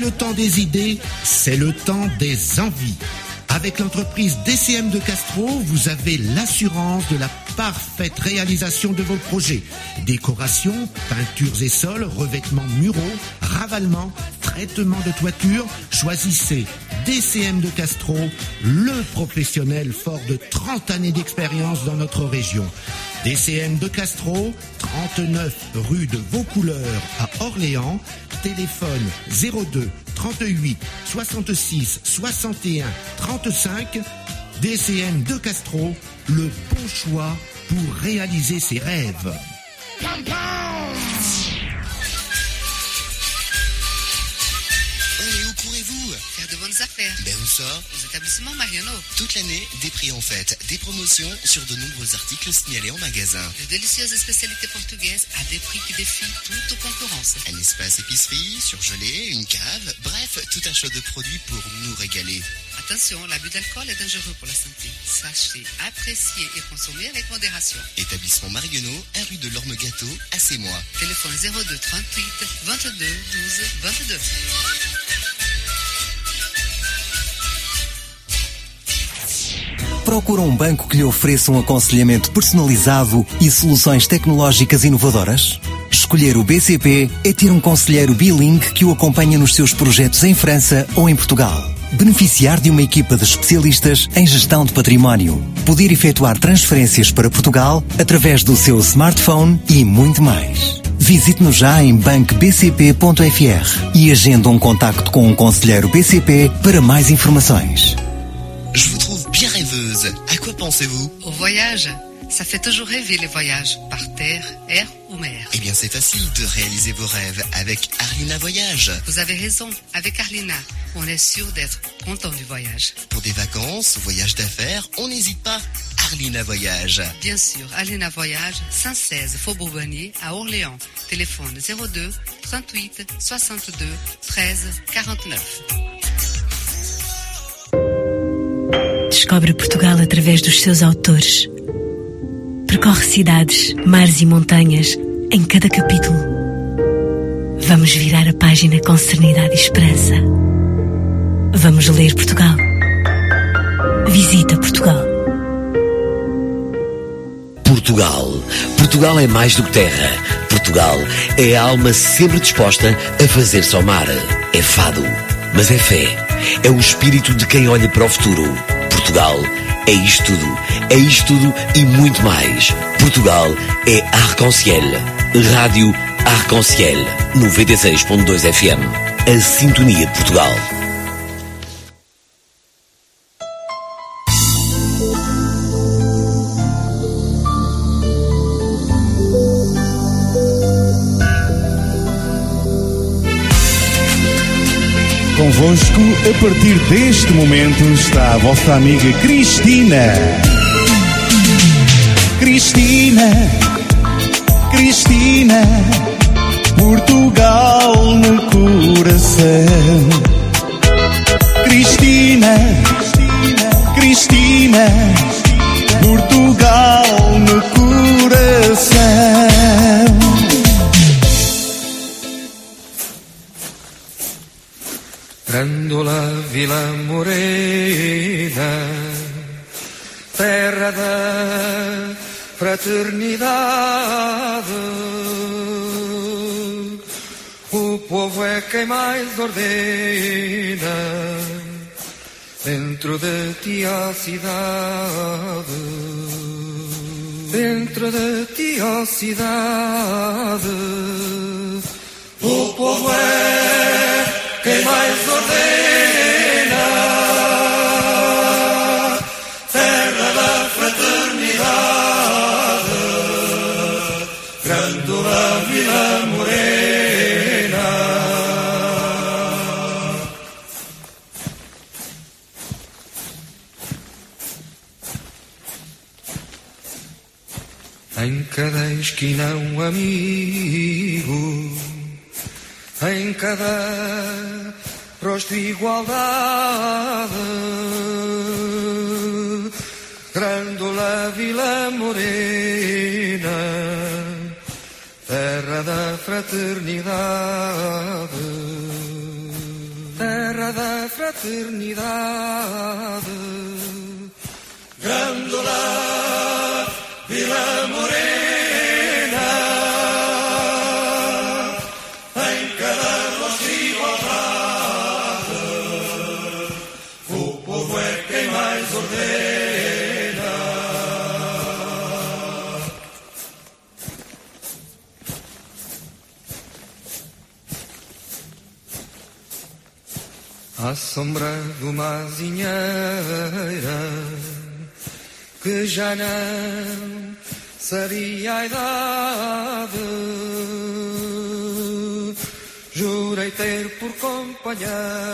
le temps des idées, c'est le temps des envies. Avec l'entreprise DCM de Castro, vous avez l'assurance de la parfaite réalisation de vos projets. Décoration, peintures et sols, revêtements muraux, ravalement, traitement de toiture. Choisissez DCM de Castro, le professionnel fort de 30 années d'expérience dans notre région. DCM de Castro, 39 rue de Vaucouleurs à Orléans, téléphone 02 38 66 61 35. DCM de Castro, le bon choix pour réaliser ses rêves. Faire de bonnes affaires. Ben où ça? Aux établissements Marionneau. Toute l'année, des prix en fête, des promotions sur de nombreux articles signalés en magasin. De délicieuses spécialités portugaises à des prix qui défient toute concurrence. Un espace épicerie, surgelé, une cave, bref, tout un choix de produits pour nous régaler. Attention, l'abus d'alcool est dangereux pour la santé. Sachez apprécier et consommer avec modération. Établissement Marionneau, 1 rue de l'Orme-Gâteau, à Sémois. Téléphone 02 38 22 12 22. Procura um banco que lhe ofereça um aconselhamento personalizado e soluções tecnológicas inovadoras? Escolher o BCP é ter um conselheiro bilingue que o acompanha nos seus projetos em França ou em Portugal. Beneficiar de uma equipa de especialistas em gestão de património. Poder efetuar transferências para Portugal através do seu smartphone e muito mais. Visite-nos já em bancobcp.fr e agenda um contacto com um conselheiro BCP para mais informações. Je vous trouve bien rêveuse. À quoi pensez-vous? Au voyage. Ça fait toujours rêver les voyages, par terre, air ou mer. Eh bien, c'est facile de réaliser vos rêves avec Arlina Voyage. Vous avez raison, avec Arlina, on est sûr d'être content du voyage. Pour des vacances, voyages d'affaires, on n'hésite pas. Arlina Voyage. Bien sûr, Arlina Voyage, 116 Faubourg Bonnier à Orléans. Téléphone 02 38 62 13 49. Descobre Portugal através dos seus autores. Percorre cidades, mares e montanhas em cada capítulo. Vamos virar a página com serenidade e esperança. Vamos ler Portugal. Visita Portugal. Portugal. Portugal é mais do que terra. Portugal é a alma sempre disposta a fazer-se ao mar. É fado, mas é fé. É o espírito de quem olha para o futuro. Portugal é isto tudo. É isto tudo e muito mais. Portugal é Arc-en-Ciel. Rádio Arc-en-Ciel 96.2 FM. A sintonia de Portugal. Convosco, a partir deste momento, está a vossa amiga Cristina. Cristina, Cristina, Portugal no coração. Cristina, Cristina, Portugal no coração. Grândola Vila Morena, terra da fraternidade, o povo é quem mais ordena, dentro de ti a cidade, dentro de ti a cidade, o povo é quem mais ordena, terra da fraternidade, Grândola Vila Morena. Em cada esquina um amigo, em cada rosto igualdade, Grândola Vila Morena, terra da fraternidade. terra da fraternidade. Grândola, Vila Morena, em cada rosto igualdade, o povo é quem mais ordena. À sombra de uma azinheira que já não seria a idade, jurei ter por companheira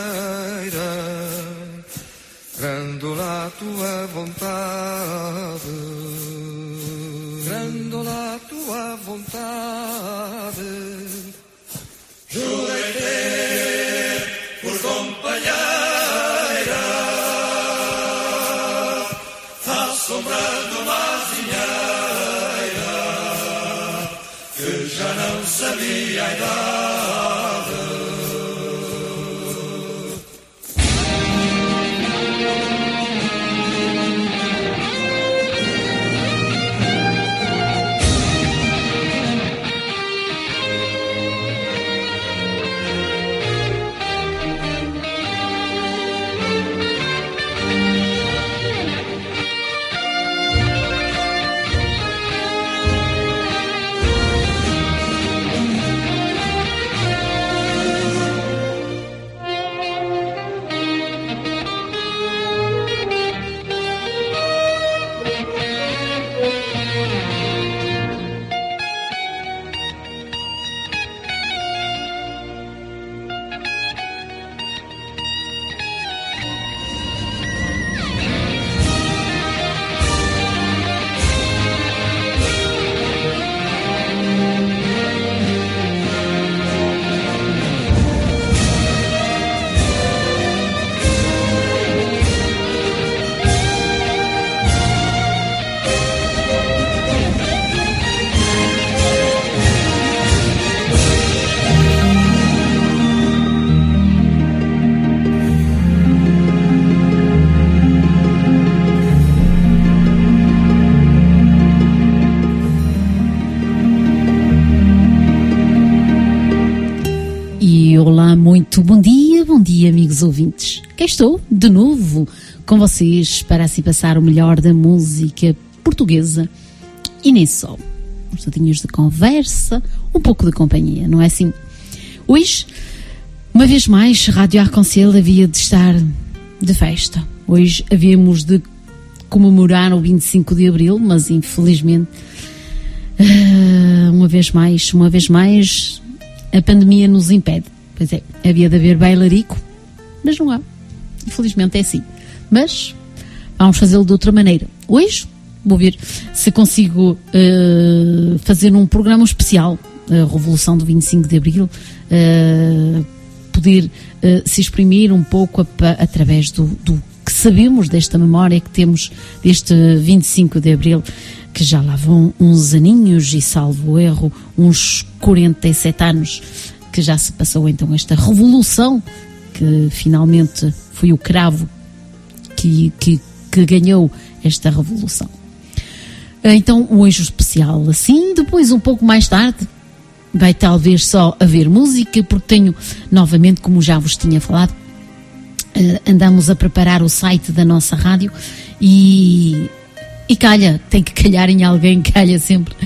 Grândola a tua vontade, Grândola a tua vontade, jurei ter por companheira à sombra de uma azinheira que já não sabia a idade. Muito bom dia amigos ouvintes. Cá estou de novo com vocês para assim passar o melhor da música portuguesa e nem só. Uns dedinhos de conversa, um pouco de companhia, não é assim? Hoje, uma vez mais, Rádio Arconcel havia de estar de festa. Hoje havíamos de comemorar o 25 de Abril, mas infelizmente, uma vez mais, a pandemia nos impede. Pois é, havia de haver bailarico, mas não há. Infelizmente é assim. Mas vamos fazê-lo de outra maneira. Hoje vou ver se consigo fazer um programa especial, a Revolução do 25 de Abril, poder se exprimir um pouco através do que sabemos desta memória que temos deste 25 de Abril, que já lá vão uns aninhos e, salvo erro, uns 47 anos que já se passou então esta revolução, que finalmente foi o cravo que ganhou esta revolução. Então o anjo especial assim, depois um pouco mais tarde vai talvez só haver música, porque tenho novamente, como já vos tinha falado, andamos a preparar o site da nossa rádio e calha, tem que calhar em alguém, calha sempre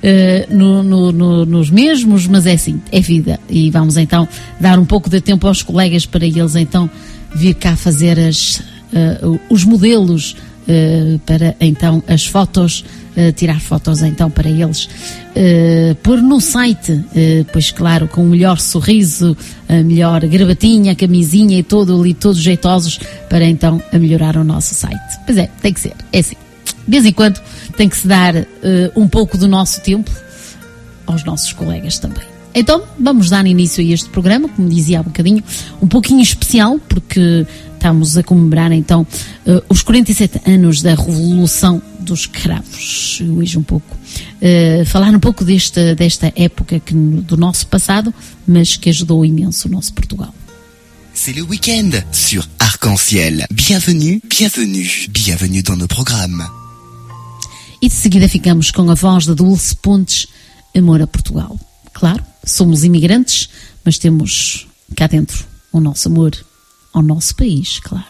nos mesmos, mas é assim, é vida. E vamos então dar um pouco de tempo aos colegas para eles então vir cá fazer os modelos para então as fotos, tirar fotos então para eles, pôr no site, pois claro, com o melhor sorriso, a melhor gravatinha, a camisinha e todo ali, todos jeitosos, para então a melhorar o nosso site. Pois é, tem que ser, é assim. De vez em quando tem que se dar um pouco do nosso tempo aos nossos colegas também. Então, vamos dar início a este programa, como dizia há bocadinho, um pouquinho especial, porque estamos a comemorar então os 47 anos da Revolução dos Cravos. Hoje um pouco, falar um pouco desta época do nosso passado, mas que ajudou imenso o nosso Portugal. c'est le week-end sur Arc-en-Ciel. Bienvenue, bienvenue, bienvenue dans nos programmes. E de seguida ficamos com a voz da Dulce Pontes, Amor a Portugal. Claro, somos imigrantes, mas temos cá dentro o nosso amor ao nosso país, claro.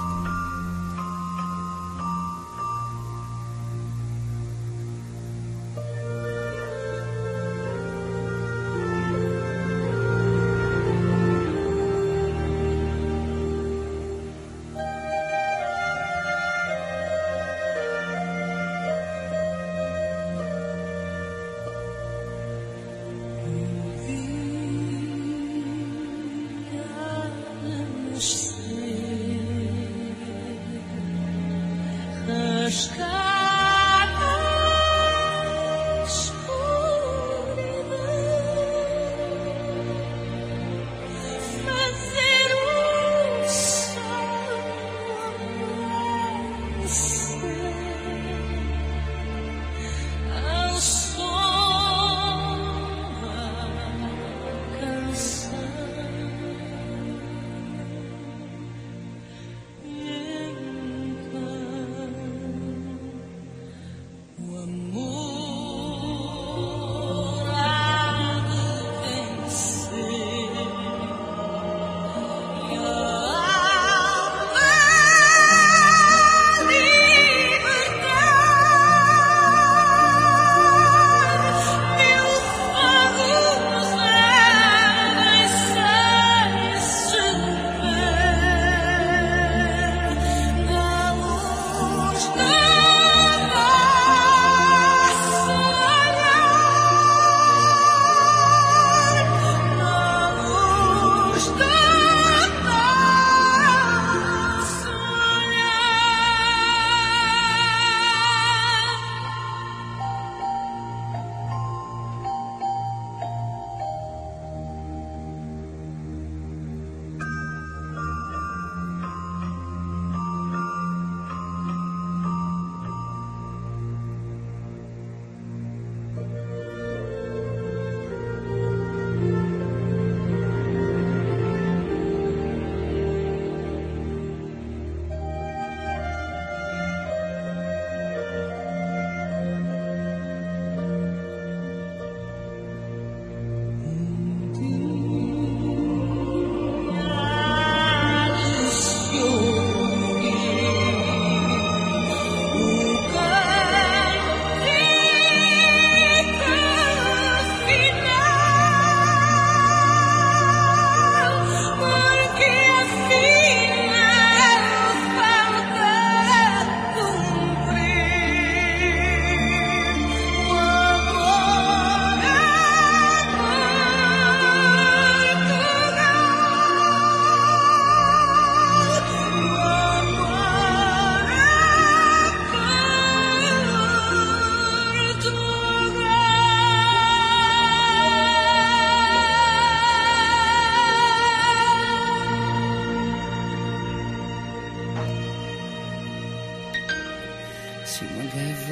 Se uma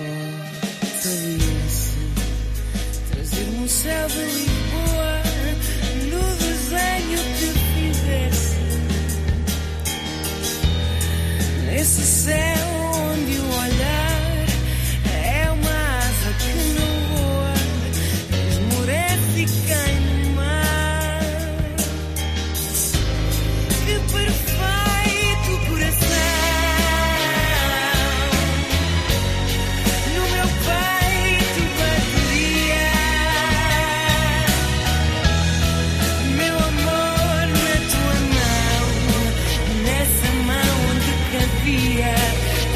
gaivota viesse trazer-me o céu de Lisboa no desenho que fizesse, nesse céu onde o olhar é uma asa que não voa, esmorece e cai no mar. Que perfeito coração no meu peito bateria, meu amor na tua mão, nessa mão onde cabia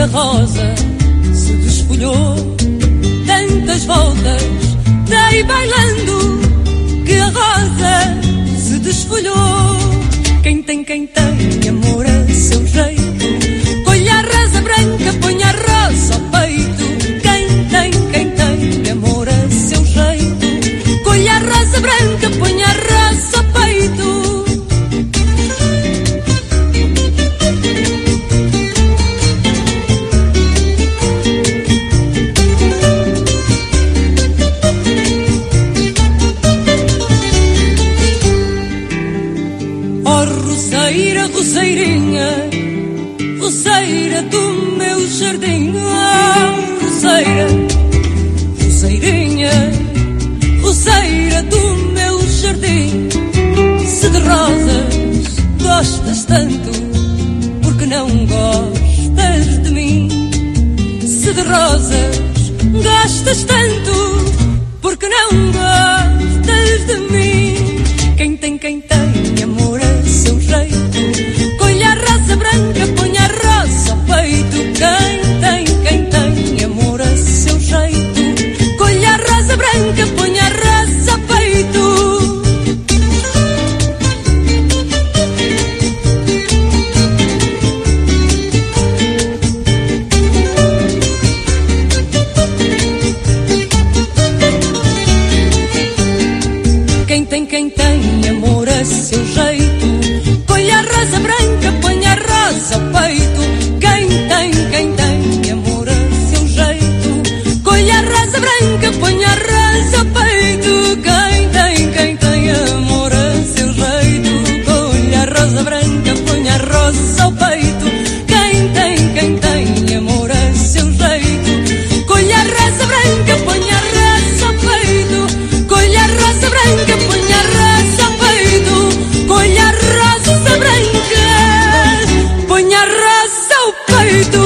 a rosa se desfolhou. Tantas voltas dei bailando que a rosa se desfolhou. Quem tem amor a seu jeito, colha a rosa branca, põe a rosa ao peito. Quem tem amor a seu jeito, colha a rosa branca, põe a rosa ao peito. Roseirinha, roseira do meu jardim. Oh, roseira, roseirinha, roseira do meu jardim. Se de rosas gostas tanto, porque não gostas de mim? Se de rosas gostas tanto, porque não gostas de mim? Quem tem amor a seu jeito, colha a rosa branca, põe a rosa ao peito. Quem tem amor a seu jeito, colha a rosa branca, põe a rosa ao peito. Quem tem amor a seu jeito, colha a rosa branca, põe a rosa ao peito. Quem tem amor a seu jeito, colha a rosa branca, põe a rosa ao peito. Quem tem amor a seu jeito, colha a rosa branca, põe a rosa ao peito. Quem tem amor a seu jeito, colha a rosa branca, põe a rosa ao peito. Colha a rosa branca, põe a rosa ao peito. Colha a rosa branca, põe a rosa ao peito.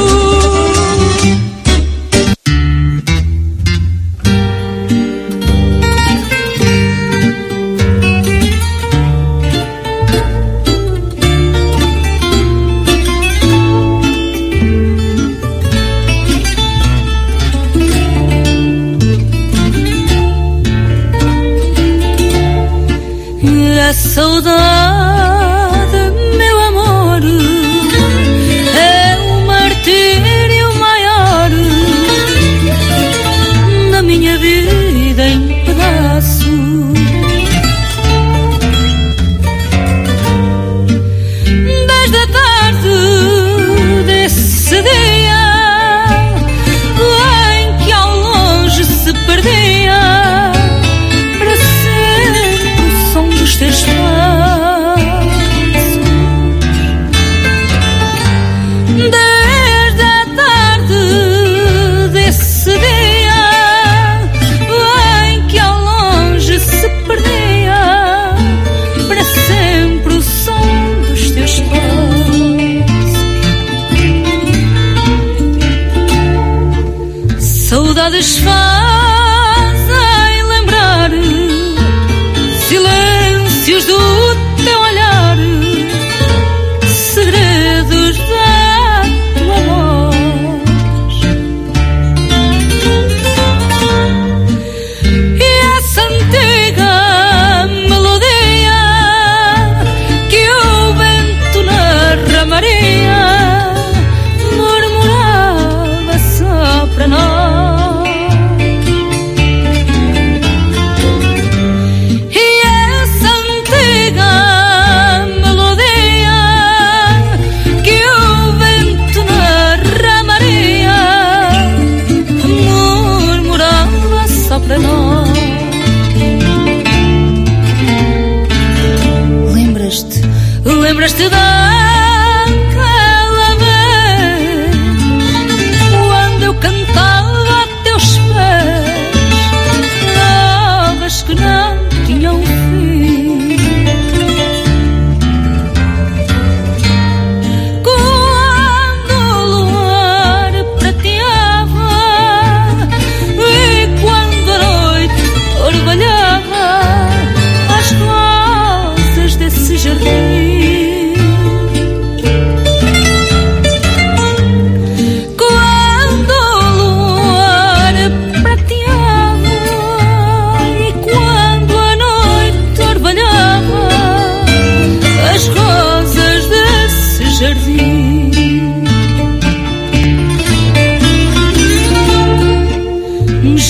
A saudade, meu amor, é o martírio maior da minha vida em pedaços. Desde a tarde desse dia em que ao longe se perdia teus passos, desde a tarde desse dia em que ao longe se perdia para sempre o som dos teus passos. Saudades fazem lembrar silêncios do teu olhar, segredos da tua voz. E essa antiga melodia que o vento na ramaria murmurava só para nós.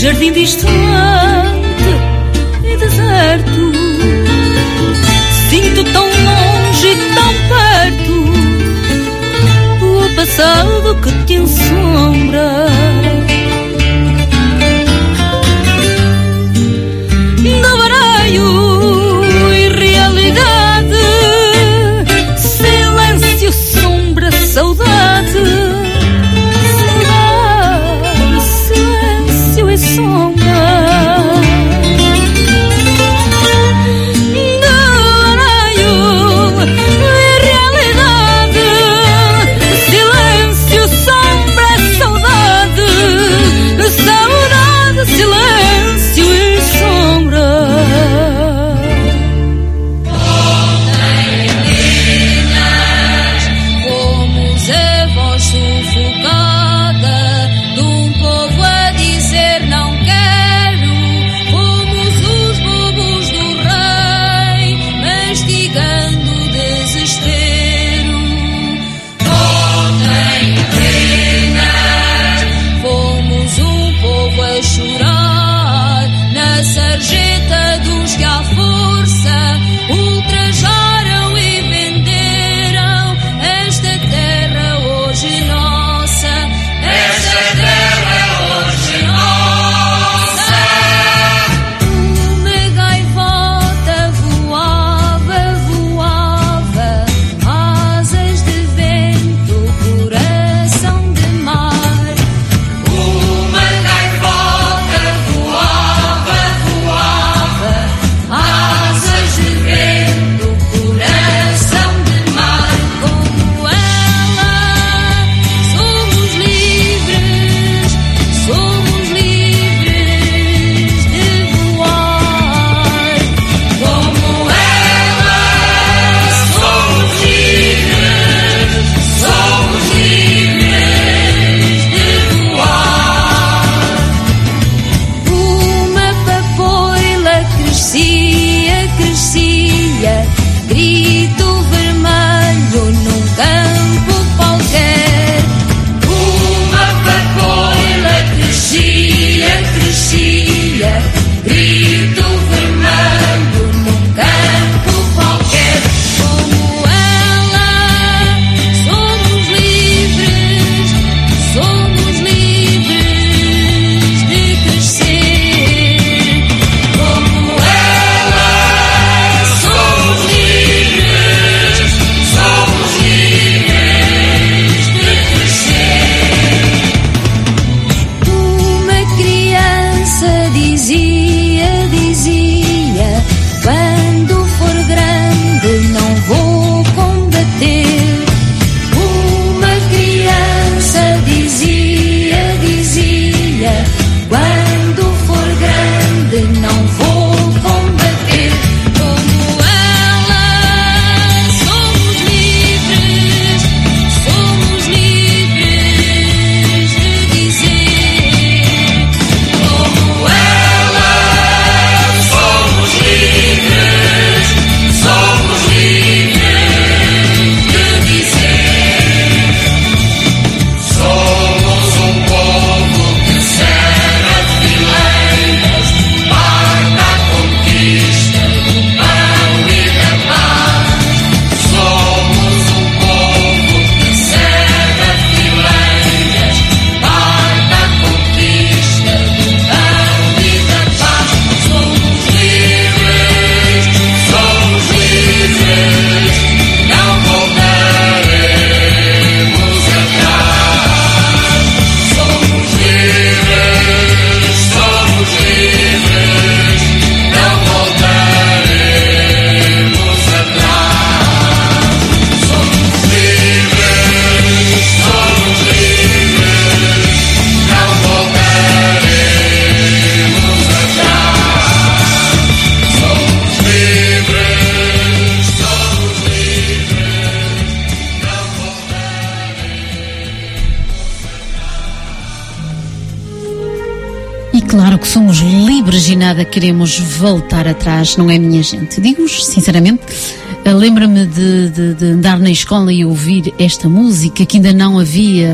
jardim distante e deserto. Sinto tão longe e tão perto o passado que te ensombra. Devaneio e realidade, silêncio, sombra, saudade. Saudade, silêncio e sombra. Claro que somos livres e nada queremos voltar atrás, não é, minha gente? Digo-vos, sinceramente, lembro-me de andar na escola e ouvir esta música, que ainda não havia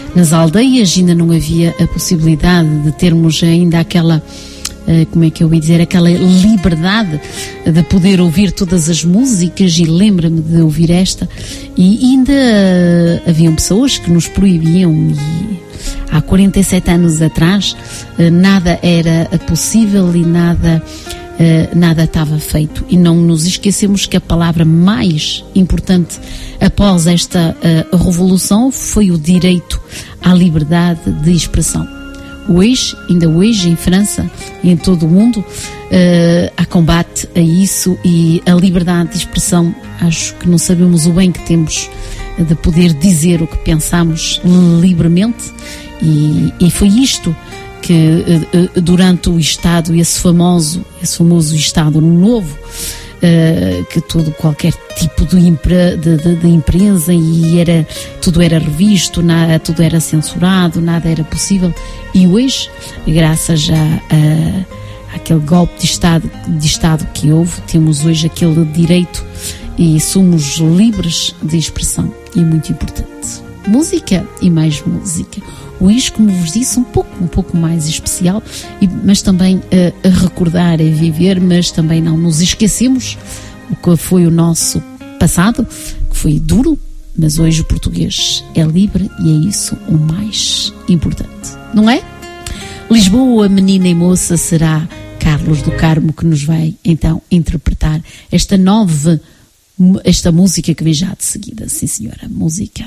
nas aldeias ainda não havia a possibilidade de termos ainda aquela, como é que eu ia dizer, aquela liberdade de poder ouvir todas as músicas, e lembro-me de ouvir esta, e ainda haviam pessoas que nos proibiam, e há 47 anos atrás nada era possível e nada estava feito. E não nos esquecemos que a palavra mais importante após esta revolução foi o direito à liberdade de expressão. Ainda hoje, em França e em todo o mundo, há combate a isso, e a liberdade de expressão, acho que não sabemos o bem que temos de poder dizer o que pensamos livremente, e foi isto que durante o Estado, esse famoso Estado Novo, que qualquer tipo de empresa, e tudo era revisto, tudo era censurado, nada era possível. E hoje, graças àquele golpe de Estado que houve, temos hoje aquele direito e somos livres de expressão, e muito importante. Música e mais música. Hoje, como vos disse, um pouco mais especial, mas também a recordar e viver, mas também não nos esquecemos o que foi o nosso passado, que foi duro, mas hoje o português é livre, e é isso o mais importante, não é? Lisboa, menina e moça, será Carlos do Carmo que nos vai então interpretar esta música que vem já de seguida. Sim, senhora, música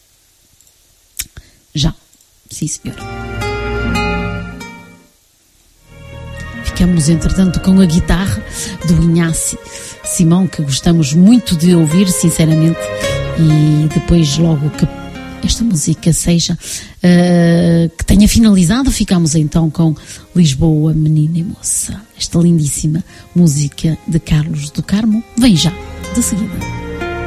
já. Sim, senhora. Ficamos, entretanto, com a guitarra do Inácio Simão, que gostamos muito de ouvir, sinceramente, e depois, logo que esta música seja, que tenha finalizado, ficamos então com Lisboa, menina e moça. Esta lindíssima música de Carlos do Carmo vem já, de seguida.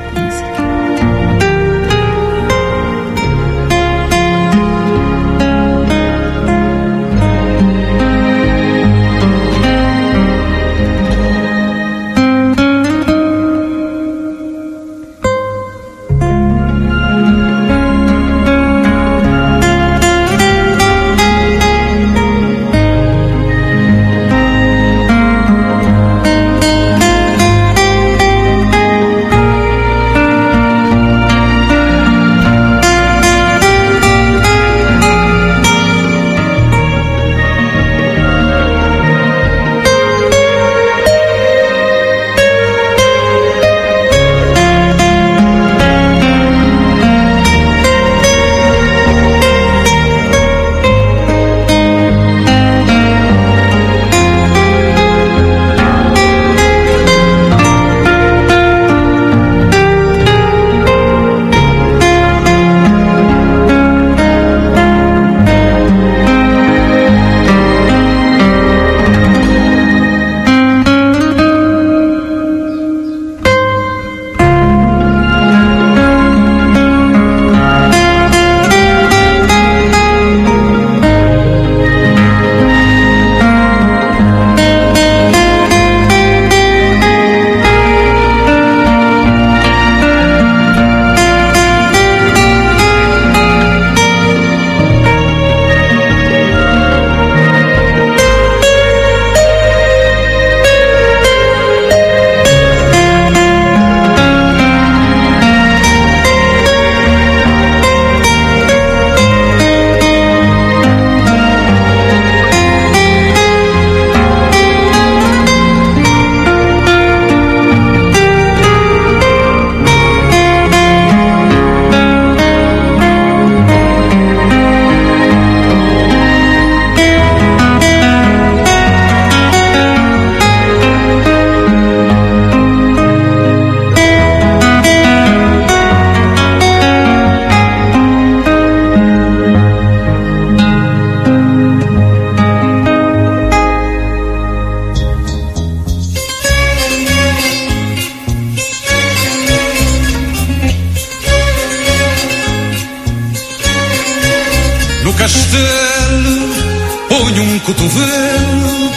castelo, ponho um cotovelo,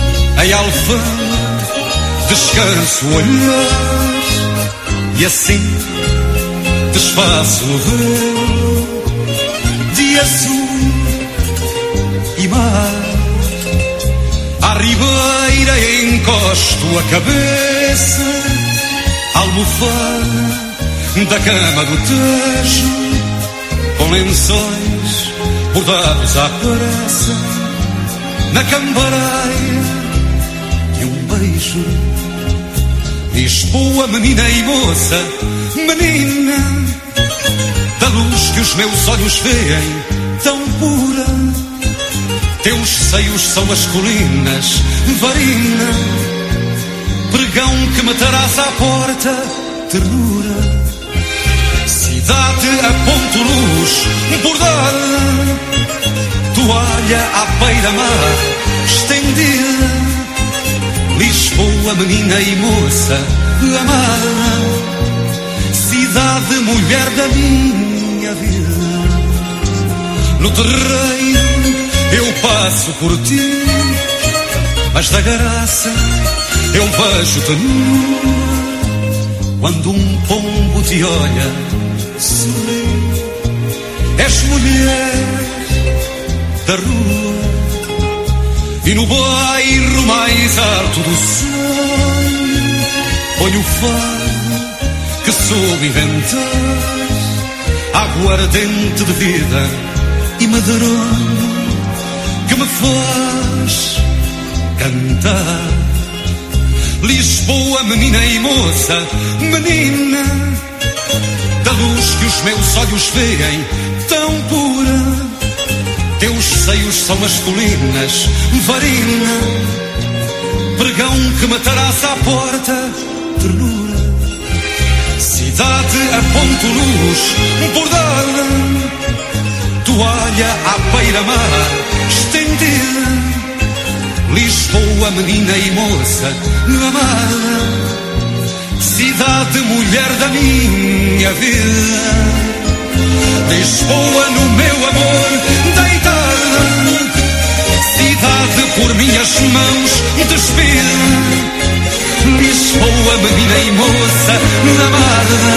em alfama, descanso o olhar, e assim desfaço o véu de e azul e mar. À ribeira encosto a cabeça, almofada da cama do Tejo, com lençóis bordados à pressa, na cambaraia de um beijo. Lisboa, menina e moça, menina da luz que os meus olhos veem, tão pura. Teus seios são as colinas, varina, pregão que matarás à porta, ternura. Cidade a ponto luz, bordada, toalha à beira-mar, estendida. Lisboa, menina e moça, amada, cidade, mulher da minha vida. No terreiro eu passo por ti, mas da graça eu vejo-te nua. Quando um pombo te olha, sorri, és mulher da rua. E no bairro mais alto do sonho ponho o fado que soube inventar, aguardente de vida e medronho que me faz cantar. Lisboa, menina e moça, menina da luz que os meus olhos veem, tão pura. Teus seios são as colinas, varina, pregão que matarás à porta, ternura. Cidade a ponto luz, bordada, toalha à beira-mar, estendida. Lisboa, menina e moça, amada, cidade, mulher da minha vida. Lisboa no meu amor deitada, cidade por minhas mãos despida. Lisboa, menina e moça, amada,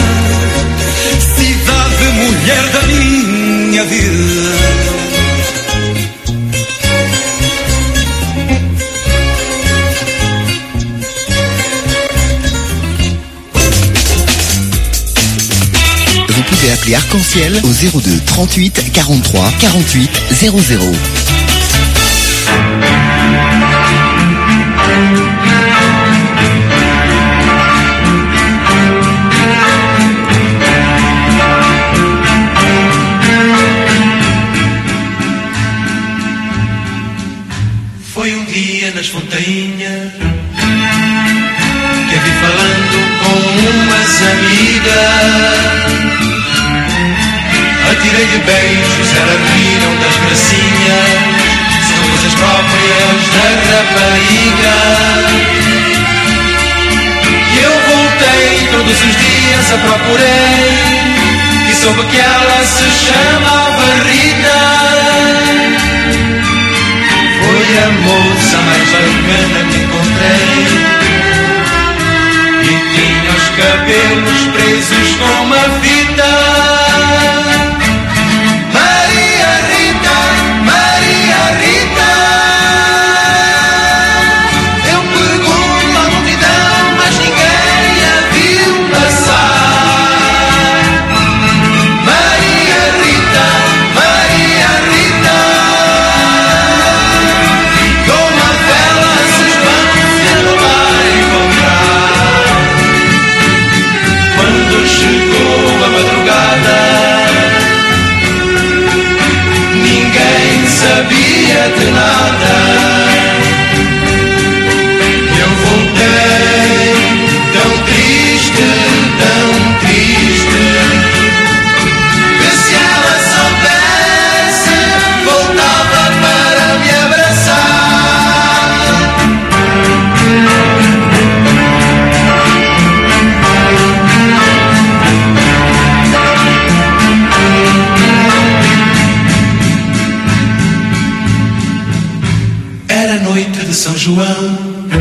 cidade, mulher da minha vida. Vous pouvez appeler Arc-en-Ciel au 02 38 43 48 00. Foi dia nas Fontainhas que a vi falando com umas amigas. Atirei-lhe beijos, ela riram das gracinhas, são coisas próprias da rapariga. E eu voltei todos os dias a procurei, e soube que ela se chamava Rita. Foi a moça mais bacana que encontrei, e tinha os cabelos presos com uma fita. Sabia de nada. Eu voltei tão triste, que se ela soubesse, voltava para me abraçar. Era noite de São João,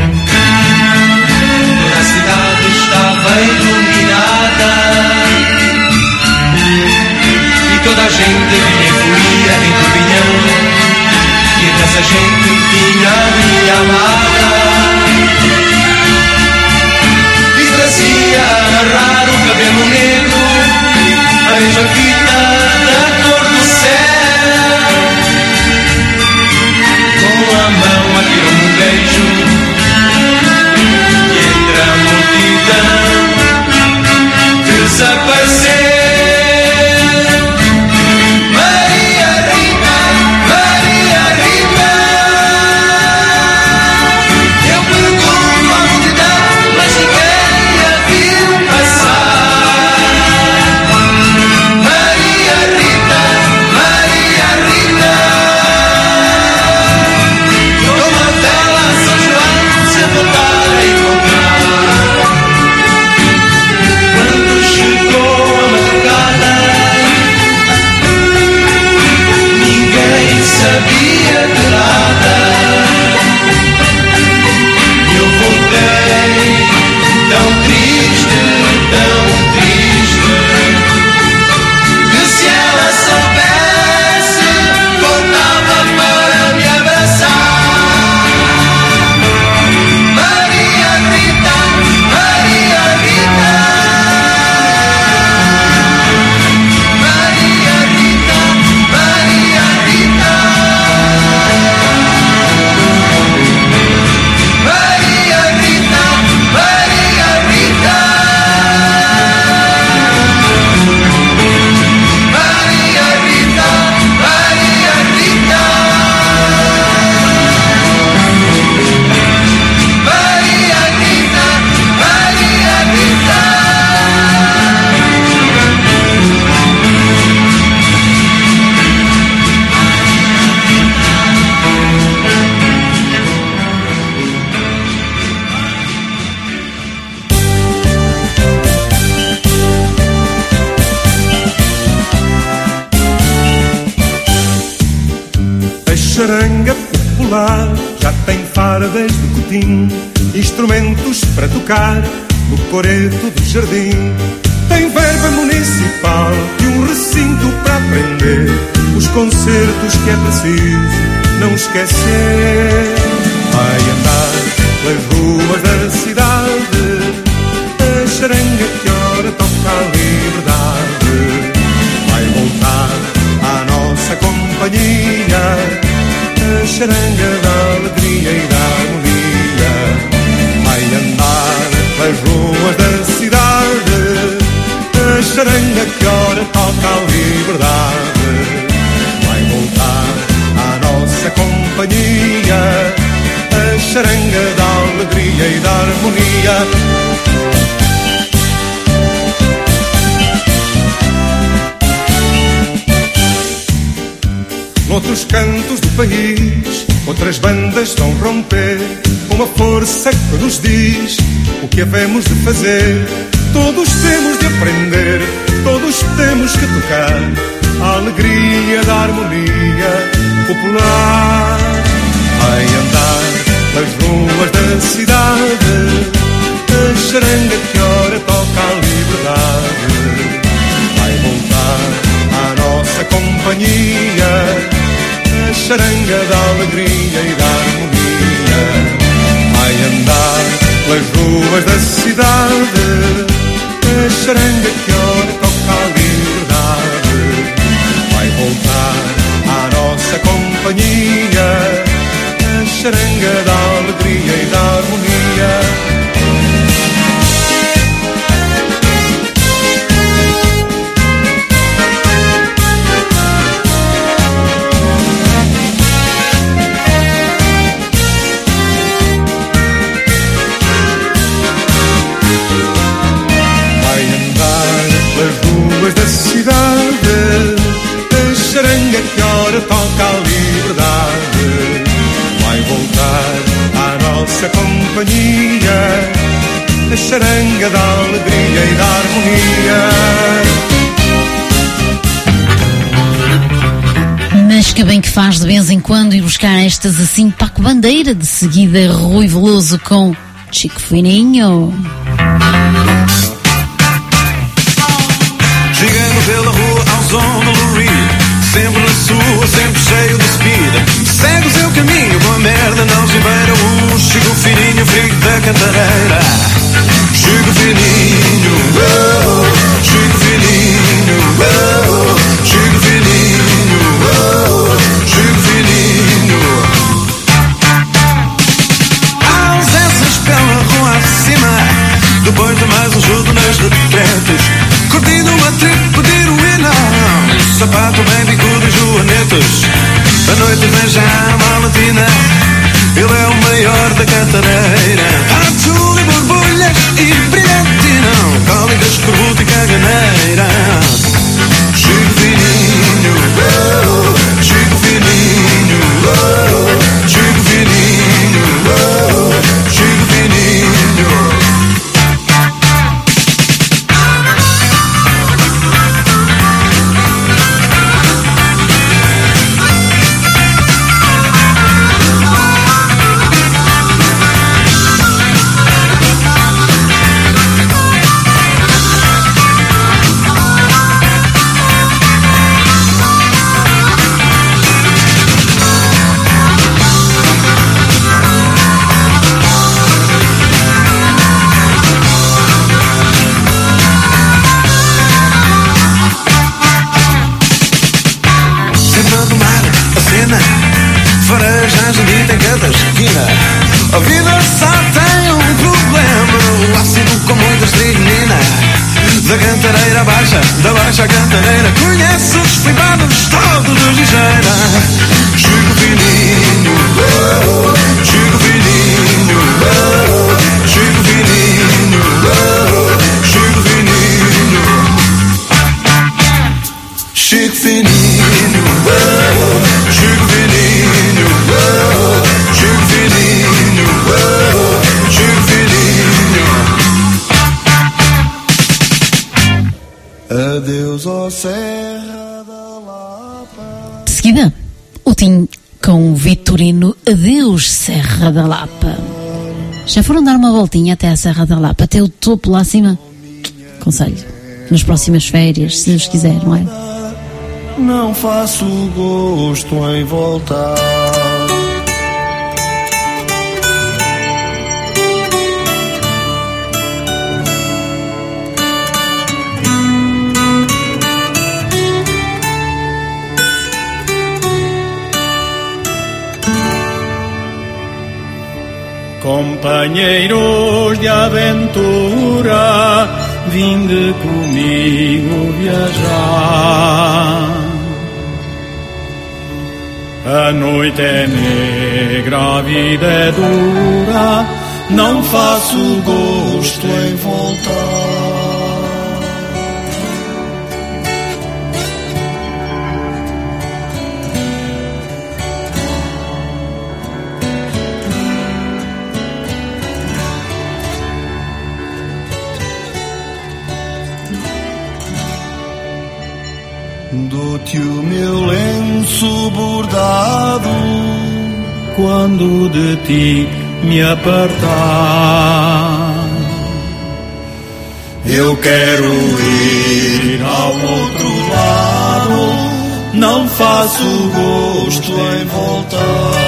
toda a cidade estava iluminada, e toda a gente vinha em folia charanga popular já tem fardas de cotim, instrumentos para tocar no coreto do jardim. Tem verba municipal e um recinto para aprender os concertos que é preciso não esquecer. Vai andar pelas ruas da cidade, a charanga que ora toca a liberdade. Vai voltar à nossa companhia, a charanga da alegria e da harmonia. Vai andar pelas ruas da cidade, a charanga que ora toca a liberdade. Vai voltar à nossa companhia, a charanga da alegria e da harmonia. Noutros cantos do país, outras bandas estão a romper com uma força que nos diz o que havemos de fazer. Todos temos de aprender, todos temos que tocar a alegria da harmonia popular. Vai andar pelas ruas da cidade, a charanga que ora toca a liberdade. Vai voltar à nossa companhia, a charanga da alegria e da harmonia. Vai andar pelas ruas da cidade, a charanga que ora toca a liberdade. Vai voltar à nossa companhia, a charanga da alegria e da harmonia. Da cidade, a charanga que ora toca a liberdade. Vai voltar à nossa companhia, a charanga da alegria e da harmonia. Mas que bem que faz de vez em quando ir buscar estas assim, Paco Bandeira, de seguida Rui Veloso com Chico Fininho. Chegando pela rua ao som do Lou Reed, sempre na sua, sempre cheio de speed. Segue o seu caminho, boa merda, não se beira. Chico Fininho, frigo da cantareira. Chico Fininho, oh, Chico Fininho, oh, Chico Fininho, oh, Chico Fininho. Há uns essas pela rua acima, depois de mais um jogo nas retretes. Curtindo uma trip de heroína, sapato bem bicudo e joanetas. A noite vem já a malatina, ele é o maior da cantareira. Azul e borbulhas e brilhantina, cólicas, corbuto e caganeira. Chico Fininho, oh, Chico Fininho, oh, Chico Fininho, oh, Chico Fininho. A vida só tem um problema, o ácido com muita estricnina. Da cantareira baixa, da baixa cantareira, conhece os flipados todos de ligeira. Chico Fininho, oh, Chico Fininho, oh, Chico Fininho, oh, Chico Fininho. Chico Fininho, oh, Chico Fininho, oh, Chico Fininho, oh, Chico Fininho. Adeus, ó Serra da Lapa. De seguida, o Tim com o Vitorino Adeus Serra da Lapa. Já foram dar uma voltinha até a Serra da Lapa, até o topo lá acima? Aconselho, nas próximas férias, se Deus quiser, não é? Não faço gosto em voltar. Companheiros de aventura, vinde comigo viajar. A noite é negra, a vida é dura, não faço gosto em voltar. Dou-te o meu lenço bordado quando de ti me apartar. Eu quero ir ao outro lado, não faço gosto em voltar.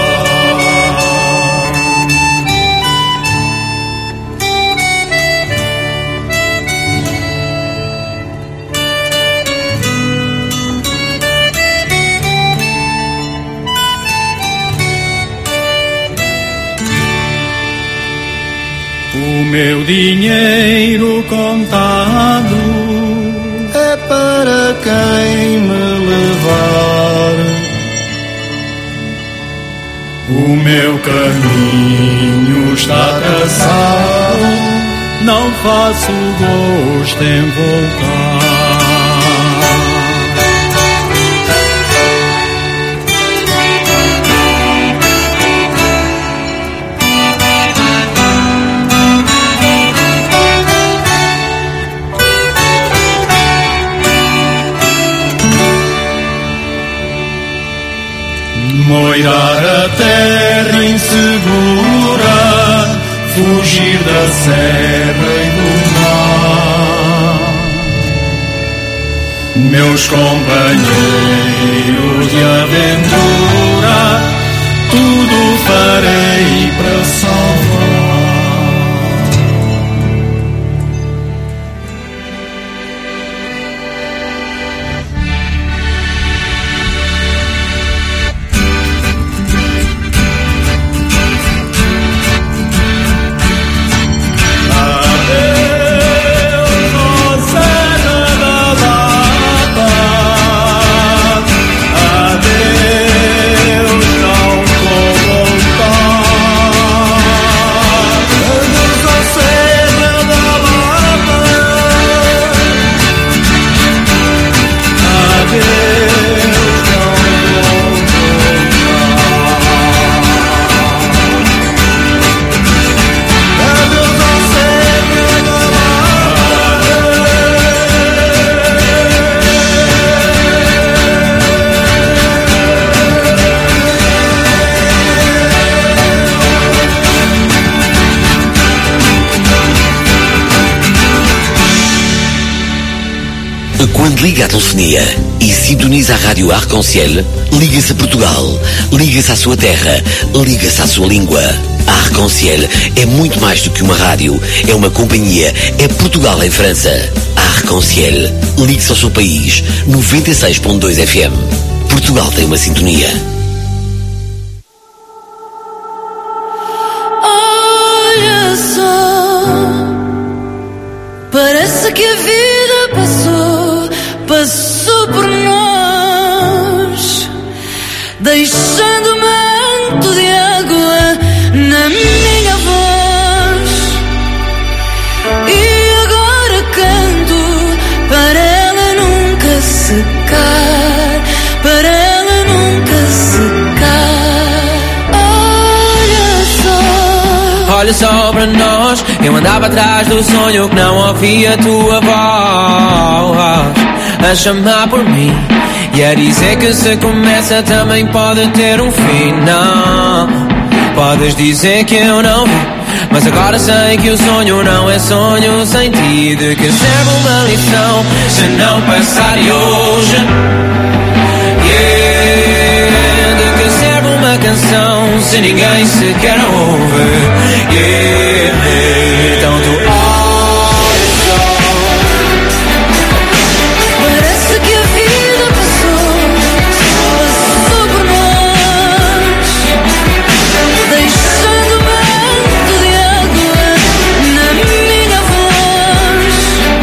O meu dinheiro contado é para quem me levar. O meu caminho está traçado, não faço gosto em voltar. Moirar a terra insegura, fugir da serra e do mar. Meus companheiros de aventura, tudo farei para salvar. Quando liga a telefonia e sintoniza a rádio Arc-en-Ciel, liga-se a Portugal, liga-se à sua terra, liga-se à sua língua. A Arc-en-Ciel é muito mais do que uma rádio, é uma companhia, é Portugal em França. A Arc-en-Ciel, ligue-se ao seu país, 96.2 FM. Portugal tem uma sintonia. Olha só, parece que a vida passou por nós, deixando um manto de água na minha voz. E agora canto para ela nunca secar, para ela nunca secar. Olha só para nós, eu andava atrás do sonho que não ouvia a tua voz a chamar por mim, E a dizer que se começa também pode ter um final. Podes dizer que eu não vi, mas agora sei que o sonho não é sonho sem ti. De que serve uma lição se não passar e hoje? Yeah. De que serve uma canção se ninguém sequer ouve? Yeah. Então tu olha só. Parece que a vida passou por nós, deixando manto de água na minha voz.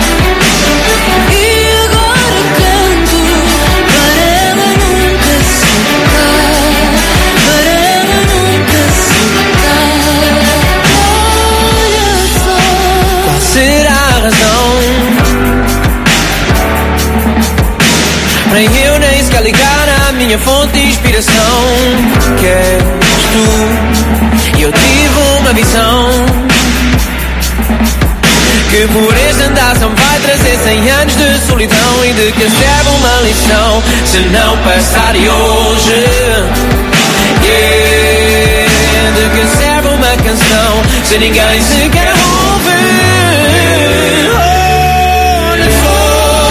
E agora canto para ela nunca secar, para ela nunca secar. Olha só. Qual será a razão para eu nem sequer ligar à minha fonte de inspiração? Que és tu. E eu tive uma visão que por este andar só vai trazer 100 anos de solidão. E de que serve uma lição se não passar e hoje? Yeah. De que serve uma canção se ninguém sequer ouve? Olha só.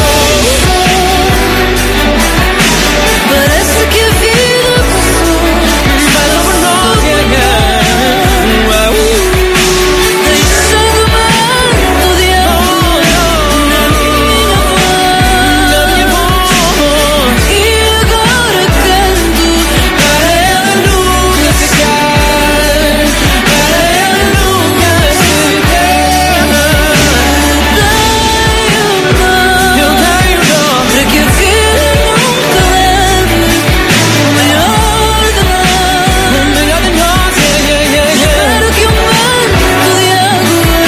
Parece que a vida passou por nós, deixando manto de água na minha voz. E agora canto para ela nunca secar, para ela nunca secar. Eu tenho dó para que a vida nunca leve o melhor de nós. O melhor de nós, yeah, yeah, yeah, yeah. Espero que o manto de água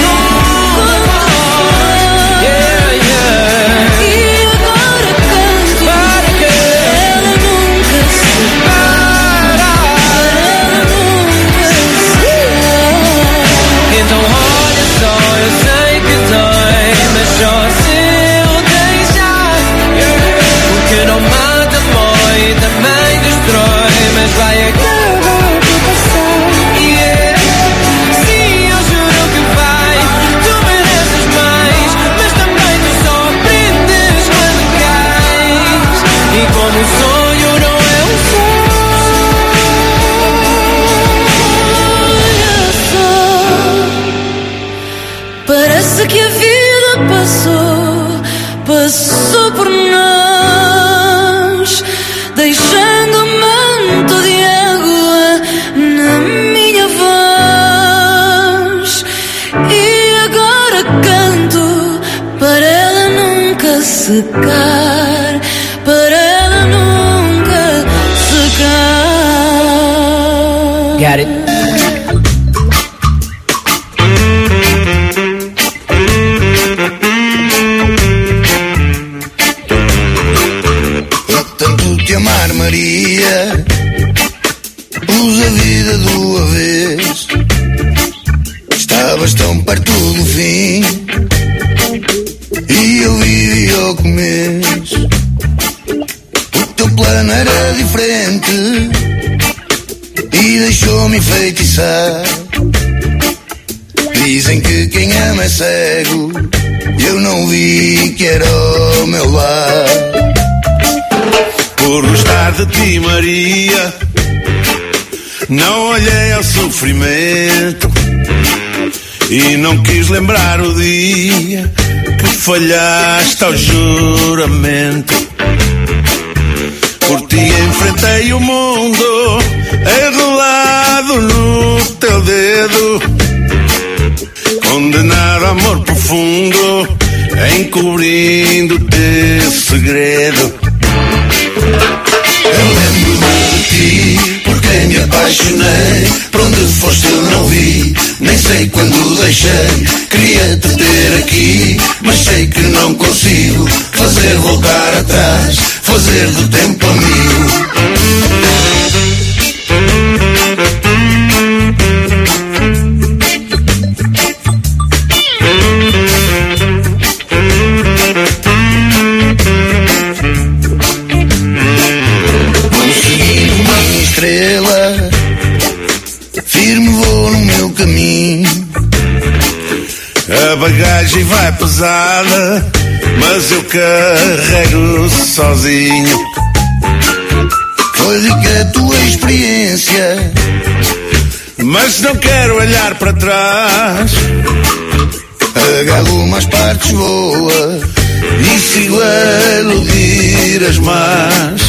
Yeah, yeah. e agora canto Para que ela nunca secar, para ela nunca secar. então olha só, eu sei que dói, mas só se eu deixar. Porque não mata, mói, também destrói, mas vai acabar por passar. Yeah. Sim, eu juro que vai, tu mereces mais, mas também tu só aprendes quando cais. E como o sonho não é um Olha só, parece que a vida passou por nós, deixando manto de água na minha voz. E agora canto para ela nunca secar, para ela nunca secar. Got it. Tanto te amar, Maria, usa a vida do avesso. Estavas tão perto do fim e eu vivi ao começo. O teu plano era diferente e deixou-me enfeitiçar. Dizem que quem ama é cego, eu não vi que era o meu lar. Por gostar de ti, Maria, não olhei ao sofrimento e não quis lembrar o dia que falhaste ao juramento. Por ti enfrentei o mundo enrolado no teu dedo, condenado a amor profundo, encobrindo o teu segredo. Eu lembro-me de ti, porque me apaixonei. Por onde foste eu não vi, nem sei quando deixei. Queria te ter aqui, mas sei que não consigo fazer voltar atrás, fazer do tempo amigo. bagagem vai pesada, mas eu carrego sozinho. Olha que é a tua experiência, mas não quero olhar para trás. Agarro umas partes boas e sigo a iludir as más.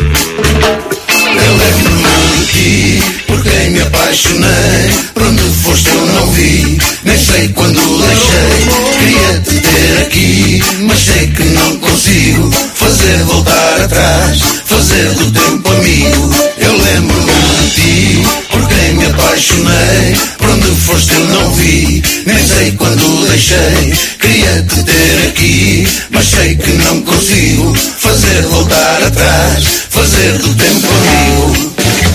Eu lembro-me de ti, por quem me apaixonei. Por onde foste eu não vi, nem sei quando deixei. Queria te ter aqui, mas sei que não consigo fazer voltar atrás, fazer do tempo amigo. Eu lembro-me de ti, por quem me apaixonei. Por onde foste eu não vi, nem sei quando deixei. Queria te ter aqui, mas sei que não consigo fazer voltar atrás, fazer do tempo amigo.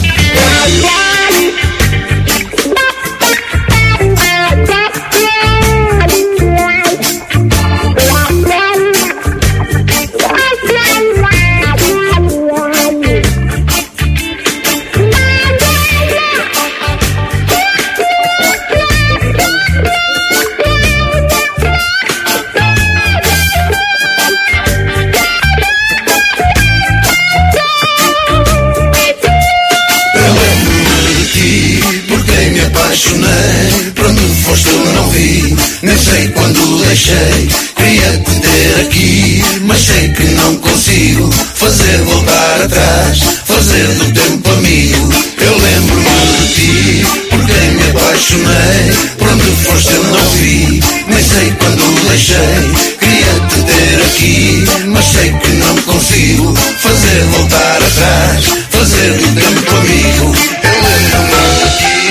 Por onde foste eu não vi, nem sei quando deixei. Queria te ter aqui, mas sei que não consigo fazer voltar atrás, fazer do tempo amigo. Eu lembro-me de ti, por quem me apaixonei. Por onde foste eu não vi, nem sei quando deixei. Queria te ter aqui, mas sei que não consigo fazer voltar atrás, fazer do tempo amigo. Eu lembro-me de ti.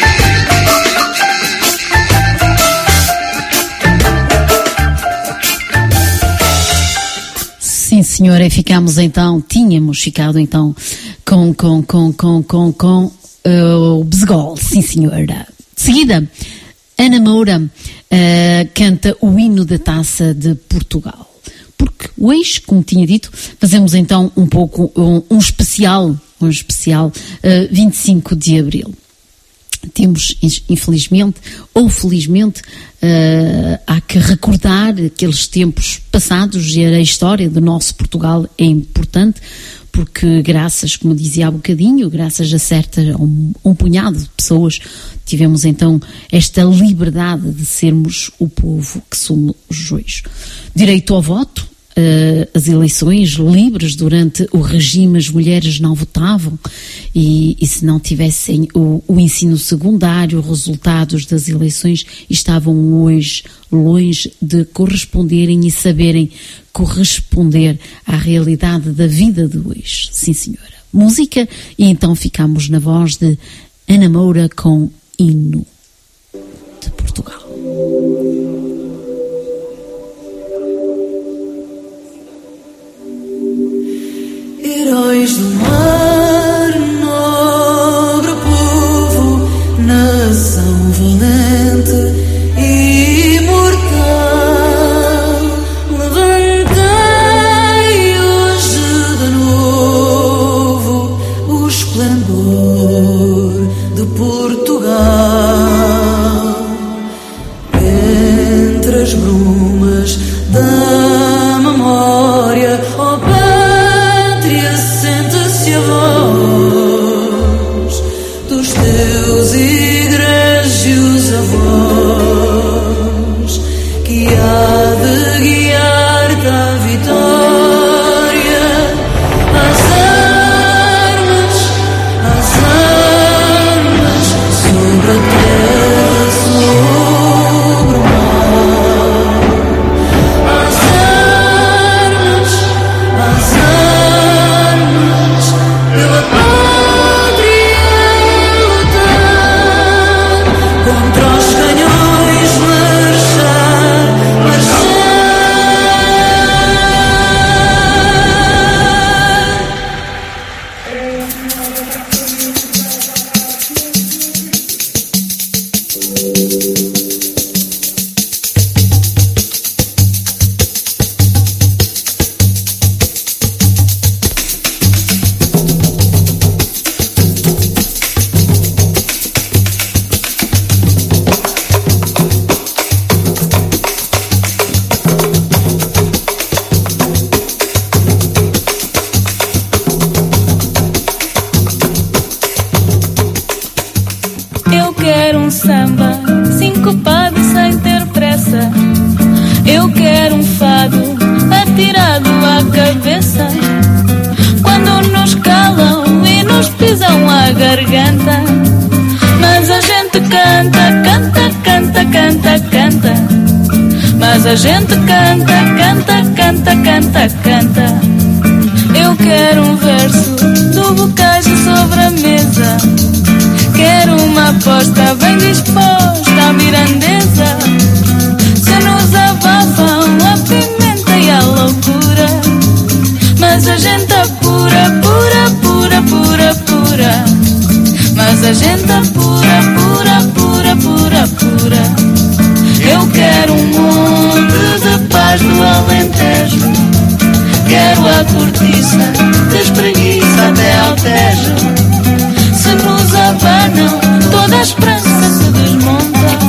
Sim, senhora, e tínhamos ficado então com o Bezegol, sim, senhora. De seguida, Ana Moura canta o hino da Taça de Portugal. Porque hoje, como tinha dito, fazemos então um pouco um especial 25 de Abril. Temos, infelizmente ou felizmente, há que recordar aqueles tempos passados, e a história do nosso Portugal é importante, porque graças, como dizia há bocadinho, graças a um punhado de pessoas, tivemos então esta liberdade de sermos o povo que somos hoje. Direito ao voto, as eleições livres. Durante o regime as mulheres não votavam e se não tivessem o ensino secundário, os resultados das eleições estavam hoje longe de corresponderem e saberem corresponder à realidade da vida de hoje. Sim, senhora. Música, e então ficamos na voz de Ana Moura com Hino de Portugal. Heróis do mar, nobre povo, nação valente e imortal, levantei hoje de novo o esplendor de Portugal. Entre as brumas da memória, ó pátria, sente-se a voz dos teus egrégios avós, que há de guiar-te à vitória. As armas sobre a terra, sobre o mar. As armas samba sincopado sem ter pressa. Eu quero um fado atirado à cabeça. Quando nos calam e nos pisam a garganta, mas a gente canta, canta, canta, canta, canta. Mas a gente canta, canta, canta, canta, canta. Eu quero um verso do bocage sobre a mesa. Quero uma aposta bem disposta à mirandesa. Se nos abafam a pimenta e a loucura, mas a gente apura, pura, pura, pura, pura. Mas a gente apura, pura, pura, pura, pura. Eu quero um monte de paz do Alentejo. Quero a cortiça que espreguiça até ao Tejo. Se nos abanam, toda a esperança se desmonta.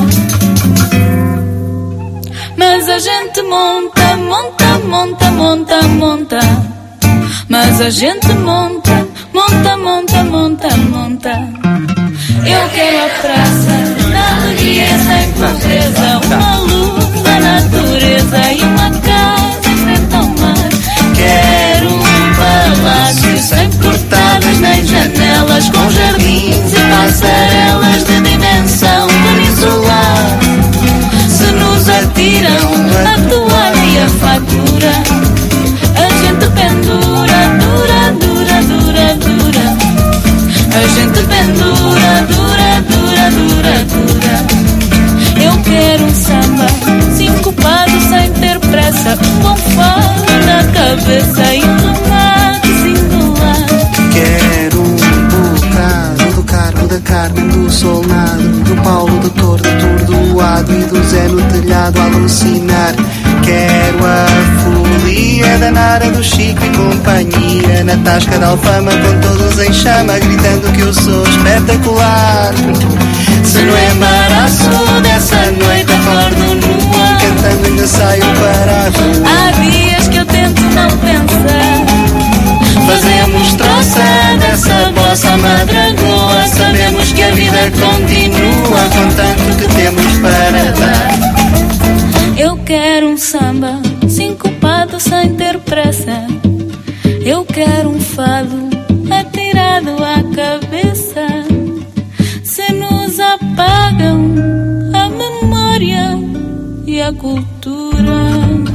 Mas a gente monta, monta, monta, monta, monta. Mas a gente monta, monta, monta, monta, monta. Eu quero a praça da alegria sem pobreza, uma luz da natureza e uma casa em frente ao mar. Quero um palácio sem portadas nem janelas, com jardins e passarelas de dimensão peninsular. Se nos atiram a toalha e a fatura, a gente pendura, dura, dura, dura, dura. A gente pendura, dura, dura, dura, dura. Eu quero um samba sincopado sem ter pressa, com fado na cabeça e um remate singular. Quero um bocado do Carmo, da Carmen, do Solnado, do Paulo, do Tordo, do Turdoado e do Zé no telhado a alucinar. Quero a folia da Nara, do Chico e companhia, na tasca da Alfama com todos em chama, gritando que eu sou espetacular. Se não é embaraço dessa noite acordo nua, cantando ainda saio para a rua. Há dias que eu tento não pensar, fazemos troça dessa bossa madragoa. Sabemos que a vida continua com tanto que temos para dar. Eu quero um samba sincopado sem ter pressa. Eu quero um fado atirado à cabeça. Se nos apagam a memória e a cultura,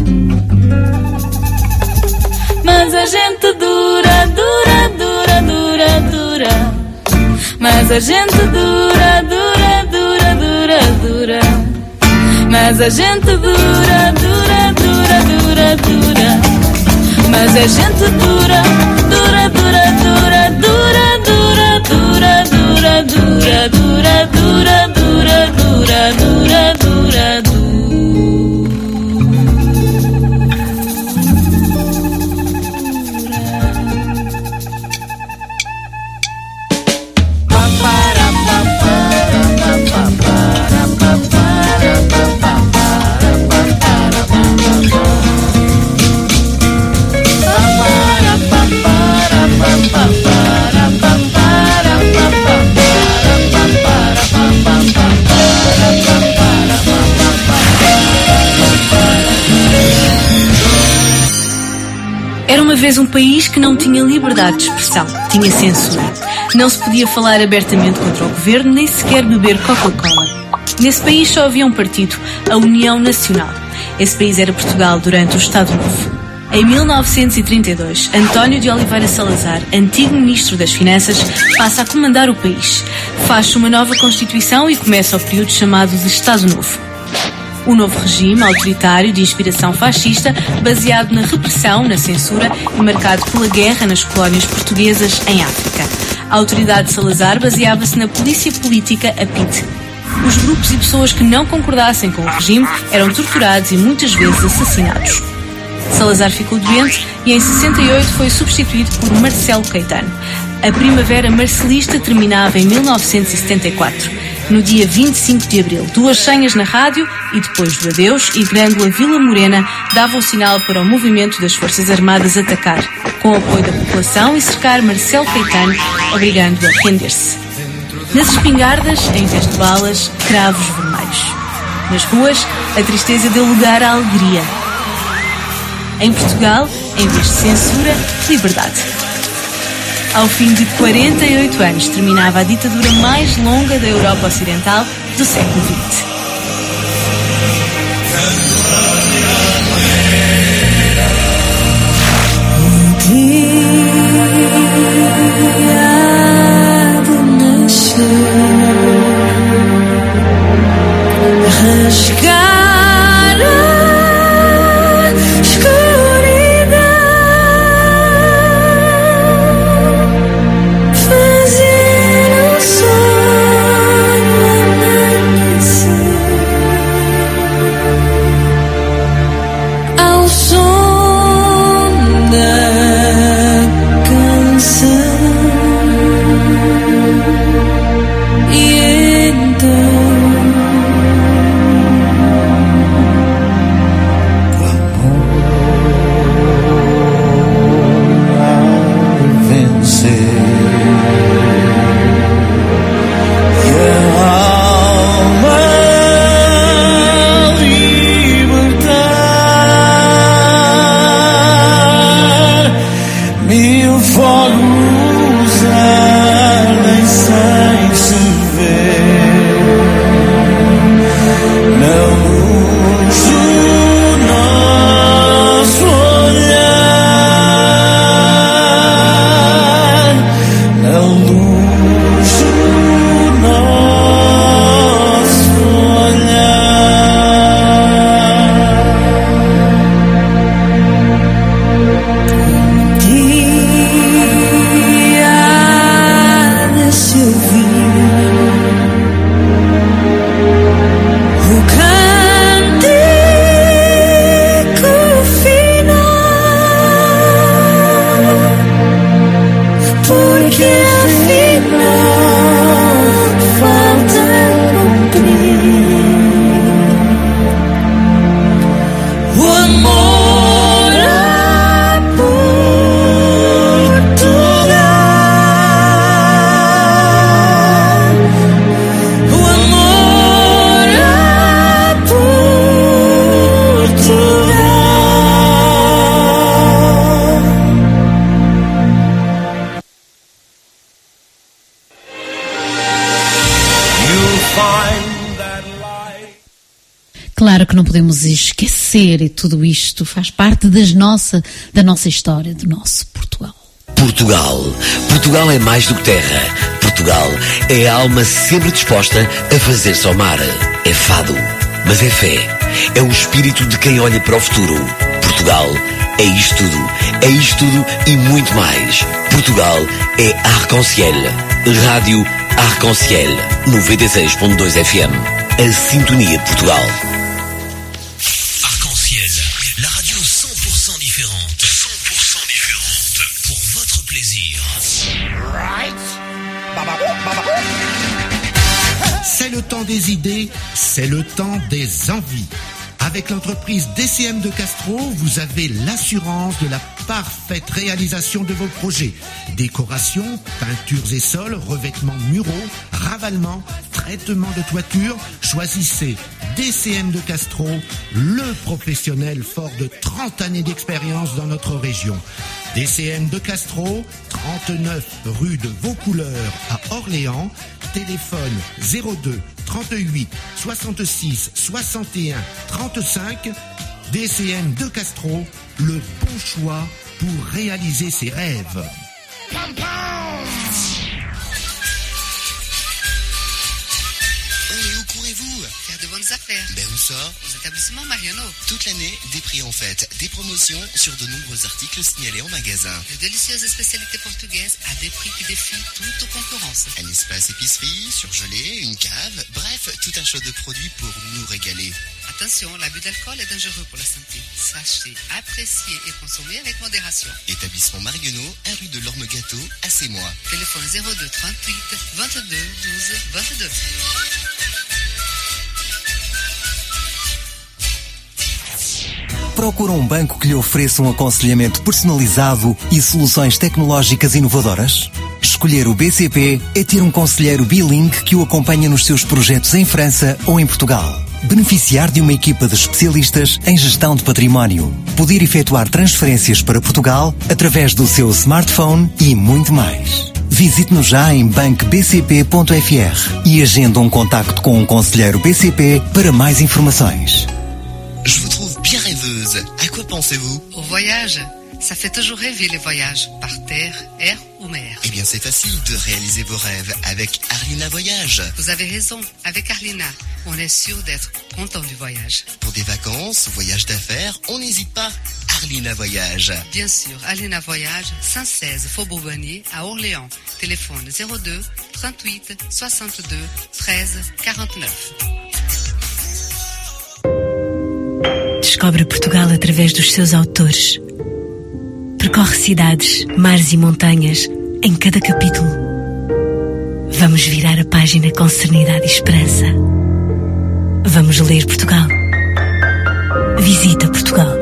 mas a gente dura, dura, dura, dura, dura. Mas a gente dura, dura, dura, dura, dura. Mas a gente dura, dura, dura, dura, dura. Mas a gente dura, dura, dura, dura, dura, dura, dura, dura, dura, dura, dura, dura, dura, dura, dura, dura. Era uma vez um país que não tinha liberdade de expressão, tinha censura. Não se podia falar abertamente contra o governo, nem sequer beber Coca-Cola. Nesse país só havia um partido, a União Nacional. Esse país era Portugal durante o Estado Novo. Em 1932, António de Oliveira Salazar, antigo Ministro das Finanças, passa a comandar o país. Faz uma nova Constituição e começa o período chamado de Estado Novo. O novo regime autoritário de inspiração fascista, baseado na repressão, na censura e marcado pela guerra nas colónias portuguesas em África. A autoridade de Salazar baseava-se na polícia política, a PIDE. Os grupos e pessoas que não concordassem com o regime eram torturados e muitas vezes assassinados. Salazar ficou doente e em 68 foi substituído por Marcelo Caetano. A primavera marcelista terminava em 1974. No dia 25 de abril, 2 senhas na rádio e depois do adeus, e Grândola Vila Morena dava o sinal para o movimento das Forças Armadas atacar, com o apoio da população, e cercar Marcelo Caetano, obrigando-o a render-se. Nas espingardas, em vez de balas, cravos vermelhos. Nas ruas, a tristeza deu lugar à alegria. Em Portugal, em vez de censura, liberdade. Ao fim de 48 anos, terminava a ditadura mais longa da Europa Ocidental do século XX. Rasgar a escuridão, fazer o sonho amanhecer ao som da canção. E então Claro que não podemos esquecer, e tudo isto faz parte da nossa história, do nosso Portugal. Portugal é mais do que terra. Portugal é a alma sempre disposta a fazer-se ao mar. É fado, mas é fé. É o espírito de quem olha para o futuro. Portugal é isto tudo e muito mais. Portugal é Arc-en-Ciel. Rádio Arc-en-Ciel 96.2 FM. A sintonia de Portugal. La radio 100% différente. 100% différente. Pour votre plaisir. C'est le temps des idées, c'est le temps des envies. Avec l'entreprise DCM de Castro, vous avez l'assurance de la parfaite réalisation de vos projets. Décoration, peintures et sols, revêtements muraux, ravalement, traitement de toiture. Choisissez DCM de Castro, le professionnel fort de 30 années d'expérience dans notre région. DCM de Castro, 39 rue de Vaucouleurs à Orléans. Téléphone 02 38 66 61 35. DCM de Castro, le bon choix pour réaliser ses rêves. Et où courez-vous? Faire de bonnes affaires. Ben où ça? Aux établissements Mariano. Toute l'année, des prix en fête, des promotions sur de nombreux articles signalés en magasin. De délicieuses spécialités portugaises à des prix qui défient toute concurrence. Un espace épicerie, surgelé, une cave, bref, tout un choix de produits pour nous régaler. Attention, l'abus d'alcool est dangereux pour la santé. Sachez apprécier et consommer avec modération. Établissement Marguenot, 1 rue de l'Orme-Gâteau, à Sémois. Téléphone 02 38 22 12 22. Procura um banco que lhe ofereça um aconselhamento personalizado e soluções tecnológicas inovadoras? Escolher o BCP é ter um conselheiro bilingue que o acompanha nos seus projetos em França ou em Portugal. Beneficiar de uma equipa de especialistas em gestão de património. Poder efetuar transferências para Portugal através do seu smartphone e muito mais. Visite-nos já em bancobcp.fr e agende um contacto com um conselheiro BCP para mais informações. Je vous trouve bien rêveuse. À quoi pensez-vous? Au voyage. Ça fait toujours rêver les voyages, par terre, air ou mer. Eh bien, c'est facile de réaliser vos rêves avec Arlina Voyage. Vous avez raison, avec Arlina, on est sûr d'être content du voyage. Pour des vacances, voyages d'affaires, on n'hésite pas. Arlina Voyage. Bien sûr, Arlina Voyage, 116 Faubourg Bonnier à Orléans. Téléphone 02 38 62 13 49. Descobre Portugal através dos seus autores. Percorre cidades, mares e montanhas em cada capítulo. Vamos virar a página com serenidade e esperança. Vamos ler Portugal. Visita Portugal.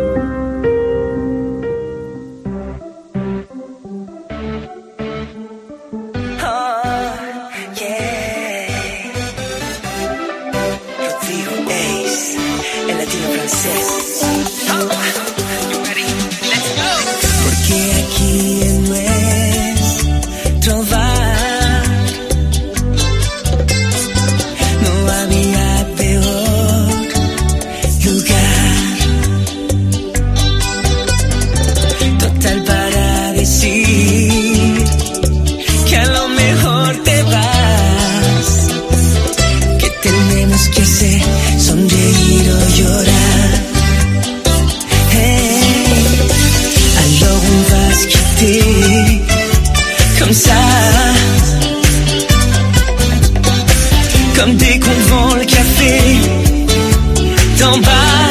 Comme dès qu'on vend le café d'en bas,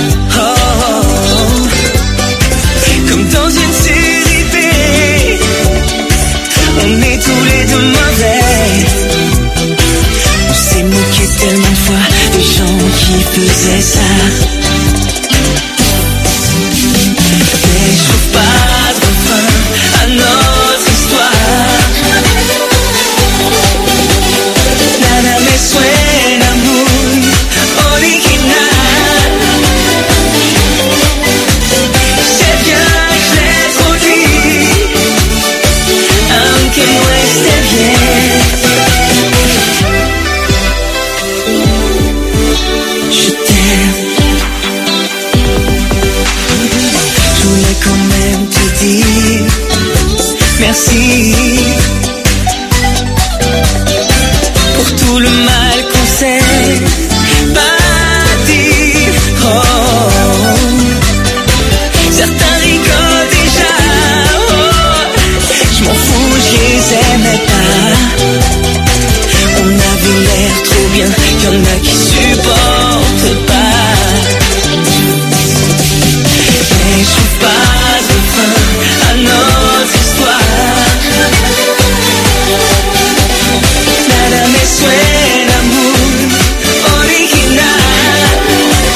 oh, comme dans une série B, on est tous les deux mauvais. On s'est moqué tellement de fois des gens qui faisaient ça. Mais je trouve pas de fin à notre histoire. Nada me suena muy original. C'est bien que je l'ai trop dit, aunque no esté bien. Je t'aime. Je voulais quand même te dire merci pour tout le mal qu'on s'est bâti. Oh, certains rigolent déjà. Oh, je m'en fous, je les aimais pas. On avait l'air trop bien, y'en a qui supportent pas. Mais je trouve pas de fin à notre histoire. Nada me suena muy original.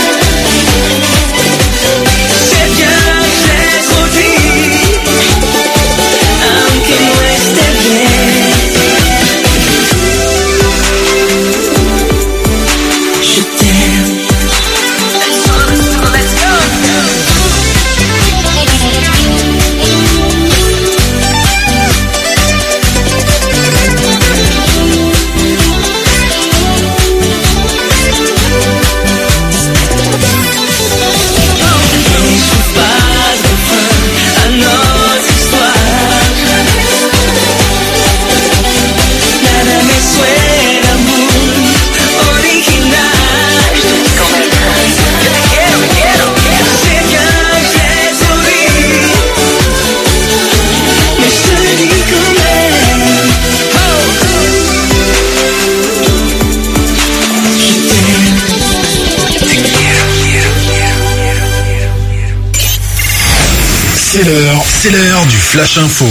C'est bien que je l'ai trop dit, aunque no esté bien. Je t'aime. Let's go. C'est l'heure du Flash Info.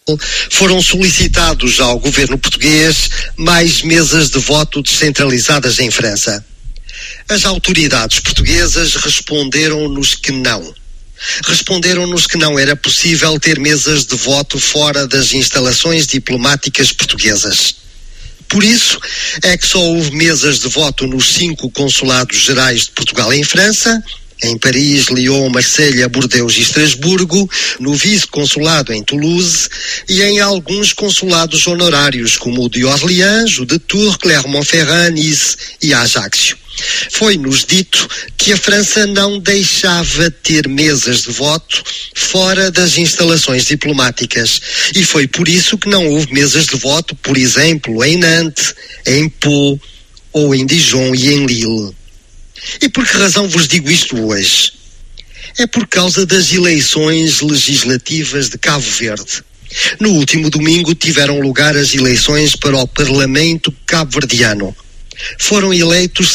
foram solicitados ao governo português mais mesas de voto descentralizadas em França. As autoridades portuguesas responderam-nos que não. Responderam-nos que não era possível ter mesas de voto fora das instalações diplomáticas portuguesas. Por isso é que só houve mesas de voto nos 5 consulados gerais de Portugal em França, em Paris, Lyon, Marselha, Bordeaux e Estrasburgo, no vice-consulado em Toulouse e em alguns consulados honorários, como o de Orléans, o de Tours, Clermont-Ferrand, Nice e Ajaccio. Foi-nos dito que a França não deixava ter mesas de voto fora das instalações diplomáticas e foi por isso que não houve mesas de voto, por exemplo, em Nantes, em Pau ou em Dijon e em Lille. E por que razão vos digo isto hoje? É por causa das eleições legislativas de Cabo Verde. No último domingo tiveram lugar as eleições para o Parlamento cabo-verdiano. Foram eleitos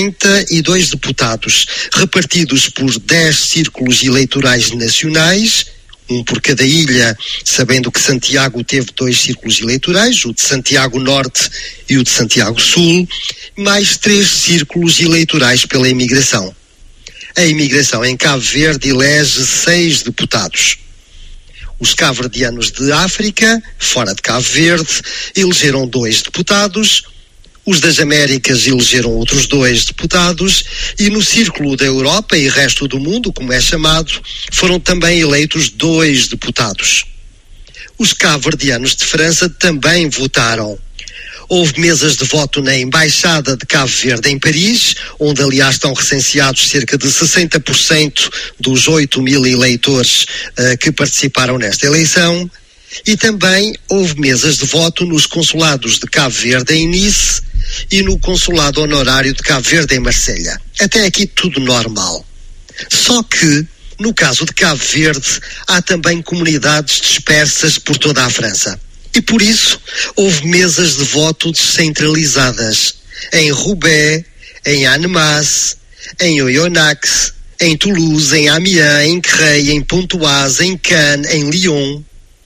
72 deputados, repartidos por 10 círculos eleitorais nacionais, um por cada ilha, sabendo que Santiago teve 2 círculos eleitorais, o de Santiago Norte e o de Santiago Sul, mais 3 círculos eleitorais pela imigração. A imigração em Cabo Verde elege 6 deputados. Os cabo-verdianos de África, fora de Cabo Verde, elegeram 2 deputados, os das Américas elegeram outros 2 deputados e no Círculo da Europa e resto do mundo, como é chamado, foram também eleitos 2 deputados. Os cabo-verdianos de França também votaram. Houve mesas de voto na Embaixada de Cabo Verde em Paris, onde aliás estão recenseados cerca de 60% dos 8.000 eleitores que participaram nesta eleição. E também houve mesas de voto nos consulados de Cabo Verde em Nice e no consulado honorário de Cabo Verde em Marselha. Até aqui tudo normal. Só que, no caso de Cabo Verde, há também comunidades dispersas por toda a França. E por isso, houve mesas de voto descentralizadas em Roubaix, em Annemasse, em Oyonnax, em Toulouse, em Amiens, em Creil, em Pontoise, em Cannes, em Lyon.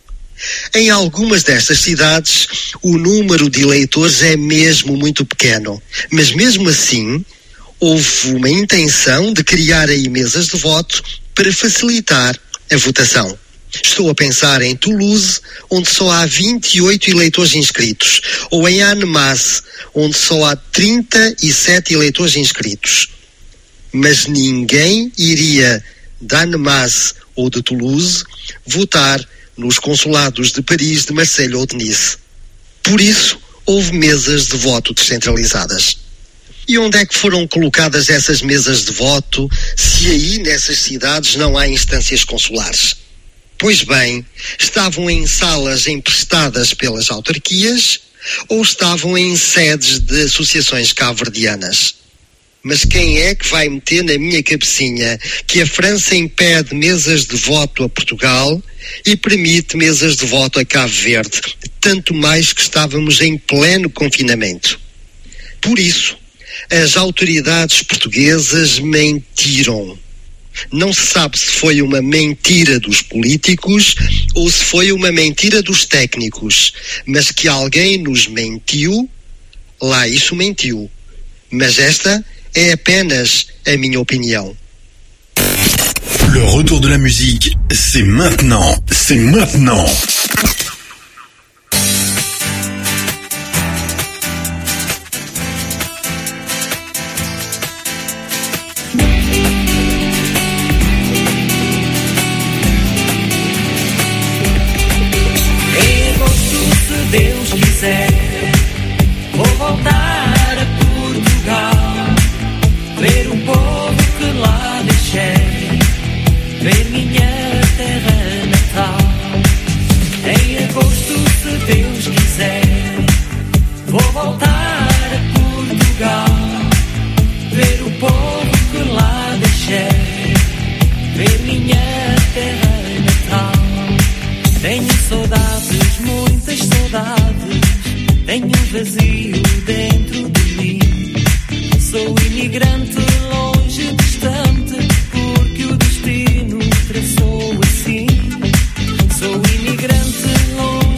Em algumas destas cidades, o número de eleitores é mesmo muito pequeno, mas mesmo assim, houve uma intenção de criar aí mesas de voto para facilitar a votação. Estou a pensar em Toulouse, onde só há 28 eleitores inscritos, ou em Annemasse, onde só há 37 eleitores inscritos. Mas ninguém iria de Annemasse ou de Toulouse votar nos consulados de Paris, de Marselha ou de Nice. Por isso, houve mesas de voto descentralizadas. E onde é que foram colocadas essas mesas de voto, se aí nessas cidades não há instâncias consulares? Pois bem, estavam em salas emprestadas pelas autarquias ou estavam em sedes de associações cabo-verdianas. Mas quem é que vai meter na minha cabecinha que a França impede mesas de voto a Portugal e permite mesas de voto a Cabo Verde, tanto mais que estávamos em pleno confinamento? Por isso, as autoridades portuguesas mentiram. Não se sabe se foi uma mentira dos políticos ou se foi uma mentira dos técnicos, mas que alguém nos mentiu, lá isso mentiu. Mas esta é apenas a minha opinião. Le retour de la musique, c'est maintenant. C'est maintenant. Em agosto, se Deus quiser, vou voltar a Portugal, ver o povo que lá deixei, ver minha terra natal. Em agosto, se Deus quiser, vou voltar a Portugal, ver o povo que lá deixei, ver minha terra natal. Tenho saudades, muitas saudades, tenho um vazio dentro de mim. Sou imigrante longe, distante, porque o destino traçou assim. Sou imigrante longe.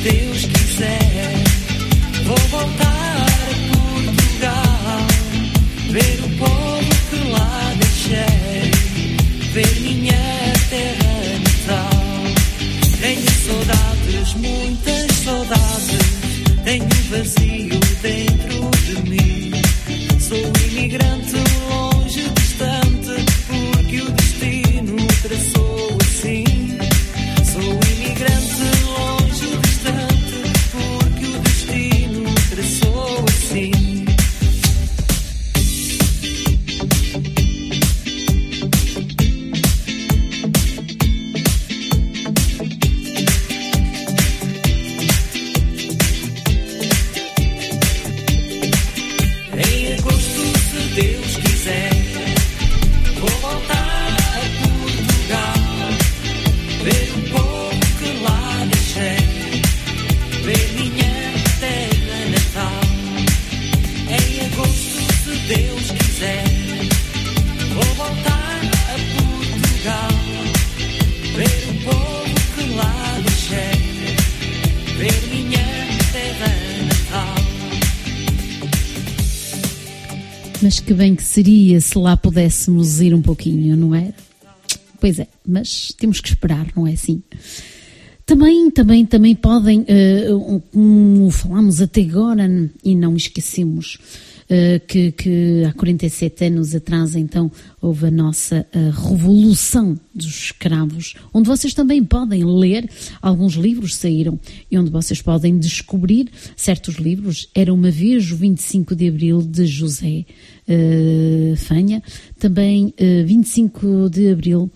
Deus quiser, vou voltar a Portugal, ver o povo que lá deixei, ver minha terra natal. Tenho saudades, muitas saudades, tenho vazio dentro de mim. Sou imigrante longe, distante, porque o destino traçou assim. Sou imigrante longe, distante, porque o destino traçou assim. Em agosto, se Deus quiser, vou voltar a Portugal, ver o povo que lá deixei, ver minha terra natal. Em agosto, se Deus quiser, vou voltar a Portugal, ver o povo que lá deixei, ver minha terra natal. Mas que bem que seria se lá pudéssemos ir um pouquinho, não é? Pois é, mas temos que esperar, não é assim? Também podem, como falámos até agora, e não esquecemos que há 47 anos atrás, então, houve a nossa Revolução dos Escravos, onde vocês também podem ler, alguns livros saíram, e onde vocês podem descobrir certos livros. Era uma vez o 25 de Abril, de José Fanha. Também 25 de Abril,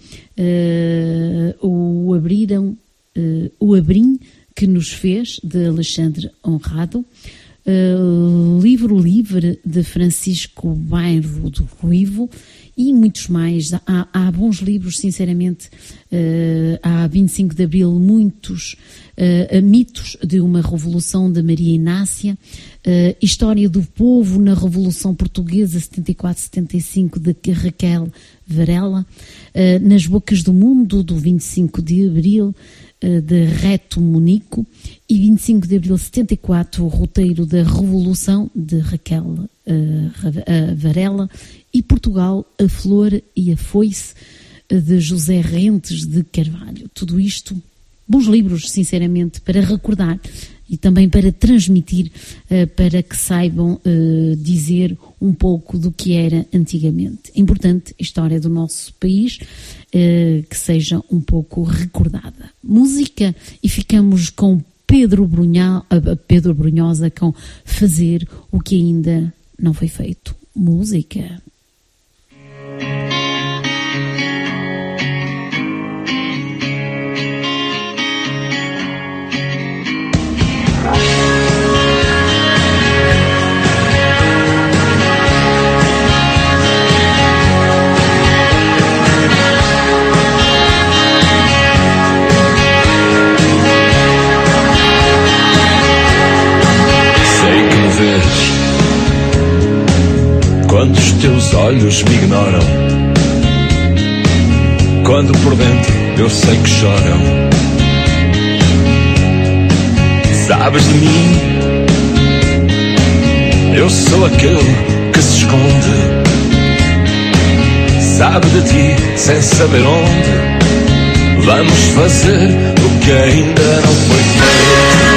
o Abrim que nos fez, de Alexandre Honrado. Livro Livre, de Francisco Bairro do Ruivo, e muitos mais. Há bons livros, sinceramente. Há 25 de Abril, muitos mitos de uma revolução, de Maria Inácia, História do Povo na Revolução Portuguesa 74-75, de Raquel Varela, Nas Bocas do Mundo, do 25 de Abril, de Reto Munico, e 25 de Abril 74, o Roteiro da Revolução, de Raquel Varela, e Portugal, a Flor e a Foice, de José Rentes de Carvalho. Tudo isto, bons livros, sinceramente, para recordar e também para transmitir, para que saibam dizer um pouco do que era antigamente. É importante a história do nosso país, que seja um pouco recordada. Música, e ficamos com Pedro Brunhosa, com Fazer o que ainda não foi feito. Música. Quando os teus olhos me ignoram, quando por dentro eu sei que choram, sabes de mim, eu sou aquele que se esconde, sabe de ti sem saber onde, vamos fazer o que ainda não foi feito.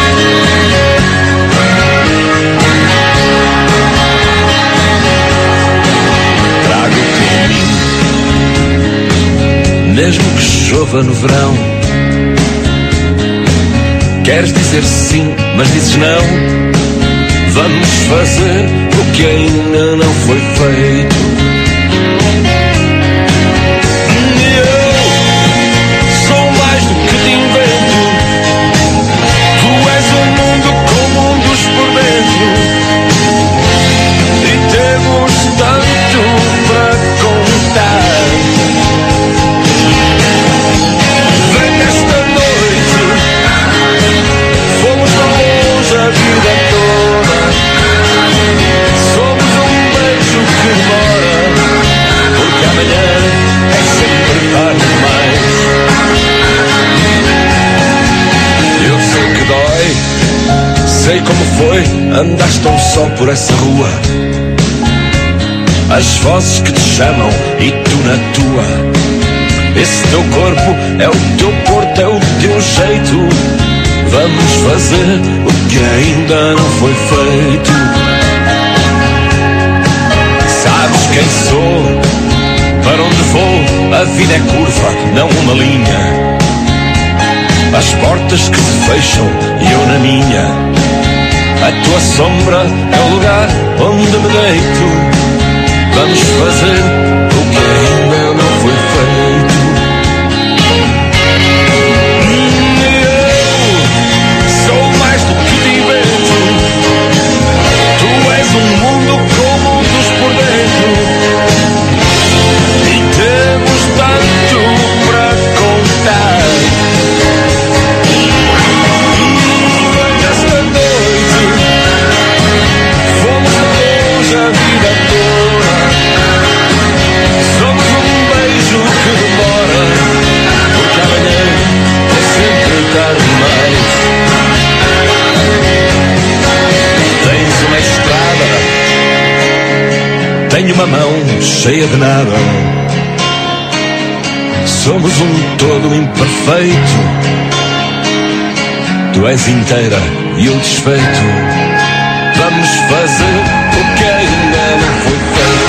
Mesmo que chova no verão, queres dizer sim, mas dizes não. Vamos fazer o que ainda não foi feito. E eu sou mais do que te invento. Tu és um mundo com mundos por dentro, e temos tanto para contar. A vida toda somos um beijo que demora. Sei como foi, andaste tão só por essa rua. As vozes que te chamam e tu na tua. Esse teu corpo é o teu porto, é o teu jeito. Vamos fazer o que ainda não foi feito. Sabes quem sou, para onde vou, a vida é curva, não uma linha. As portas que se fecham e eu na minha. A tua sombra é o lugar onde me deito. Vamos fazer o que ainda não foi feito. Eu sou mais do que te invento. Tu és um mundo com mundos por dentro. E temos tanto para contar. Esta noite fomos longe a vida toda. Somos um beijo que demora, porque amanhã é sempre tarde demais. Tens uma estrada, tenho uma mão cheia de nada. Somos um todo imperfeito. Tu és inteira e eu desfeito. Vamos fazer o que ainda não foi feito.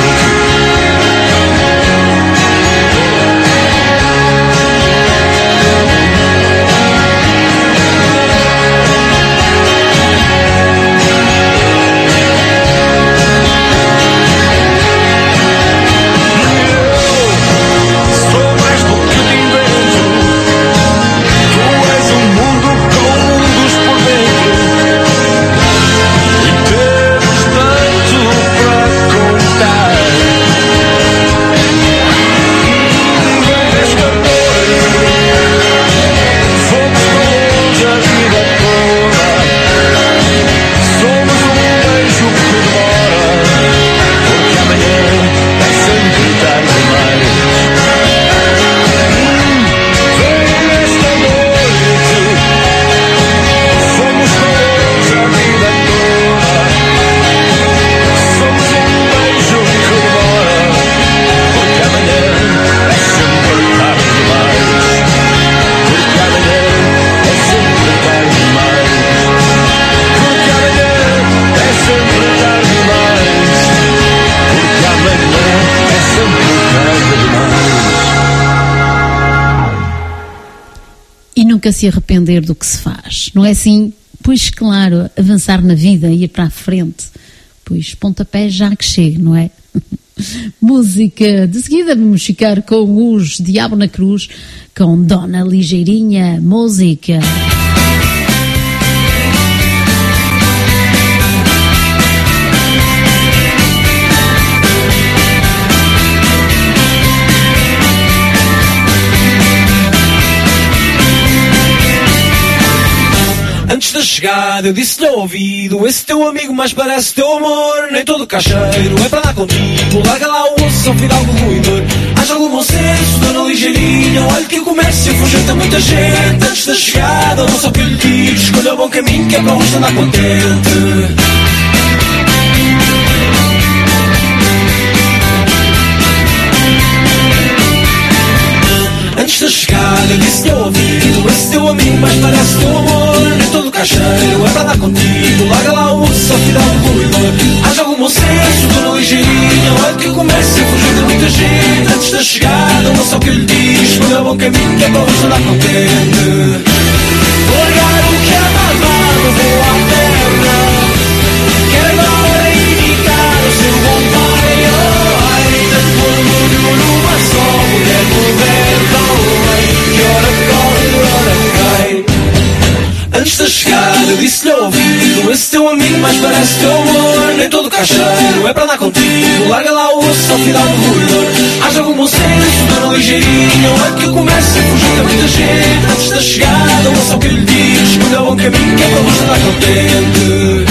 Nunca se arrepender do que se faz, não é assim? Pois claro, avançar na vida e ir para a frente, pois pontapé já que chega, não é? Música, de seguida vamos ficar com os Diabo na Cruz, com Dona Ligeirinha, música. Antes da chegada eu disse-lhe ao ouvido: esse teu amigo mais parece teu amor. Nem todo caixeiro é para dar contigo. Larga lá o osso, só fidalgo ruidor. Haja algum bom senso, Dona Ligeirinha. Olha que o comércio afugenta muita gente. Antes da chegada não só que eu lhe digo: escolha o bom caminho que é para o rosto andar contente. Antes da chegada disse-lhe ao ouvido: esse teu amigo mais parece teu amor. Nem todo caixeiro é para dar contigo. Larga lá o osso, só fidalgo ruidor. Haja algum bom senso, Dona Ligeirinha. Olha que o comércio fugiu de muita gente. Antes da chegada não só que eu lhe digo: escolha o bom caminho que é para o rosto andar contente. Vou largar o que é mamado, vou à terra. Quero agora imitar o seu bom pai. Ai, tanto orgulho numa só mulher moderna. Antes da chegada disse-lhe ao ouvido: esse teu amigo mais parece teu amor. Nem todo caixeiro é para dar contigo. Larga lá o osso, só final do ruidor. Haja algum bom senso, Dona Ligeirinha. Olha que o comércio fugiu de muita gente. Antes da chegada, ouça o que eu lhe digo: escolha o bom caminho que é para vos andar contente.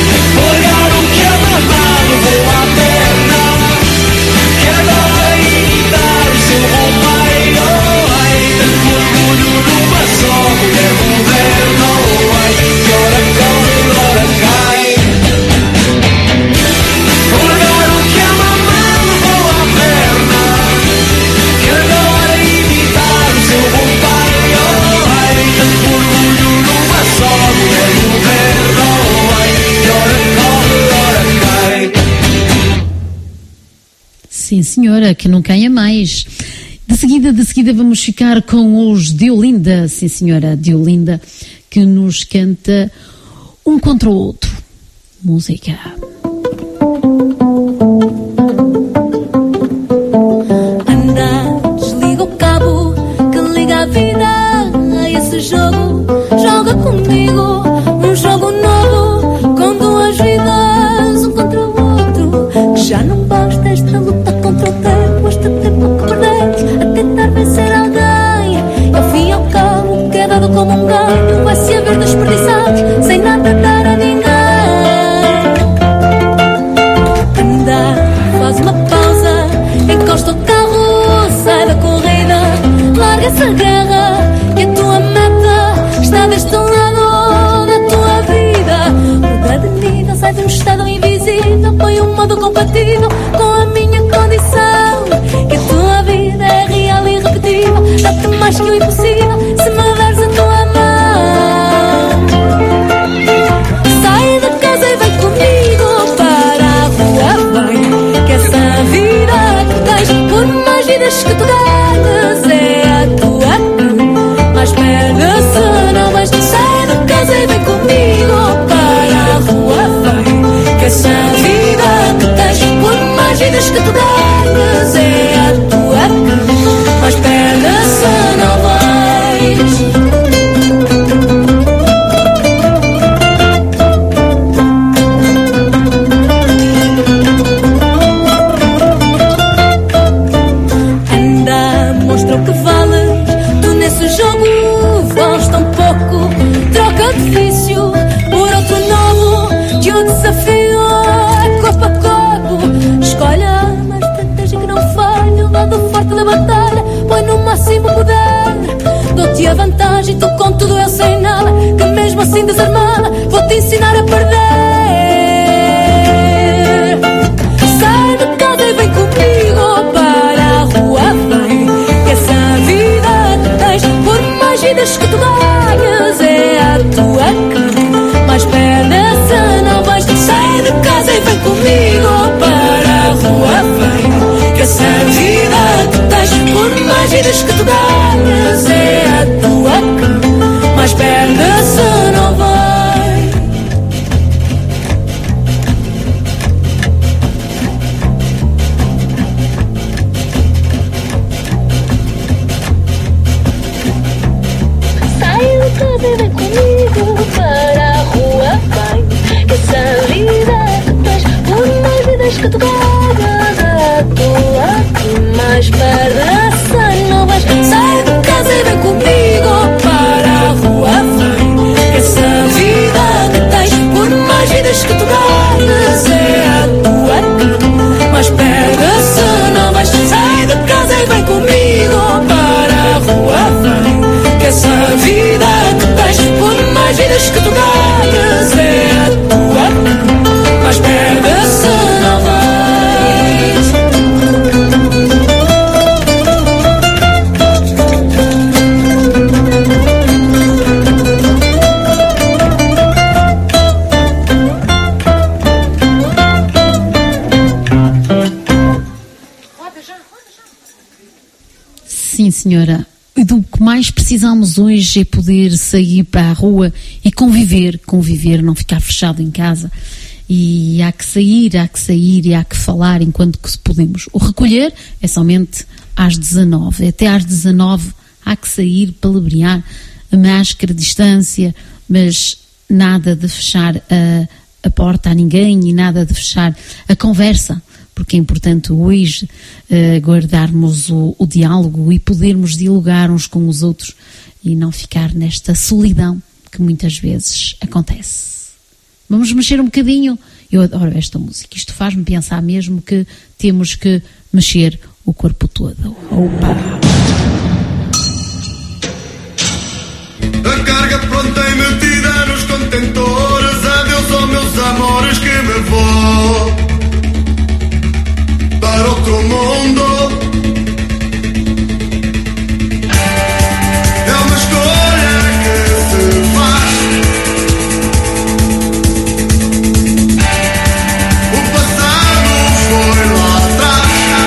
Vou largar o que é mamado, vou à perna. Quero agora ir Sim, senhora, que não caia mais. De seguida vamos ficar com os Deolinda, sim, senhora, Deolinda, que nos canta um contra o outro. Música. Anda, desliga o cabo que liga a vida a esse jogo. Joga comigo um jogo novo com duas vidas, um contra o outro. Que já não basta esta luta contra o tempo, este tempo que perdemos a tentar vencer alguém. E ao fim e ao cabo, que é dado como um ganho, vai se haver desperdiçado sem nada dar a ninguém. Anda, faz uma pausa, encosta o carro, sai da corrida, larga essa guerra e a tua meta está deste lado da tua vida. Muda de nível, sai de um estado invisível, põe um modo compatível com a minha condição. Que a tua vida é real e irrepetível, dá-te mais que o impossível se me deres a tua mão. Sai da casa e vem comigo para a rua, vem, que essa vida que tens, por mais vidas que tu ganhes, é a tua que mais perde se não vais. Sai da casa e vem comigo para a rua, vem, que essa vida que tens, por mais vidas que tu ganhes, é a tua que mais perde se não vais. Anda, mostra o que vales, tu nesse jogo vales tão pouco. Troca de vício por outro novo, que o desafio é corpo a corpo. Escolhe a arma, estratégia que não falha, o lado forte da batalha, põe no máximo poder. Dou-te a vantagem, tu com tudo eu sem nada, que mesmo assim desarmada vou-te ensinar a perder. Sai de casa e vem comigo para a rua, vem, que essa vida que tens, por mais vidas que tu ganhas, é a tua que mais perde se não vais. Sai de casa e vem comigo para a rua, vem, que essa vida que tens, por mais vidas que tu ganhas, é a tua que mais perde se não vai. Sai de casa e vem comigo para a rua, vem, que essa vida que tens, por mais vidas que tu ganhas, é a tua que mais perde se não vais. Sai de casa e vem comigo para a rua, vem, que essa vida que tens, por mais vidas que tu ganhas, é a tua que mais perde se não vais. Sai de casa e vem comigo para a rua, vem, que essa vida que tens, por mais vidas que tu ganhas, é a tua que mais perde se não vais. Sim, senhora. Do que mais precisamos hoje é poder sair para a rua e conviver, não ficar fechado em casa. E há que sair e há que falar enquanto que podemos. O recolher é somente às 19. Até às 19 há que sair, palebrear, a máscara, a distância, mas nada de fechar a porta a ninguém e nada de fechar a conversa. Porque é importante hoje guardarmos o diálogo e podermos dialogar uns com os outros e não ficar nesta solidão que muitas vezes acontece. Vamos mexer um bocadinho. Eu adoro esta música. Isto faz-me pensar mesmo que temos que mexer o corpo todo. Opa! A carga pronta e metida nos contentores. Adeus aos meus amores que me vou para outro mundo. É uma escolha que se faz. O passado foi lá atrás.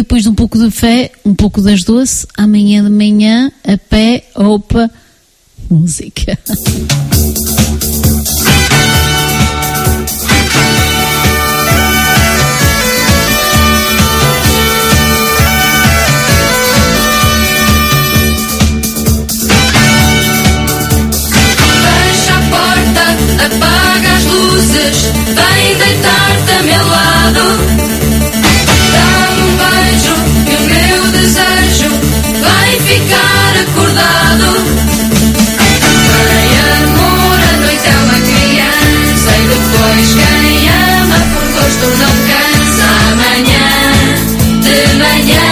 depois de um pouco de fé, um pouco das doce, amanhã de manhã, a pé, opa, música. Fecha a porta, apaga as luzes, vem deitar-te a meu lado. Dá-me um beijo e o meu desejo vai ficar acordado. Vem amor, a noite é uma criança e depois quem ama por gosto não cansa. Amanhã, de manhã,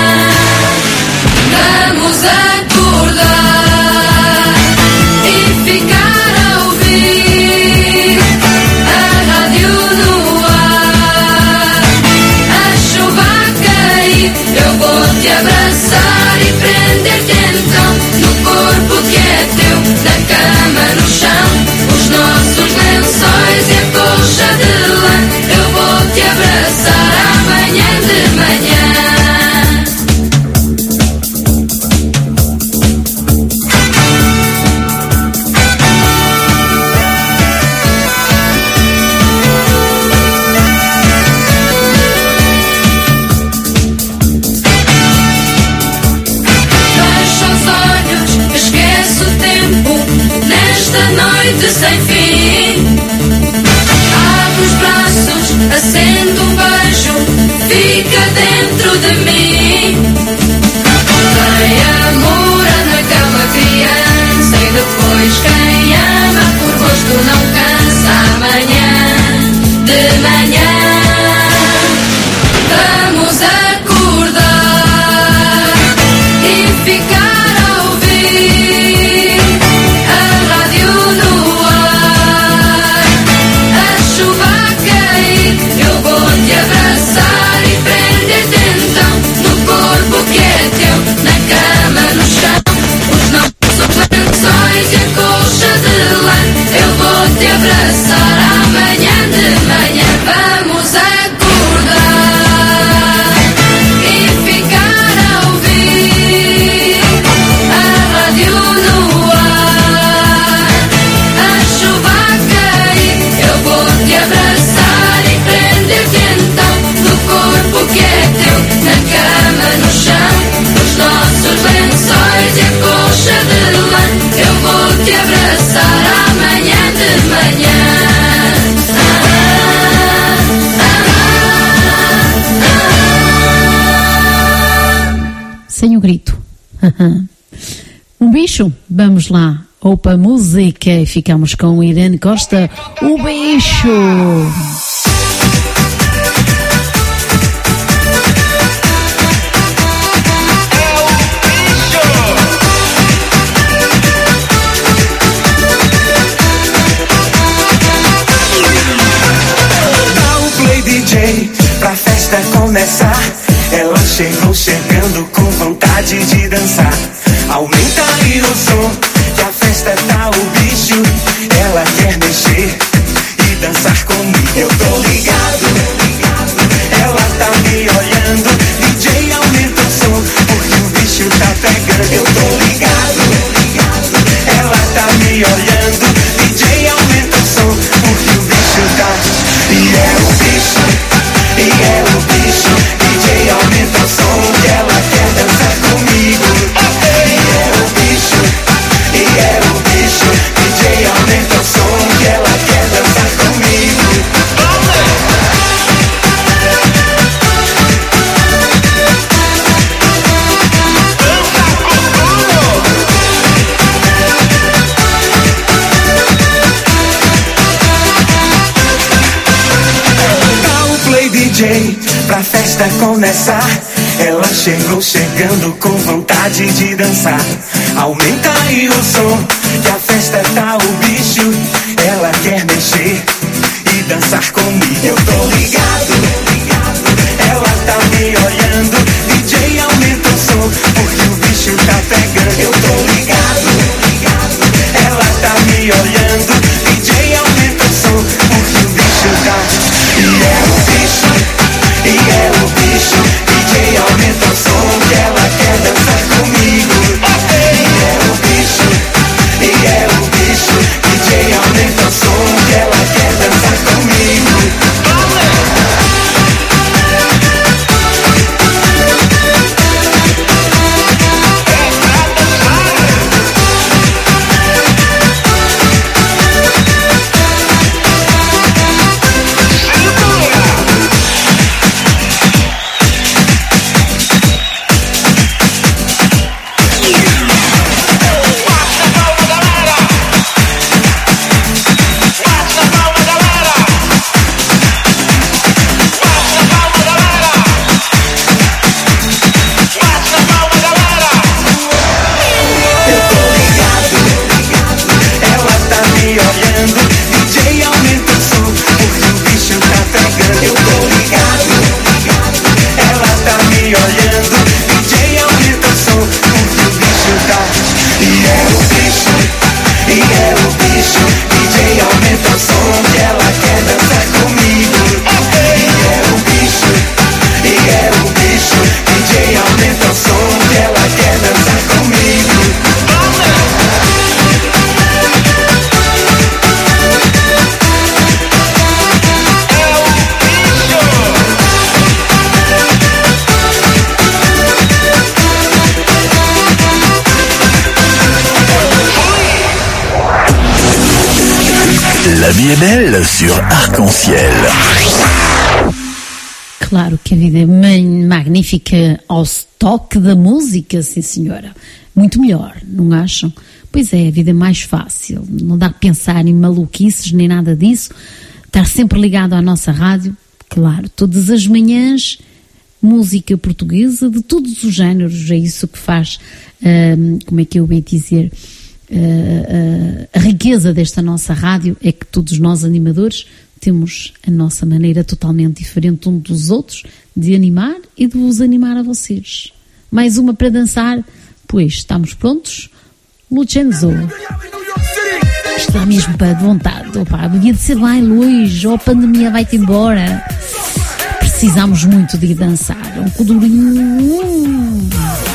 vamos acordar e ficar a ouvir a rádio no ar. A chuva a cair, eu vou te abraçar e prender-te então no corpo que é teu, na cama, no chão, os nossos lençóis e a colcha de lã. Eu vou te abraçar amanhã de manhã. Fecha os olhos, esquece o tempo nesta noite sem fim. Abre os braços, acende um beijo, fica dentro de mim. Vem amor, na cama criança e depois quem ama por gosto não cansa. Amanhã, de manhã, vamos acordar e ficar a ouvir a rádio no ar. A chuva a cair, eu vou te abraçar e prender-te então no corpo que é teu, na cama, no chão, os nossos lençóis e a colcha de lã. Eu vou te abraçar amanhã de manhã. Vamos acordar e ficar a ouvir a rádio no ar. A chuva a cair, eu vou te abraçar e prender-te então no corpo que é teu, na cama, no chão, os nossos lençóis e a colcha de lã. Eu vou te abraçar amanhã de manhã. Sem o grito. Um bicho? Vamos lá. Opa música e ficamos com Irene Costa. O bicho. Dá o play DJ pra festa começar. Ela chegou chegando com vontade de dançar. Aumenta aí o som, que a festa tá o bicho. Ela quer mexer e dançar comigo. Eu tô ligado, ela tá me olhando. DJ aumenta o som, porque o bicho tá pegando. Eu tô ligado, ela tá me olhando. DJ aumenta o som, porque o bicho tá. E é o bicho, e é o bicho. DJ aumenta o som, que ela quer dançar comigo. E é o bicho, e é o bicho. DJ aumenta o som, que ela quer dançar comigo. Dá o play DJ pra festa começar. Ela chegou chegando com vontade de dançar. Aumenta aí o som, que a festa tá o bicho. Ela quer mexer e dançar comigo. Eu tô ligado, ela tá me olhando. DJ aumenta o som, porque o bicho tá pegando. Eu tô ligado, ela tá me olhando. DJ aumenta o som, porque o bicho tá. E é o bicho, e é o bicho. DJ La vie est belle sur Arc-en-Ciel. Claro que a vida é magnífica ao toque da música, sim senhora. Muito melhor, não acham? Pois é, a vida é mais fácil. Não dá a pensar em maluquices nem nada disso. Estar sempre ligado à nossa rádio. Claro, todas as manhãs, música portuguesa de todos os géneros. É isso que faz, como é que eu ia dizer, a riqueza desta nossa rádio é que todos nós animadores temos a nossa maneira totalmente diferente um dos outros de animar e de vos animar a vocês. Mais uma para dançar, pois estamos prontos? Lucenzo. Está mesmo para de vontade. Opa, devia de ser lá em Luís, ou a pandemia vai-te embora. Precisamos muito de dançar. Um codurinho.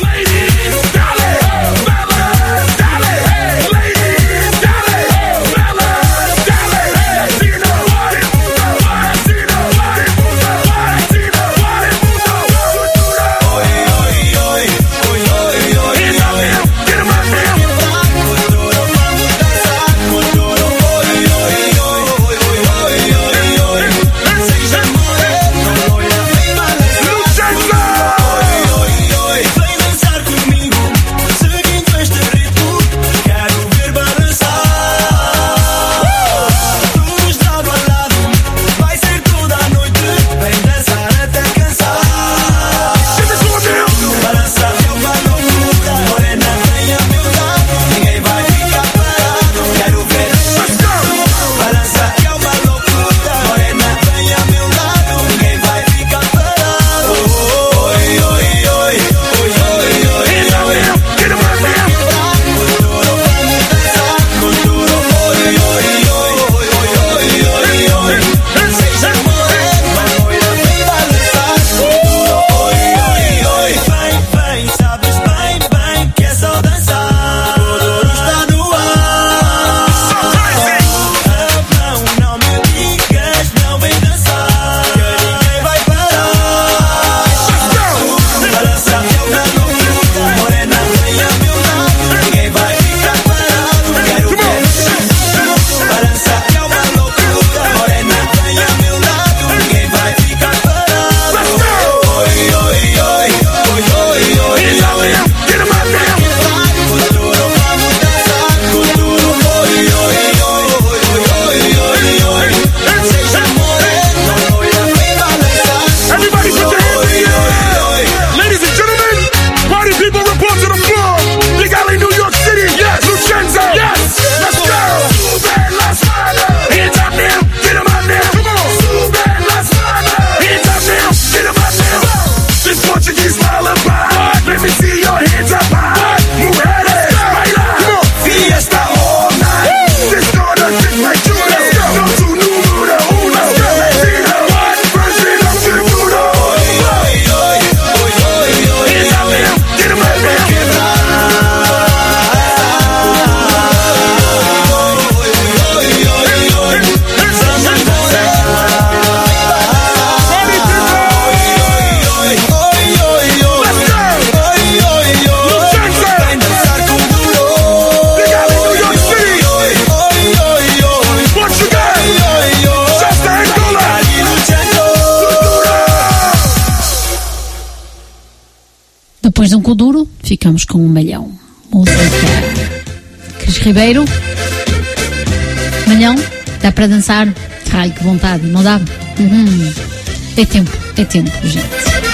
Depois de um Kuduro, ficamos com um Malhão. Música. Cris Ribeiro. Malhão, dá para dançar? Ai, que vontade, não dá? É tempo, gente.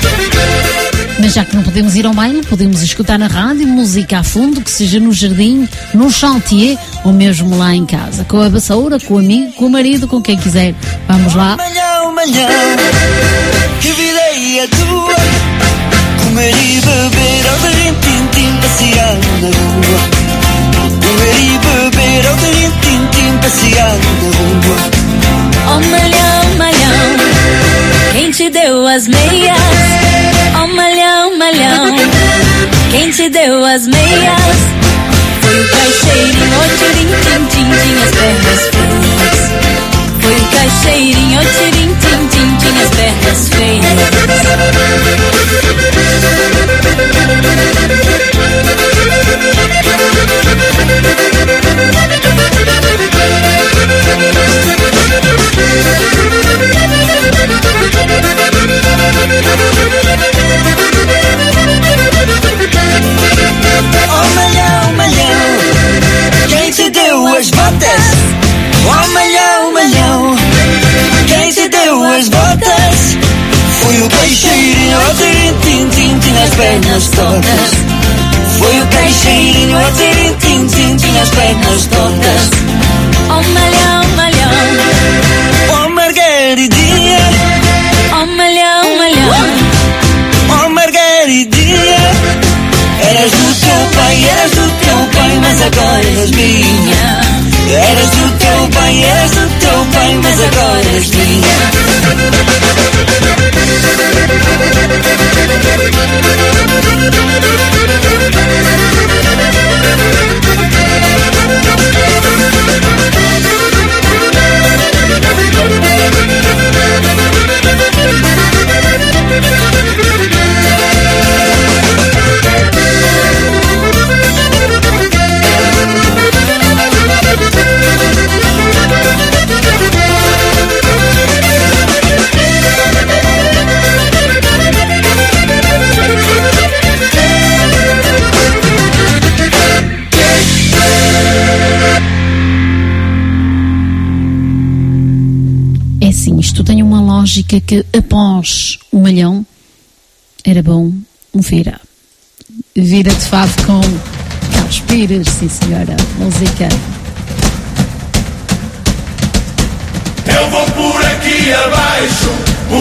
Mas já que não podemos ir ao baile, podemos escutar na rádio, música a fundo, que seja no jardim, no chantier ou mesmo lá em casa. Com a vassoura, com o amigo, com o marido, com quem quiser. Vamos lá. Malhão, malhão, que vida é a tua? Comer e beber ao tintim, passear na rua. Comer e beber ao tintim, passear na rua. Oh malhão, malhão, quem te deu as meias? Oh malhão, malhão, quem te deu as meias? Foi o caixeirinho, tirim, tim, tim, tinha as pernas feias. Foi o caixeirinho, tirim, tim, tim, tinha as pernas feias. pernas tortas. Foi o caixeirinho a tintim, tinha as pernas tortas. Oh malhão, malhão, Oh Margaridinha, oh malhão, malhão. oh Margaridinha. Eras do teu pai, mas agora és minha. Eras do teu pai, mas agora és minha. É assim, isto tem uma lógica que após o Malhão era bom um vira. Vira de fado com Carlos Pires, sim senhora, música. Eu vou por aqui abaixo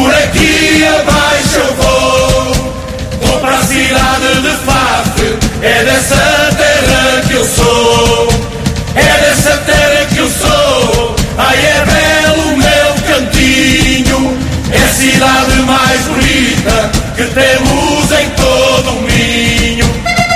eu vou para a cidade de Faf, é dessa terra que eu sou, é dessa terra que eu sou. Ai, é belo o meu cantinho, é a cidade mais bonita que temos em todo o Minho.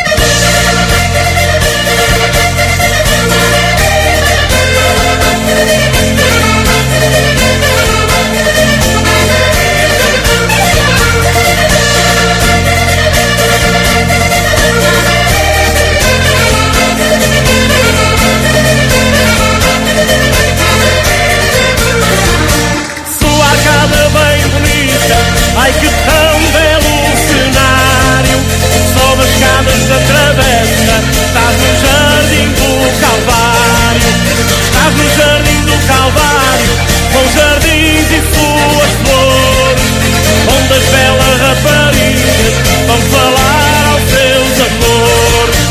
Ai, que tão belo cenário, sob as escadas da travessa, estás no jardim do Calvário, estás no jardim do Calvário, com jardins e suas flores, onde as belas raparigas vão falar aos seus amores.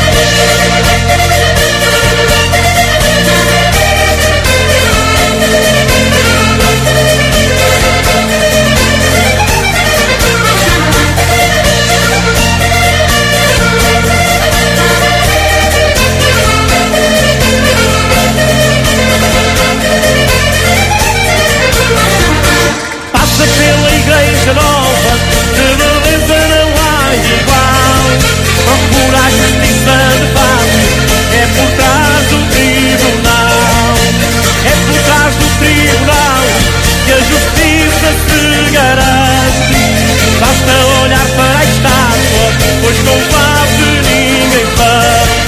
Pela igreja nova, de beleza não há igual. Procura a justiça de paz, é por trás do tribunal. É por trás do tribunal que a justiça se garante. Basta olhar para a estátua, pois com face ninguém faz.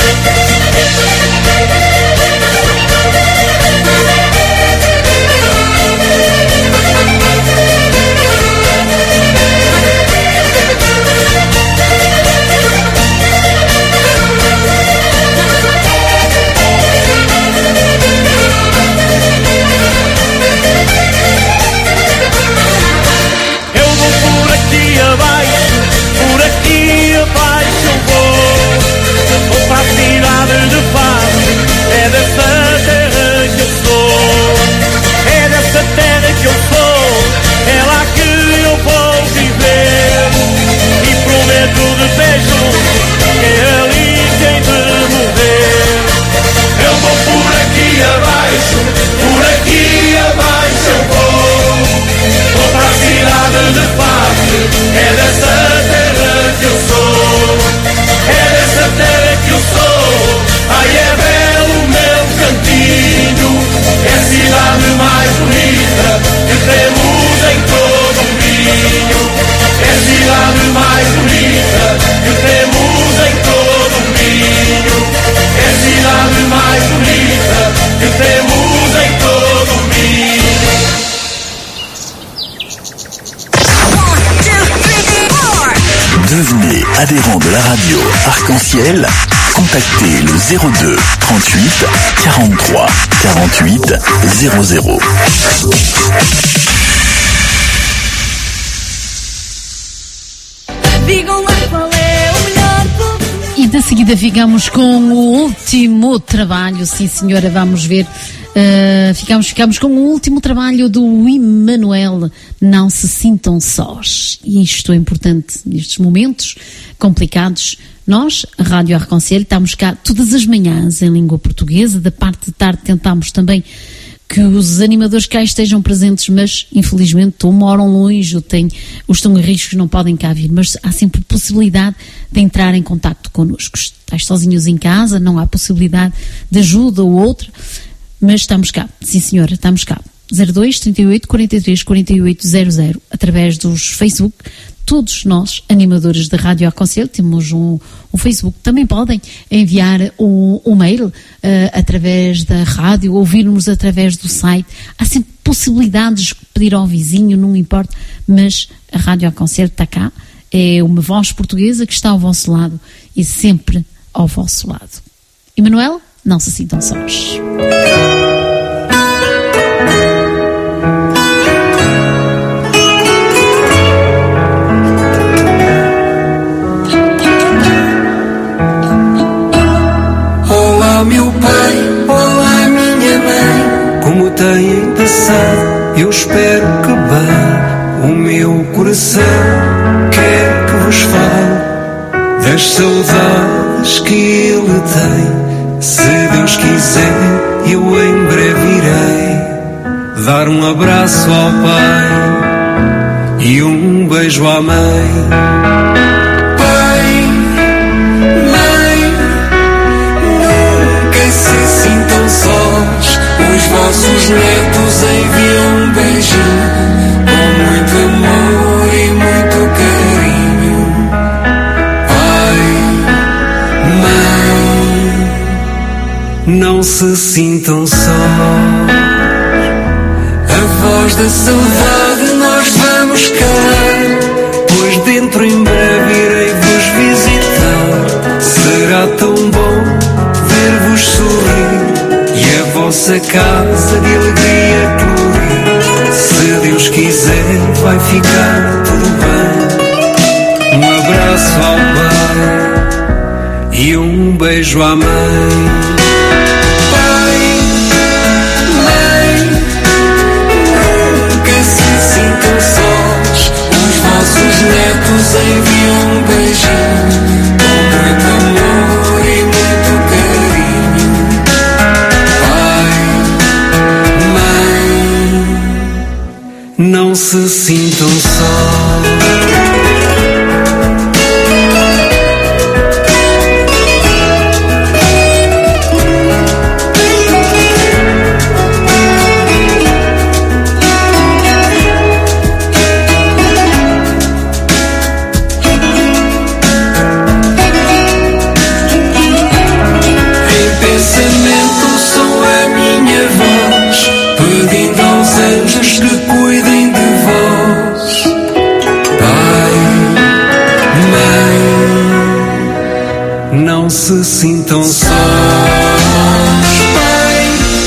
Devenez adhérent de la radio Arc-en-Ciel. Contactez le 02 38 43 48 00. Digam lá qual é seguida ficamos com o último trabalho, sim senhora, vamos ver. Ficamos com o último trabalho do Emanuel, Não Se Sintam Sós. E isto é importante nestes momentos complicados. Nós, a Rádio Arconcelho, estamos cá todas as manhãs em língua portuguesa. Da parte de tarde tentamos também que os animadores cá estejam presentes, mas infelizmente ou moram longe ou estão a riscos, não podem cá vir, mas há sempre possibilidade de entrar em contacto connosco. Estás sozinhos em casa, não há possibilidade de ajuda ou outra, mas estamos cá, sim senhora, estamos cá. 02 38 43 48 00, através dos Facebook. Todos nós, animadores da Rádio Arconcelho, temos um Facebook. Também podem enviar um mail através da rádio, ouvir-nos através do site. Há sempre possibilidades de pedir ao vizinho, não importa, mas a Rádio Arconcelho está cá. É uma voz portuguesa que está ao vosso lado e sempre ao vosso lado. Emanuel, não se sintam sós. Olá meu pai, olá minha mãe, como têm passado? Eu espero que bem. O meu coração quer que vos fale das saudades que ele tem. Se Deus quiser, eu em breve irei dar um abraço ao pai e um beijo à mãe. Pai, mãe, nunca se sintam sós. Os vossos netos enviam um beijinho com muito amor e muito carinho. Pai, mãe, não se sintam sós. A voz da saudade nós vamos calar, pois dentro em breve irei vos visitar. Será tão bom ver-vos sorrir e a vossa casa de alegria colorir. Se Deus quiser vai ficar tudo bem. Um abraço ao pai e um beijo à mãe. Os netos enviam um beijinho com muito amor e muito carinho. Pai, mãe, não se sintam sós. Se sintam sós. Pai,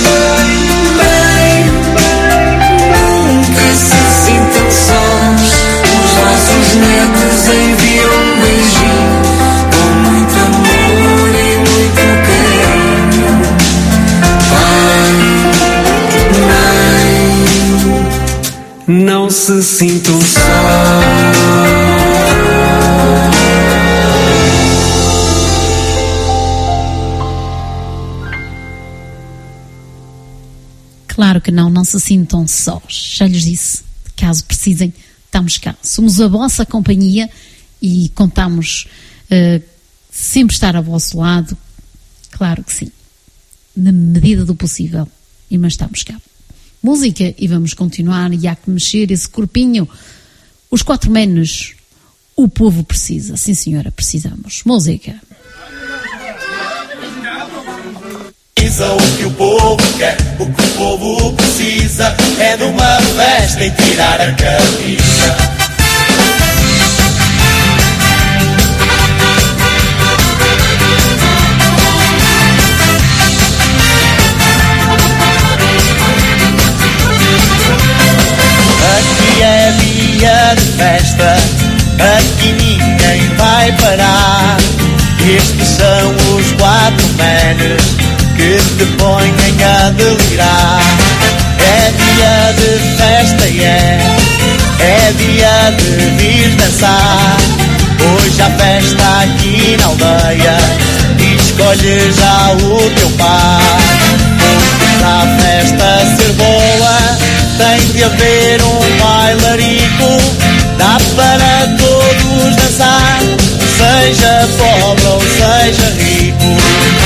mãe, nunca se sintam sós. Os vossos netos enviam um beijinho com muito amor e muito carinho. Pai, mãe, não se sintam sós. Claro que não se sintam sós. Já lhes disse, caso precisem, estamos cá. Somos a vossa companhia e contamos sempre estar ao vosso lado. Claro que sim. Na medida do possível. Mas estamos cá. Música e vamos continuar. E há que mexer esse corpinho. Os 4 menos. O povo precisa. Sim senhora, precisamos. Música. O que o povo quer, o que o povo precisa é de uma festa e tirar a camisa. Aqui é dia de festa, aqui ninguém vai parar. Este são os 4 manos que te põem a delirar. É dia de festa e é dia de vir dançar. Hoje há festa aqui na aldeia e escolhe já o teu par. Porque para a festa ser boa tem de haver um bailarico. Dá para todos dançar, seja pobre ou seja rico.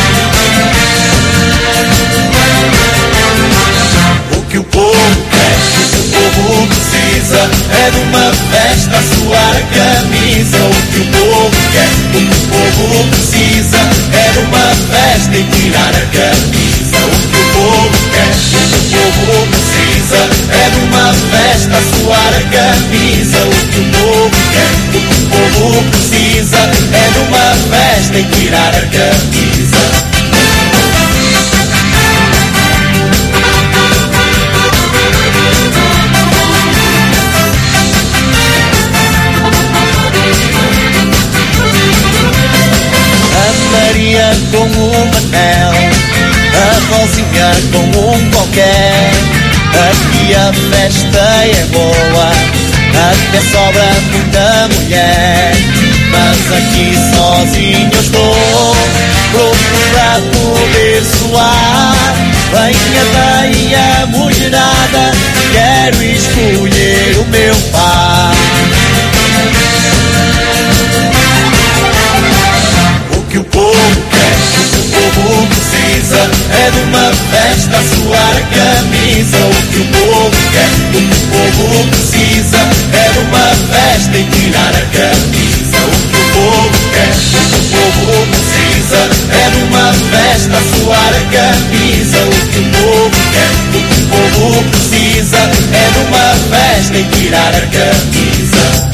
O que o povo quer, o que o povo precisa é de uma festa a suar a camisa. O que o povo quer, o que o povo precisa é de uma festa e tirar a camisa. O que o povo quer, o que o povo precisa é de uma festa a suar a camisa. O que o povo quer, o que o povo precisa é de uma festa e tirar a camisa. Com um anel, a Rosinha com um qualquer. Aqui a festa é boa, até sobra muita mulher. Mas aqui sozinho eu estou, pronto para poder soar. Venha daí a mulherada, quero escolher o meu par. O que o povo quer, o que o povo precisa é de uma festa a suar a camisa. O que o povo quer, o que o povo precisa é de uma festa e tirar a camisa. O que o povo quer, o que o povo precisa é de uma festa a suar a camisa. O que o povo quer, o que o povo precisa é de uma festa e tirar a camisa.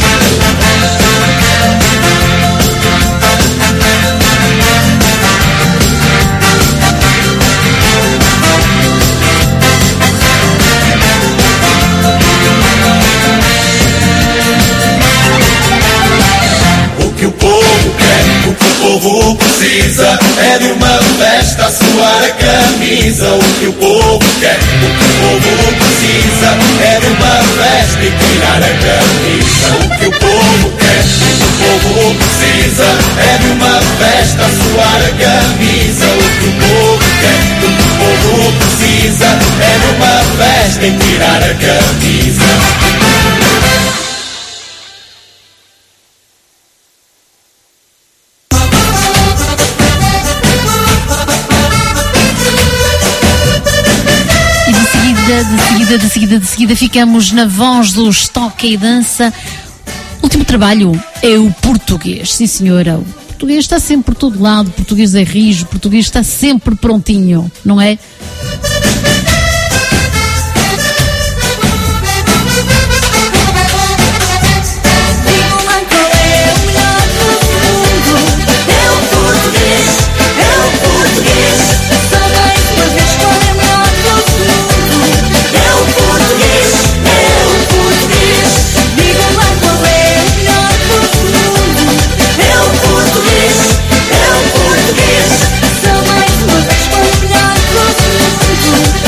O povo precisa é de uma festa a suar a camisa. O que o povo quer, o que o povo precisa é de uma festa e tirar a camisa. O que o povo quer, o que o povo precisa é de uma festa a suar a camisa. O que o povo quer, o que o povo precisa é de uma festa e tirar a camisa. De seguida ficamos na voz do Estoque e Dança. O último trabalho é o português, sim senhora. O português está sempre por todo lado, o português é rijo, o português está sempre prontinho, não é? Só mais uma vez, qual é o melhor do mundo?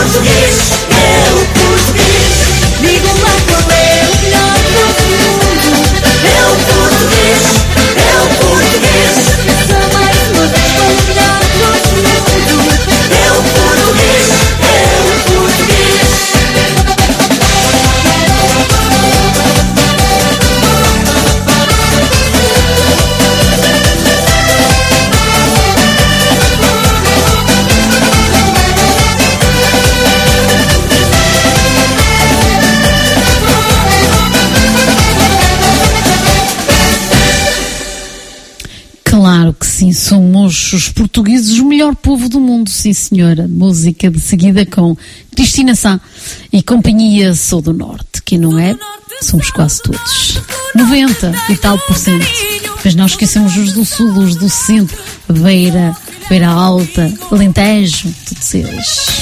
português, é o português. Digam lá qual é o melhor do mundo. É o português, é o português. Só mais uma vez com o melhor do mundo. É o português, é o português. Claro que sim, somos os portugueses o melhor povo do mundo, sim senhora. Música de seguida com Cristina Sá e companhia Sou do Norte, que não é? Somos quase todos. 90 e tal %. Mas não esquecemos os do Sul, os do Centro, Beira Alta, Alentejo, todos eles.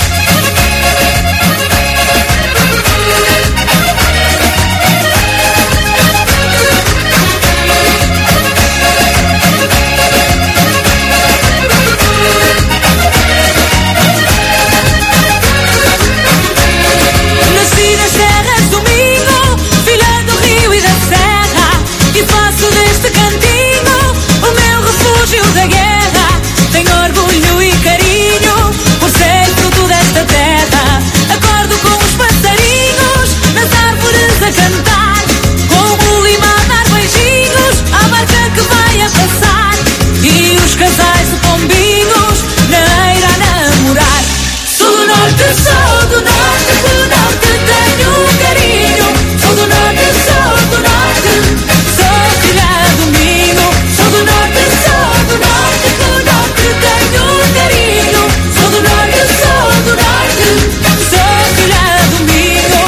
Nasci nas terras do Minho, filha do rio e da serra, e faço deste cantinho o meu refúgio da guerra. Tenho orgulho e carinho por ser fruto desta terra. Acordo com os passarinhos nas árvores a cantar, com o lima a dar beijinhos à barca que vai a passar, e os casais de pombinhos na eira a namorar. Sou do norte, sou do norte, do norte tenho carinho. Sou do norte, sou do norte, sou filha do Minho. Sou do norte, sou do norte, do norte tenho carinho. Sou do norte, sou do norte, sou filha do Minho.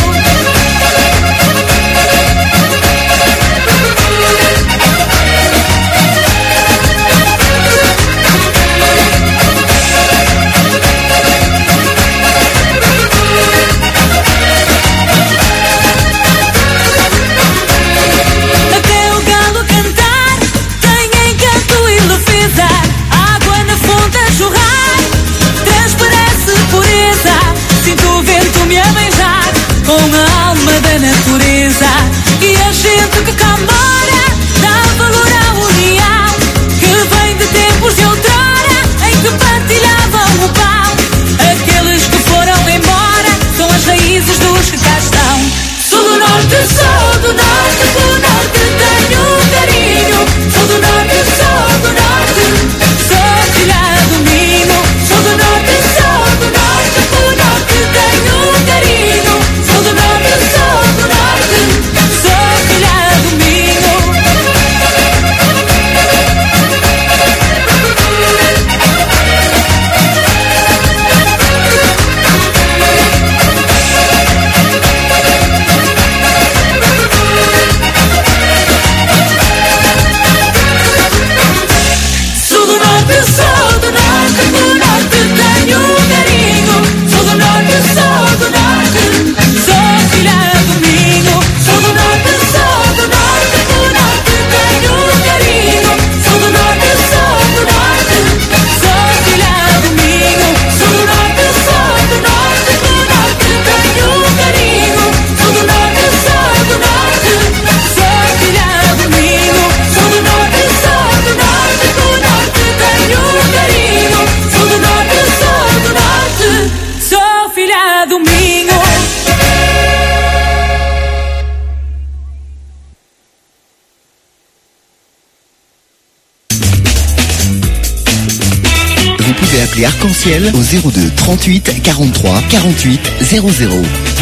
Até o galo cantar tem encanto e leveza. Água na fonte a jorrar transparece pureza. Sinto o vento me a beijar com a alma da natureza. E a gente que cá mora dá valor à união, que vem de tempos de outrora em que partilhavam o pão. Aqueles que foram embora são as raízes dos que cá estão. Sou do norte, sou do norte, do norte tenho carinho. Sou do norte, sou do norte, sou filha do Minho. Sou do norte, sou do norte, do norte tenho carinho. Sou do norte, sou do norte, sou filha do Minho. Sou do norte, sou do norte, do norte tenho carinho. Sou do norte, sou do norte, sou filha do Minho. Sou do norte, sou do norte, do norte tenho carinho. Sou do norte, sou do norte, sou filha do Minho. Sou do norte, sou do norte, do norte tenho carinho. Sou do norte, sou do norte, sou filha do Minho. Sou do norte, sou do norte, do norte tenho carinho. Sou do norte, sou do norte, sou filha do Minho. Vous pouvez appeler Arc-en-Ciel au 02 38 43 48 00.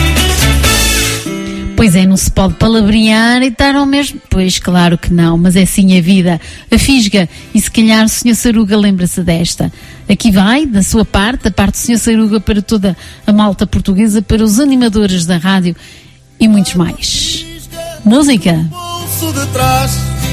Pois é, não se pode palavrear e estar ao mesmo... Pois, claro que não, mas é assim a vida. A fisga, e se calhar o Sr. Saruga lembra-se desta. Aqui vai, da sua parte, a parte do Sr. Saruga para toda a malta portuguesa, para os animadores da rádio e muitos mais. Música. Bolso de trás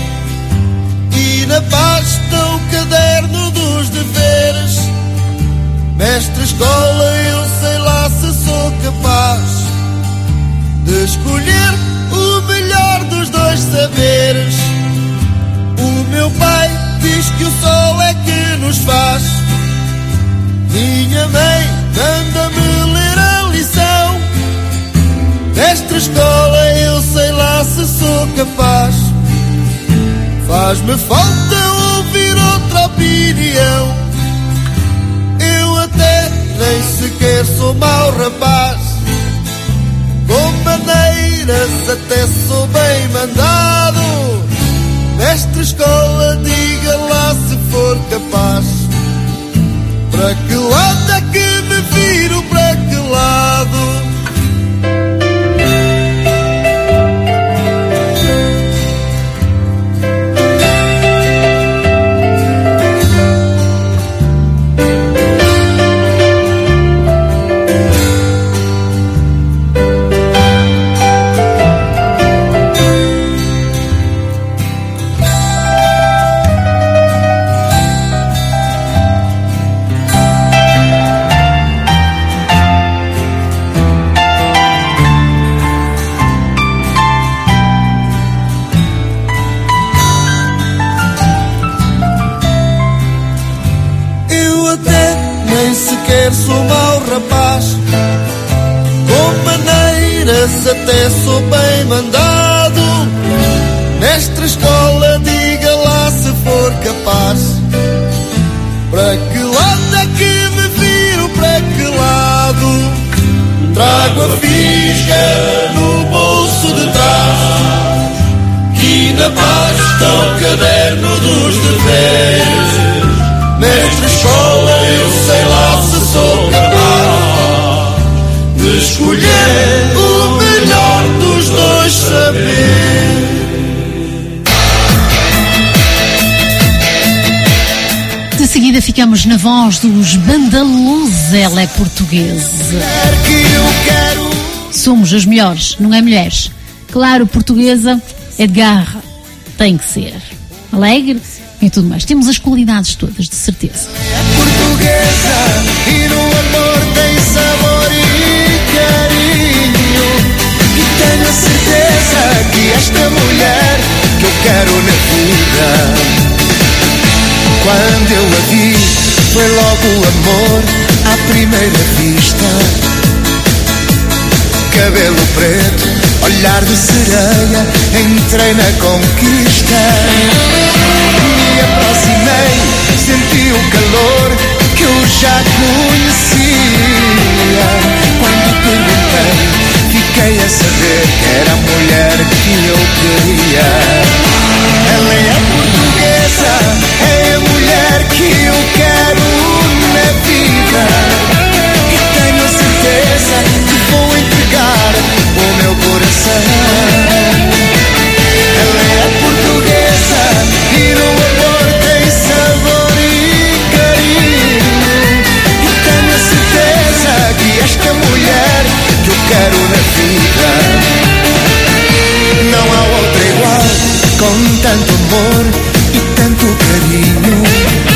e na pasta o caderno dos deveres. Mestre escola, eu sei lá se sou capaz de escolher o melhor dos dois saberes. O meu pai diz que o sol é que nos faz. Minha mãe manda-me ler Mestre escola, eu sei lá se sou capaz. Faz-me falta ouvir outra opinião. Eu até nem sequer sou mau rapaz. Com maneiras até sou bem mandado. Mestre escola, diga lá se for capaz. Para que lado é que me viro, para que lado? Sou mau rapaz, com maneiras até sou bem mandado. Mestre escola, diga lá se for capaz. Para que lado é que me viro, para que lado? Trago a fisga no bolso de trás e na pasta o caderno dos deveres. Mestre escola, eu sei lá se sou capaz de escolher o melhor dos dois saberes. De seguida ficamos na voz dos Banda Luz, ela é portuguesa. Somos as melhores, não é mulheres? Claro, portuguesa é de garra, tem que ser. Alegre e tudo mais. Temos as qualidades todas, de certeza. É portuguesa e no amor tem sabor e carinho. E tenho a certeza que esta mulher que eu quero na vida. Quando eu a vi, foi logo o amor à primeira vista. Cabelo preto, olhar de sereia, entrei na conquista. Me aproximei, senti o calor que eu já conhecia. Quando perguntei, fiquei a saber que era a mulher que eu queria. Ela é portuguesa, é a mulher que eu quero na vida. E tenho a certeza que vou entregar o meu coração. Ela é portuguesa e no amor tem sabor e carinho. E tenho a certeza que esta mulher que eu quero na vida. Não há outra igual, com tanto amor e tanto carinho.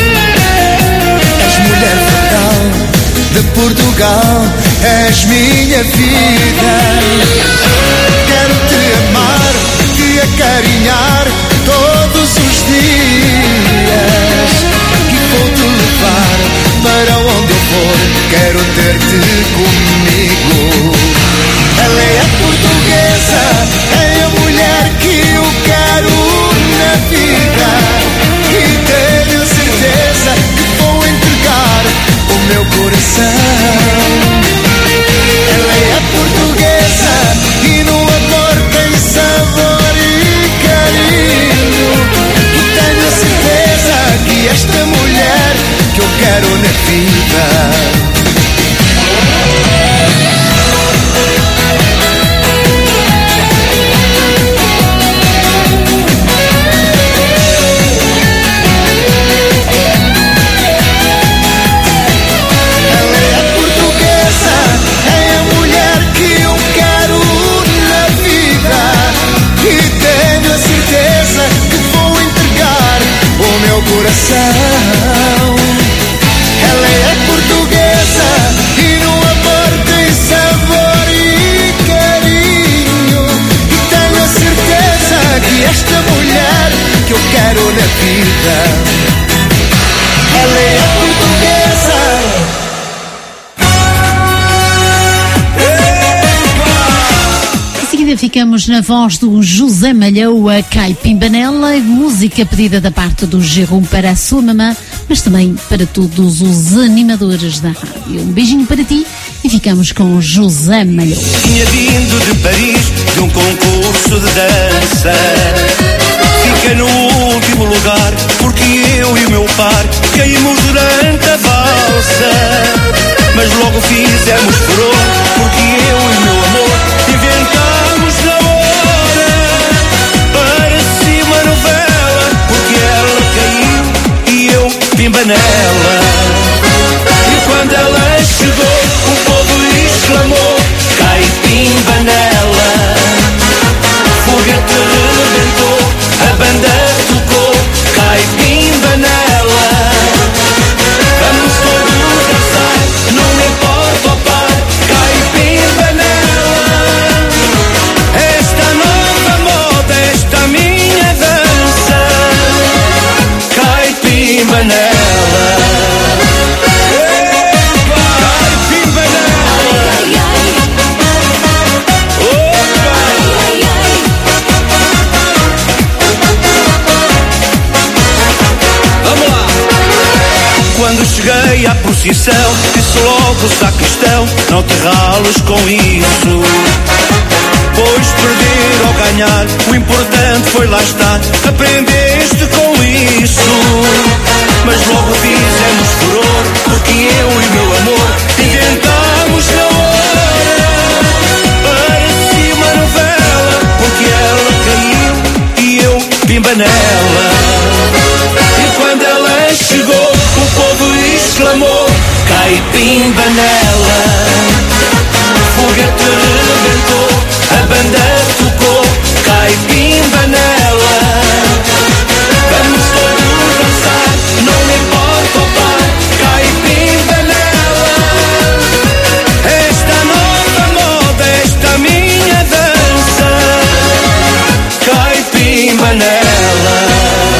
És mulher fatal de Portugal, és minha vida. Quero te amar, te acarinhar todos os dias. E vou-te levar para onde eu for, quero ter-te comigo. Ela é a portuguesa, é a mulher que eu quero na vida. E tenho certeza que vou entregar o meu coração. Ela é portuguesa e no amor tem sabor e carinho. E tenho a certeza que esta mulher que eu quero na vida. ficamos na voz do José Malhou, a Caipimbanela, música pedida da parte do Gerum para a sua mamã, mas também para todos os animadores da rádio. Um beijinho para ti e ficamos com o José Malhou. Tinha vindo de Paris, de um concurso de dança. Fiquei no último lugar, porque eu e o meu par caímos durante a valsa. Mas logo fizemos furor, porque eu e o meu amor inventamos na hora. Para cima novela, porque ela caiu e eu pimba nela. E quando ela chegou, o povo exclamou: cai pimba nela. Foguete rebentou, a banda tocou, cai pimba nela. Vamos todos dançar, não importa o par, cai pimba nela. Esta nova moda, esta minha dança, cai pimba nela. Cai pimba nela. Vamos lá. Quando cheguei à procissão, disse logo o sacristão: não te rales com isso, pois perder ou ganhar, o importante foi lá estar. Aprendeste com isso. Mas logo fizemos furor, porque eu e meu amor inventamos na hora. Para cima novela, porque ela caiu e eu pimba nela. E quando ela chegou, o povo exclamou: cai pimba nela. Foguete rebentou, a banda tocou, cai pimba nela. Vamos todos dançar, não importa o par, cai pimba nela. Esta nova moda, esta minha dança, cai pimba nela.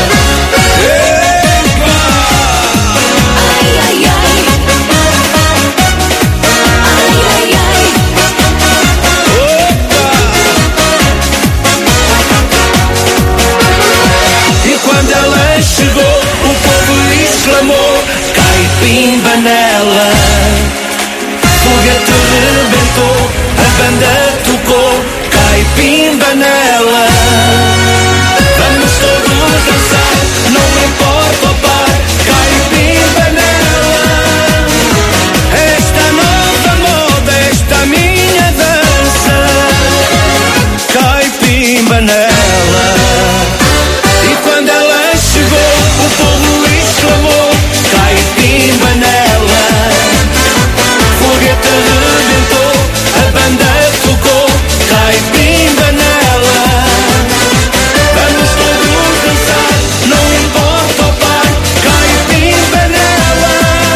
Chegou, o povo exclamou: cai pimba nela. Foguete rebentou, a banda tocou, cai pimba nela. Vamos todos dançar, não importa o par, cai pimba nela. Esta nova moda, esta minha dança, cai pimba nela. E quando ela chegou, o povo exclamou: cai pimba nela. Foguete rebentou, a banda tocou, cai pimba nela. Vamos todos dançar, não importa o par, cai pimba nela.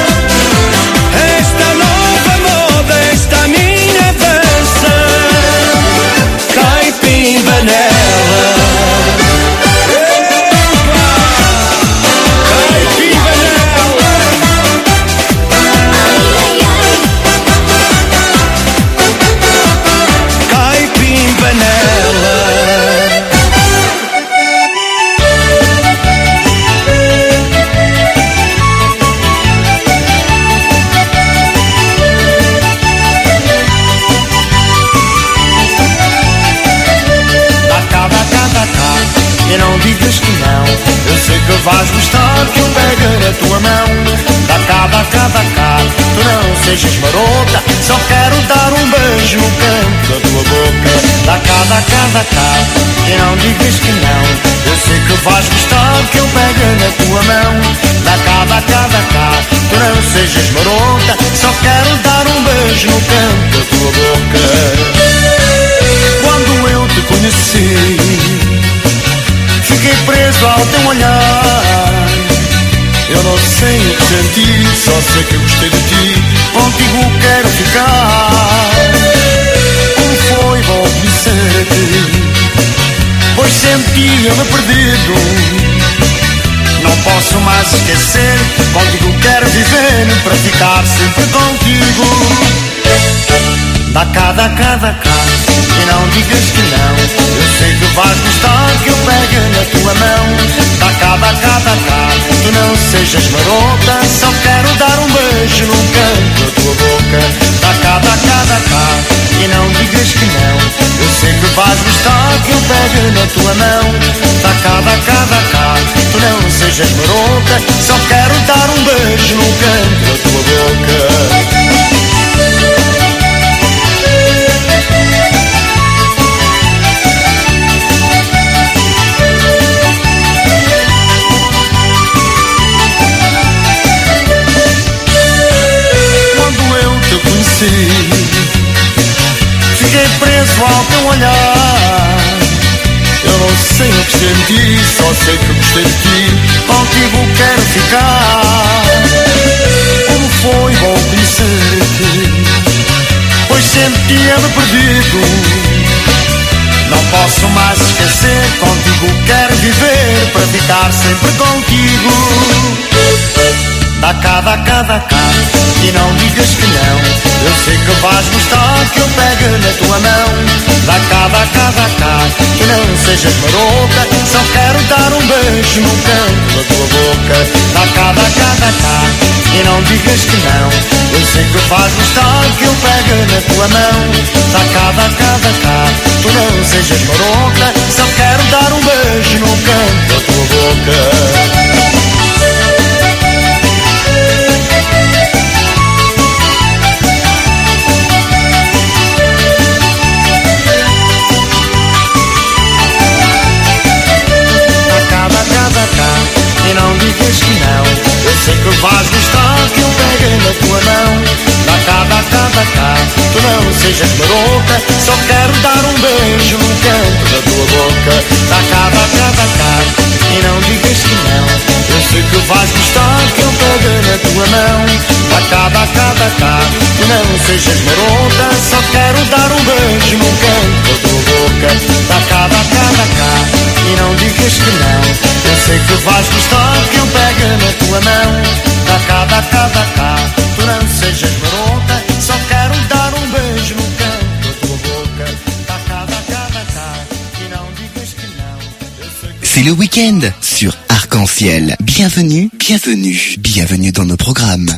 Esta nova moda, esta minha dança, cai pimba nela. E não digas que não, eu sei que vais gostar que eu pegue na tua mão. Dá cá, tu não sejas marota, só quero dar um beijo no canto da tua boca. Dá cá, e não digas que não, eu sei que vais gostar que eu pegue na tua mão. Dá cá, tu não sejas marota, só quero dar um beijo no canto da tua boca. Quando eu te conheci, fiquei preso ao teu olhar. Eu não sei o que senti, só sei que eu gostei de ti. Contigo quero ficar. Como foi bom conhecer-te, pois sentia-me perdido. Não posso mais esquecer, contigo quero viver, para ficar sempre contigo. Dá cá, e não digas que não. Eu sei que vais gostar que eu pegue na tua mão. Dá cá, tu não sejas marota. Só quero dar um beijo no canto da tua boca. Dá cá, e não digas que não. Eu sei que vais gostar que eu pegue na tua mão. Dá cá, tu não sejas marota. Só quero dar um beijo no canto da tua boca. Fiquei preso ao teu olhar. Eu não sei o que senti, só sei que gostei de ti. Contigo quero ficar. Como foi bom conhecer-te, pois sentia-me perdido. Não posso mais esquecer. Contigo quero viver, para ficar sempre contigo. Dá cá, e não digas que não. Eu sei que vais gostar que eu pegue na tua mão. Dá cá, tu não sejas marota. Só quero dar um beijo no canto da tua boca. Dá cá, e não digas que não. Eu sei que vais gostar que eu pegue na tua mão. Dá cá, tu não sejas marota. Só quero dar um beijo no canto da tua boca. E não digas que não. Eu sei que vais gostar que eu pegue na tua mão. Dá cá, tu não sejas marota. Só quero dar um beijo no canto da tua boca. Dá cá, e não digas que não. Eu sei que vais gostar que eu pegue na tua mão. Dá cá, tu não sejas marota. Só quero dar um beijo no canto da tua boca. Dá cá, e não digas que não. Eu sei que vais gostar que eu pegue na tua mão. Dá cá, tu não sejas marota. Só quero dar um beijo no canto da tua boca. Dá cá, e não digas que não. C'est le week-end sur Arc-en-Ciel. Bienvenue dans nos programmes.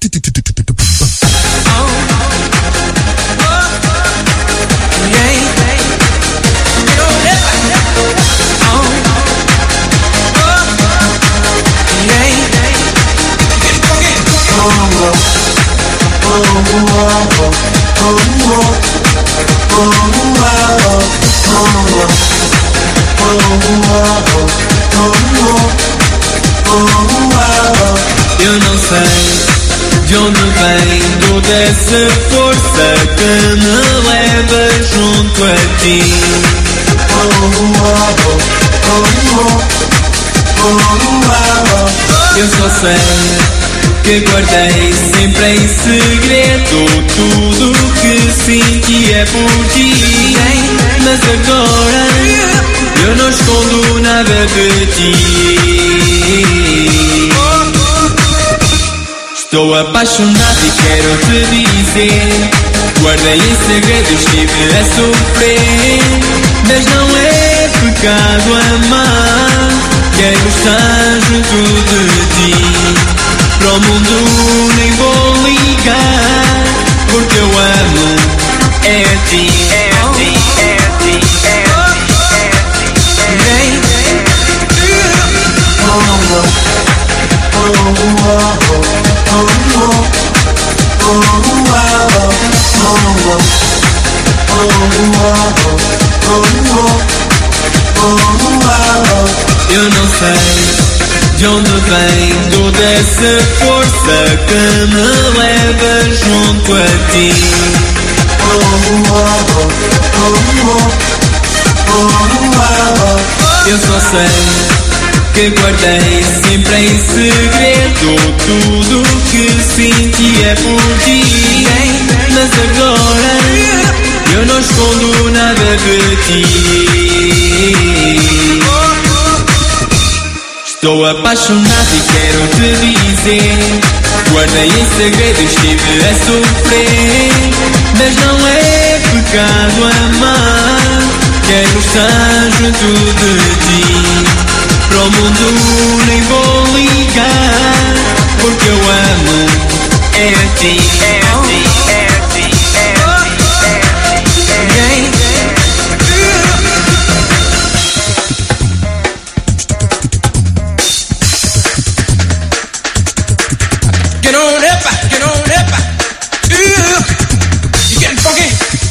Eu não sei de onde vem toda essa força que me leva junto a ti. Eu só sei que guardei sempre em segredo tudo que sinto é por ti. Mas agora eu não escondo nada de ti. Estou apaixonado e quero te dizer. Guardei em segredo, estive a sofrer. Mas não é pecado amar. Quero estar junto de ti. Para o mundo nem vou ligar, porque eu amo é a ti, é a ti, é a ti, é a ti, é Eu não sei de onde vem toda essa força que me leva junto a ti. Eu só sei que guardei sempre em segredo tudo que sinto é por ti. Mas agora eu não escondo nada de ti. Estou apaixonado e quero te dizer. Guardei em segredo, estive a sofrer. Mas não é pecado amar. estar junto de ti. Para o mundo nem vou ligar, porque eu amo é a ti, é a ti, é a ti, é a ti. Get on up, get on up. You getting funky?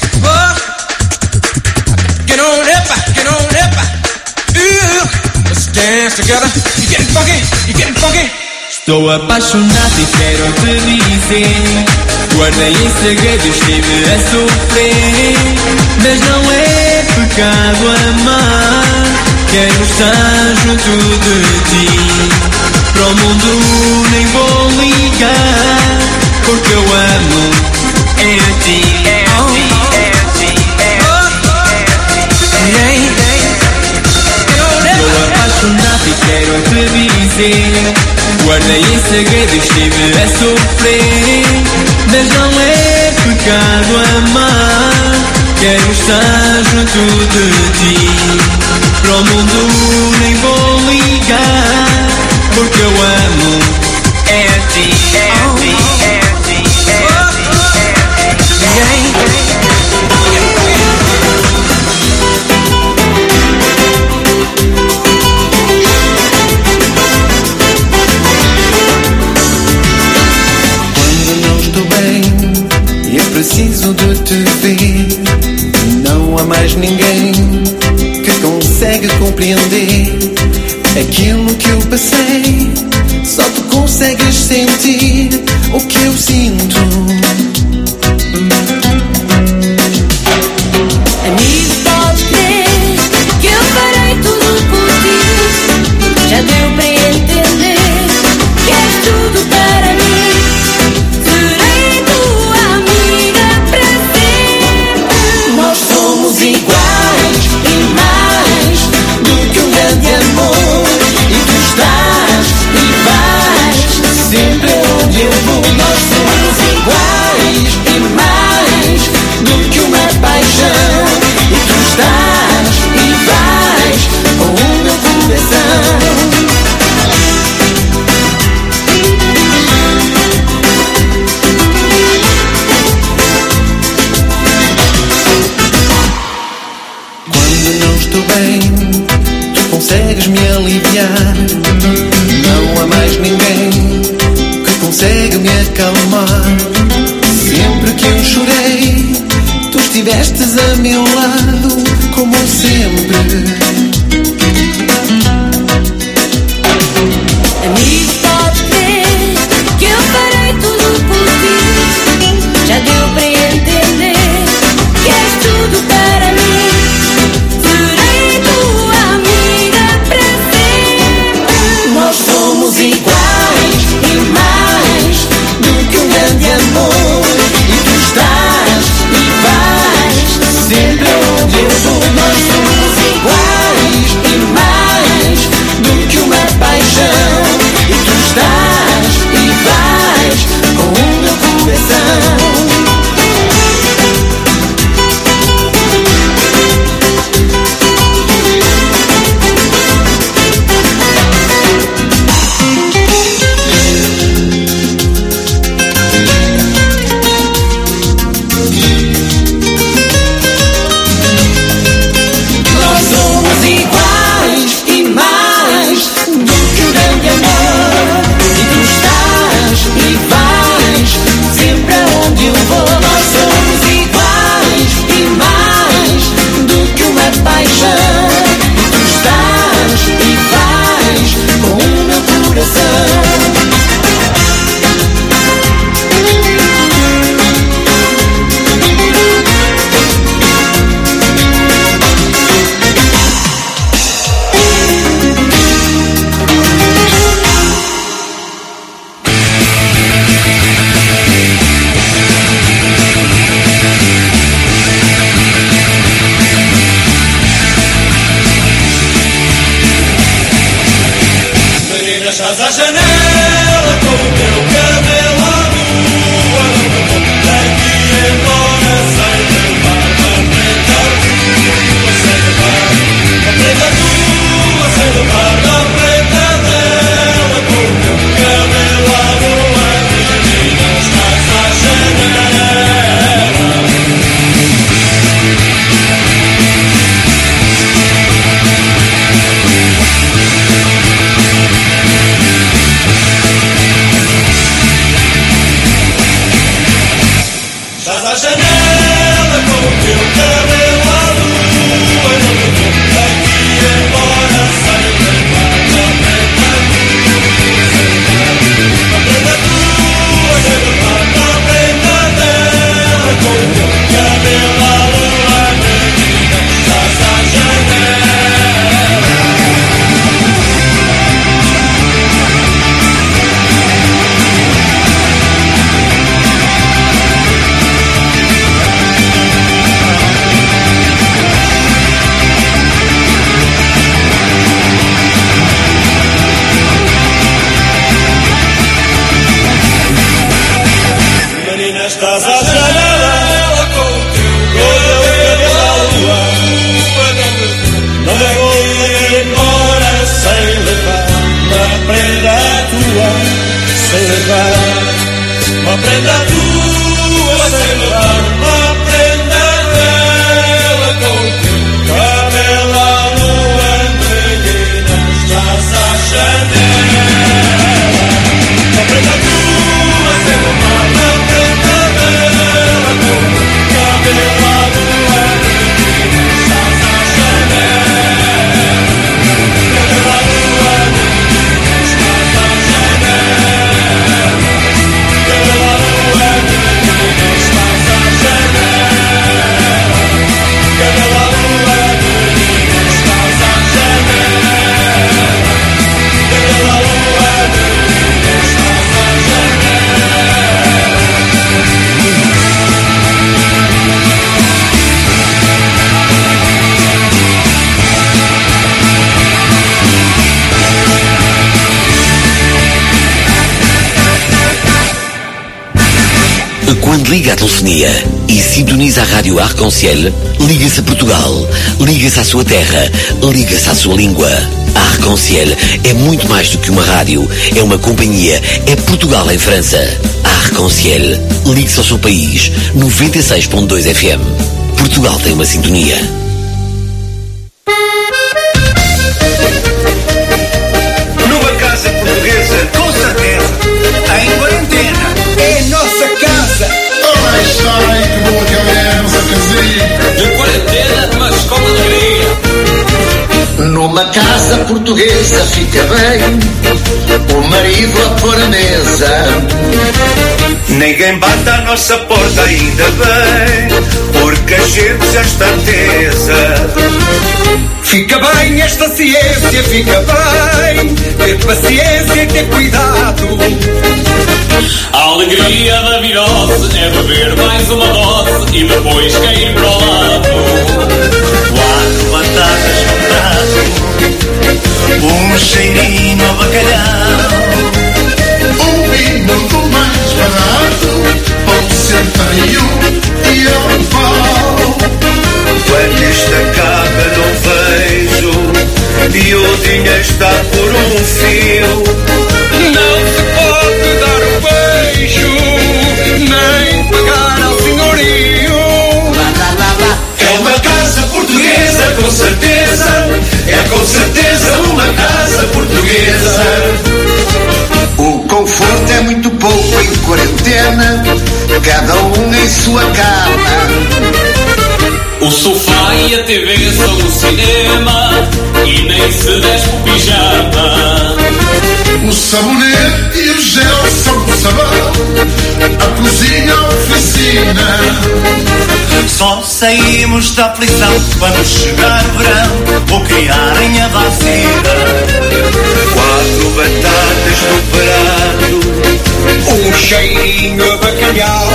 Get on up, get on up. Let's dance together. You getting funky? You getting funky? Estou apaixonado e quero te dizer, guardei em segredo, estive a sofrer, mas não é pecado amar. Quero estar junto de ti. Para o mundo nem vou ligar, porque eu amo é a ti, é a ti, é a ti, é a ti. Estou apaixonado e quero te dizer, guardei em segredo, estive a sofrer, mas não é pecado amar. Quero estar junto de ti. Para o mundo nem vou ligar, porque eu amo é a ti, é a ti, é a ti, é a Quando não estou bem e eu preciso de te ver, não há mais ninguém que consegue compreender aquilo que eu passei. Só tu consegues sentir o que eu sinto. Amigo, pode crer que eu farei tudo por ti. Já deu para entender que és tudo para mim. Serei tua amiga para sempre. Nós somos iguais e mais do que um grande amor. E tu estás e vais sempre onde eu vou. Nós somos iguais e mais do que uma paixão. E tu estás e vais com o meu coração. Quando não estou bem, tu consegues me aliviar. Não há mais ninguém que consegue me acalmar. Sempre que eu chorei, tu estivestes a meu lado, como sempre. Amigo, pode crer que eu farei tudo por ti. Já deu para entender que és tudo para mim. Serei tua amiga para sempre. Nós somos iguais e mais do que um grande amor. E tu estás e vais sempre onde eu vou. Nós somos iguais e mais do que uma paixão. E tu estás e vais com o meu coração. Nós somos iguais e mais do que um grande amor. E tu estás e vais sempre aonde eu vou. Nós somos iguais e mais do que uma paixão. E tu estás e vais com o meu coração. Menina, estás à janela com o teu cabelo à lua. Daqui embora sem levar uma preta. Você vai sintonia e sintoniza a rádio Arc-en-Ciel, liga-se a Portugal, liga-se à sua terra, liga-se à sua língua. A Arc-en-Ciel é muito mais do que uma rádio, é uma companhia, é Portugal em França. A Arc-en-Ciel, ligue-se ao seu país, 96.2 FM. Portugal tem uma sintonia. Numa casa portuguesa, com certeza, em quarentena. É nossa casa. Ora, está bem, que boa que é nossa casinha. De quarentena, mas com alegria. Numa casa portuguesa fica bem o marido a pôr a mesa. Ninguém bate à nossa porta ainda bem, porque a gente já está tesa. Fica bem esta ciência, fica bem ter paciência e ter cuidado. A alegria da virose é beber mais uma dose e depois cair para o lado. 4 batatas com prato, cheirinho a bacalhau, vinho do mais barato, pão centeio e um pau. Quando isto acaba não vejo e o dinheiro está por um fio. Não se pode dar um beijo, nem pagar ao senhorio. É uma casa portuguesa, com certeza, é com certeza uma casa portuguesa. O conforto é muito pouco em quarentena, cada um em sua cama. O sofá e a TV são no cinema e nem se desce o pijama. O sabonete e o gel são o sabão, a cozinha a oficina. Só saímos da aflição quando chegar o verão ou criarem a vacina. 4 batatas no prato, cheirinho a bacalhau,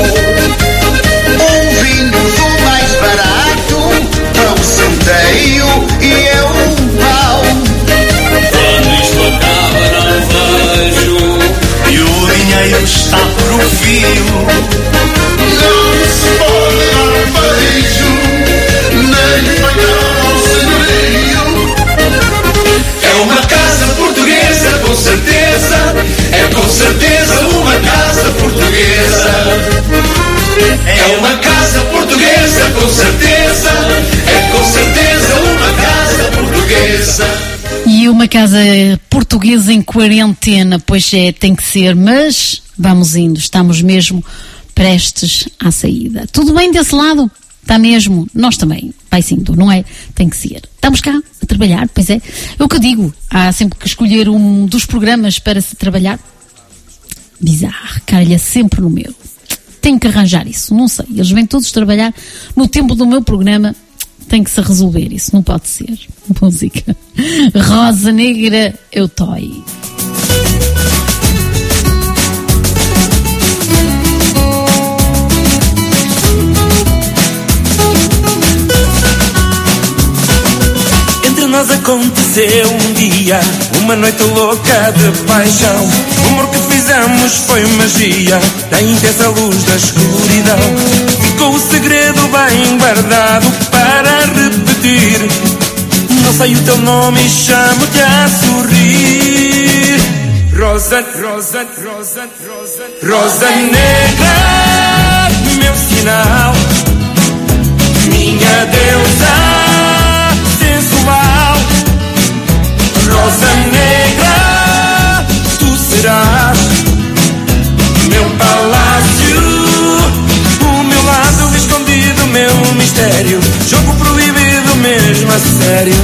vinho do mais barato, pão centeio e é um pau. Quando isto acaba não vejo e o dinheiro está por um fio. Não se pode dar um beijo, nem pagar ao senhorio. É uma casa portuguesa, com certeza, é com certeza uma casa portuguesa. É uma casa portuguesa, com certeza, é com certeza uma casa portuguesa. E uma casa portuguesa em quarentena, pois é, tem que ser, mas vamos indo, estamos mesmo prestes à saída. Tudo bem desse lado? Está mesmo? Nós também. Vai sendo, não é? Tem que ser. Estamos cá a trabalhar, pois é. É o que eu digo, há sempre que escolher um dos programas para se trabalhar. Bizarro, calha sempre no meu. Tenho que arranjar isso, não sei. Eles vêm todos trabalhar no tempo do meu programa. Tem que se resolver isso, não pode ser. Música. Rosa Negra, eu toy. Entre nós aconteceu um dia, uma noite louca de paixão. O amor que fizemos foi magia, da intensa luz da escuridão. Ficou o segredo bem guardado para repetir. Não sei o teu nome e chamo-te a sorrir. Rosa, rosa, rosa, rosa, rosa negra, meu sinal, minha deusa sensual. Rosa negra, tu serás meu palácio, o meu lado escondido, meu mistério, jogo proibido mesmo a sério.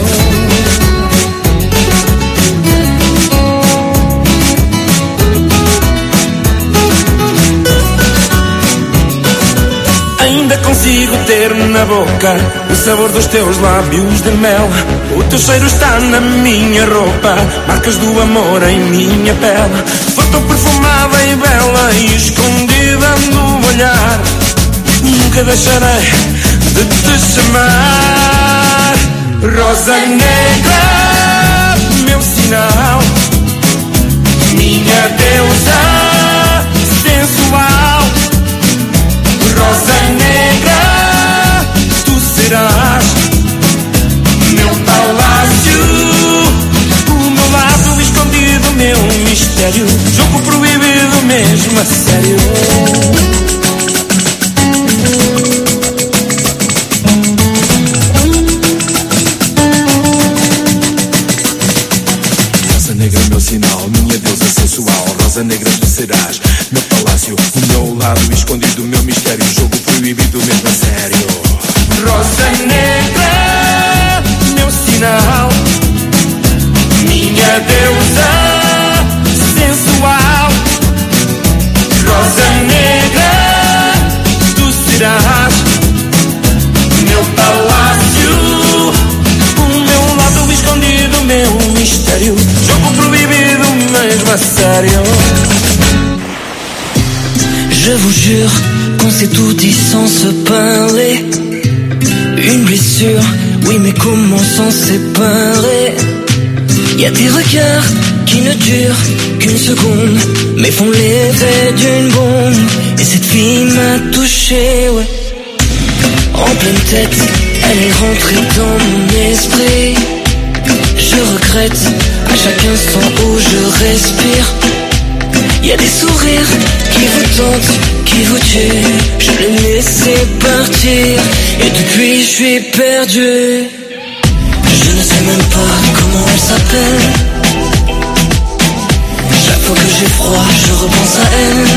Ainda consigo ter na boca o sabor dos teus lábios de mel. O teu cheiro está na minha roupa, marcas do amor em minha pele. Foto perfumada e bela e escondida no olhar. Nunca deixarei de te chamar Rosa negra, meu sinal, minha deusa sensual. Rosa vous jure qu'on s'est tout dit sans se parler. Une blessure, oui mais comment s'en séparer? Y a des regards qui ne durent qu'une seconde, mais font l'effet d'une bombe. Et cette fille m'a touché, ouais. En pleine tête, elle est rentrée dans mon esprit. Je regrette à chaque instant où je respire. Y a des sourires qui vous tentent, qui vous tuent. Je l'ai laissé partir et depuis je suis perdu. Je ne sais même pas comment elle s'appelle. Chaque fois que j'ai froid, je repense à elle.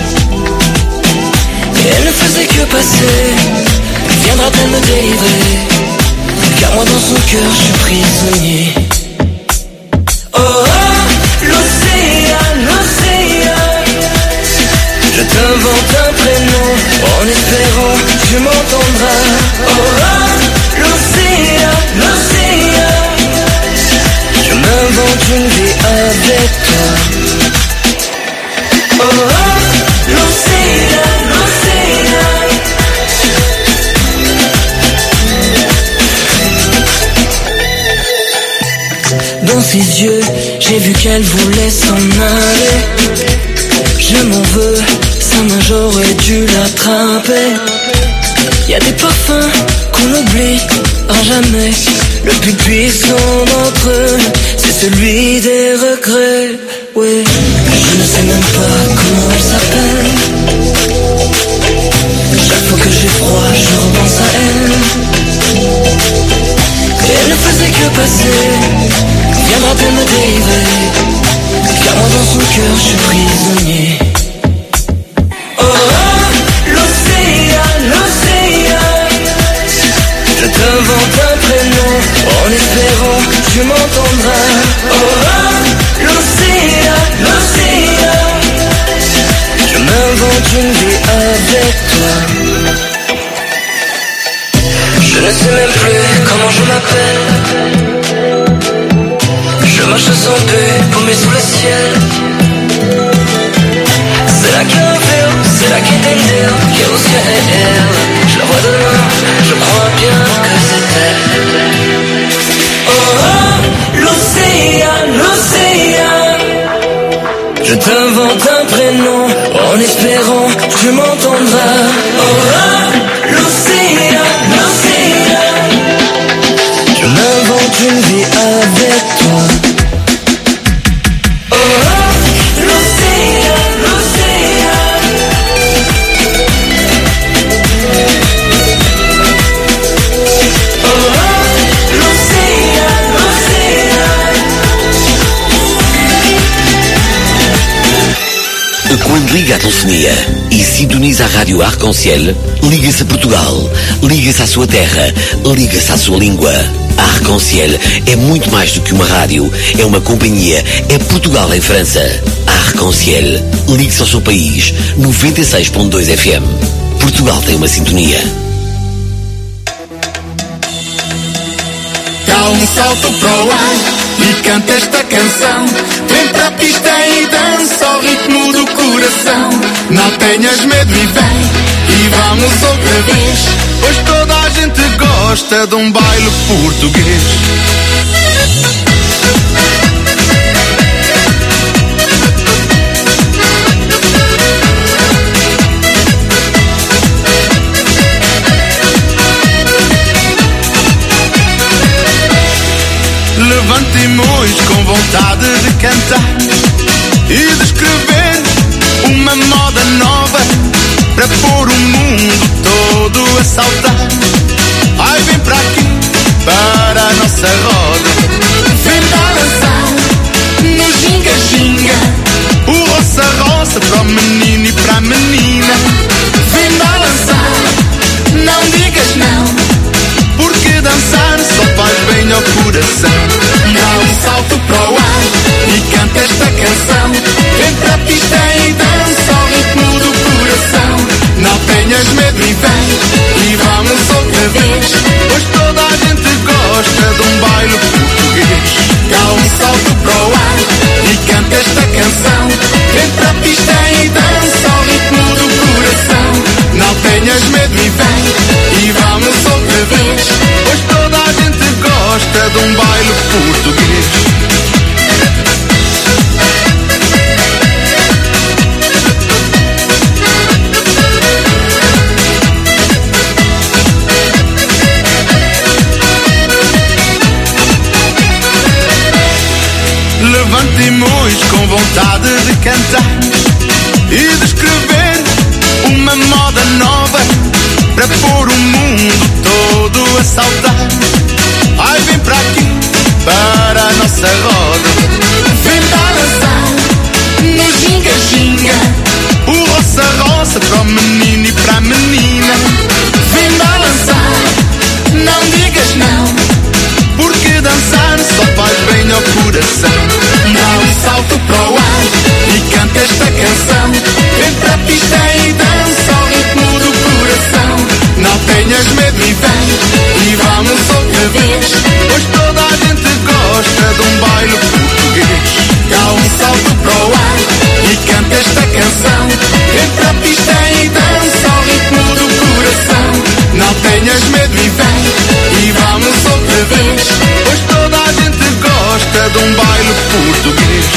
Et elle ne faisait que passer. Viendra-t-elle me délivrer? Car moi dans son cœur, je suis prisonnier. Oh, oh, l'océan, l'océan. Je t'invente un prénom en espérant que tu m'entendras. Oh, oh, l'océan, l'océan. Je m'invente une vie avec toi. Oh, oh, l'océan, l'océan. Dans ses yeux, j'ai vu qu'elle voulait s'en aller. Je m'en veux, sa main j'aurais dû l'attraper. Y a des parfums qu'on oublie à jamais. Le plus puissant d'entre eux, c'est celui des regrets. Ouais, je ne sais même pas comment elle s'appelle. Chaque fois que j'ai froid, je repense à elle. Et elle ne faisait que passer. Viendra-t-elle me délivrer? Car moi dans son cœur, je suis prisonnier. Oh, oh, l'océan, l'océan. Je t'invente un prénom en espérant que tu m'entendras. Oh, oh, l'océan, l'océan. Je m'invente une vie avec toi. Je ne sais même plus comment je m'appelle. Je marche sans but, paumé sous le ciel. C'est là qu'il y a un verre, c'est là qu'il y a des nerfs, qu'il y a au ciel et elle. Je la vois de loin, je crois bien que c'est elle. Oh, oh, l'océan, l'océan. Je t'invente un prénom en espérant que tu m'entendras. Oh, oh, l'océan, l'océan. Je m'invente une vie avec toi. Oh, oh, l'océan, l'océan. Oh, oh, l'océan, l'océan. Quando liga a telefonia e sintoniza a Rádio Arconciel, liga-se a Portugal, liga-se à sua terra, liga-se à sua língua. A Arconciel é muito mais do que uma rádio, é uma companhia, é Portugal em França. A Arconciel, ligue-se ao seu país, 96.2 FM. Portugal tem uma sintonia. Dá um salto para o ar e canta esta canção. Vem para a pista e dança ao ritmo do coração. Não tenhas medo e vem, e vamos outra vez, pois toda a gente gosta de um baile português. Levantemo-nos com vontade de cantar e de escrever uma moda nova para pôr o mundo todo a saltar. Ai, vem para aqui, para a nossa roda. Vem balançar no ginga-ginga, o roça-roça para o menino e para a menina. Vem balançar, não digas não, porque dançar só faz bem ao coração. Dá um salto para o ar e canta esta canção. Vem para a pista e dança ao ritmo do coração. Não tenhas medo e vem, e vamos vontade de cantar e de escrever uma moda nova para pôr o mundo todo a saltar. Ai, vem para aqui, para a nossa roda. Vem balançar no ginga-ginga, o roça-roça para o menino e para a menina. Vem balançar, não digas não, porque dançar só faz bem ao coração. Dá um salto para o ar e canta esta canção. Vem para a pista e dança ao ritmo do coração. Não tenhas medo e vem, e vamos outra vez, pois toda a gente gosta de um baile português. Dá um salto para o ar e canta esta canção. Vem para a pista e dança ao ritmo do coração. Não tenhas medo e vem, e vamos outra vez, pois toda a gente gosta de um baile português.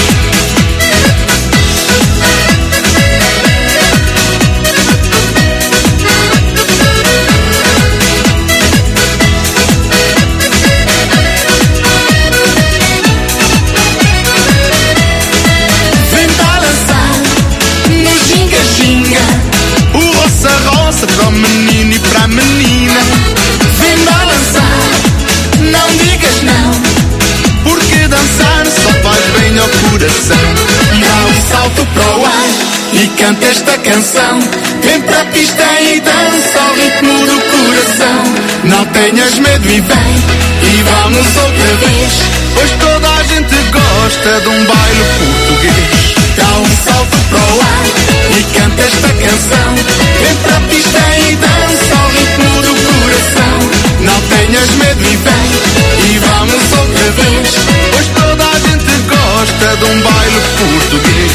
Para o menino e para a menina. Vem balançar, não digas não, porque dançar só faz bem ao coração. Dá um salto para o ar e canta esta canção. Vem para a pista e dança ao ritmo do coração. Não tenhas medo e vem, e vamos outra vez, pois toda a gente gosta de um baile português. Dá um salto para o ar e canta esta canção. Vem para a pista e dança ao ritmo do coração. Não tenhas medo e vem, e vamos outra vez, pois toda a gente gosta de um baile português.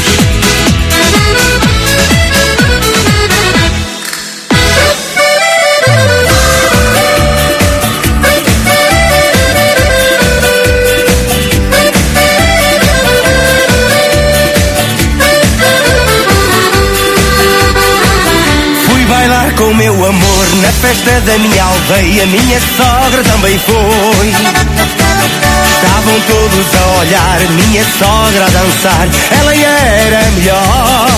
Com meu amor na festa da minha aldeia, minha sogra também foi. Estavam todos a olhar, minha sogra a dançar, ela era melhor.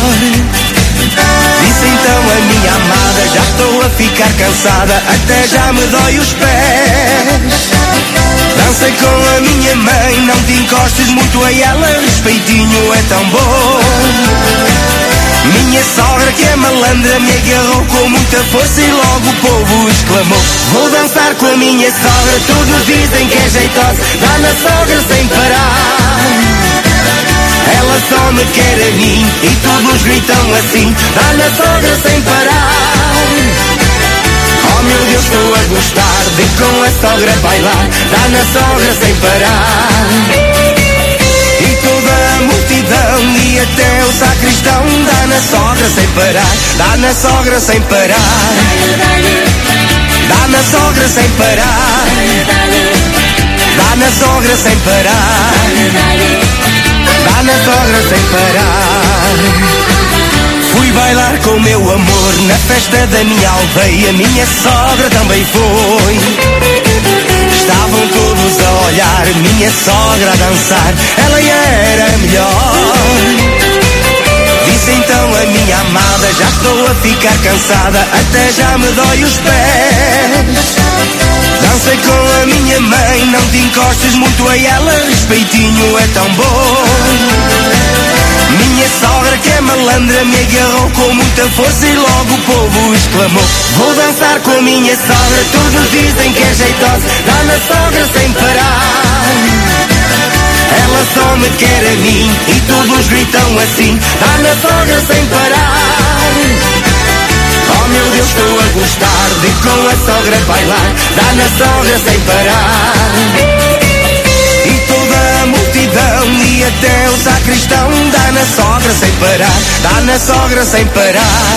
Disse então a minha amada, já estou a ficar cansada, até já me dói os pés. Dancei com a minha mãe, não te encostes muito a ela, respeitinho é tão bom. Minha sogra que é malandra me agarrou com muita força e logo o povo exclamou: vou dançar com a minha sogra, todos dizem que é jeitosa, dá na sogra sem parar. Ela só me quer a mim e todos gritam assim: dá na sogra sem parar. Oh meu Deus, estou a gostar de com a sogra bailar, dá na sogra sem parar. E toda a multidão e até o sacristão dá na sogra sem parar, dá na sogra sem parar, dá na sogra sem parar, dá na sogra sem parar, dá na sogra sem parar. Fui bailar com meu amor na festa da minha aldeia, minha sogra também foi. Estavam todos a olhar, minha sogra a dançar, ela era melhor. Disse então a minha amada, já estou a ficar cansada, até já me dói os pés. Dancei com a minha mãe, não te encostes muito a ela, respeitinho é tão bom. Minha sogra que é malandra me agarrou com muita força e logo o povo exclamou: vou dançar com a minha sogra, todos dizem que é jeitosa, dá na sogra sem parar. Ela só me quer a mim e todos gritam assim: dá na sogra sem parar. Oh meu Deus, estou a gostar de com a sogra bailar, dá na sogra sem parar. E toda a multidão e até o sacristão dá na sogra sem parar, dá na sogra sem parar,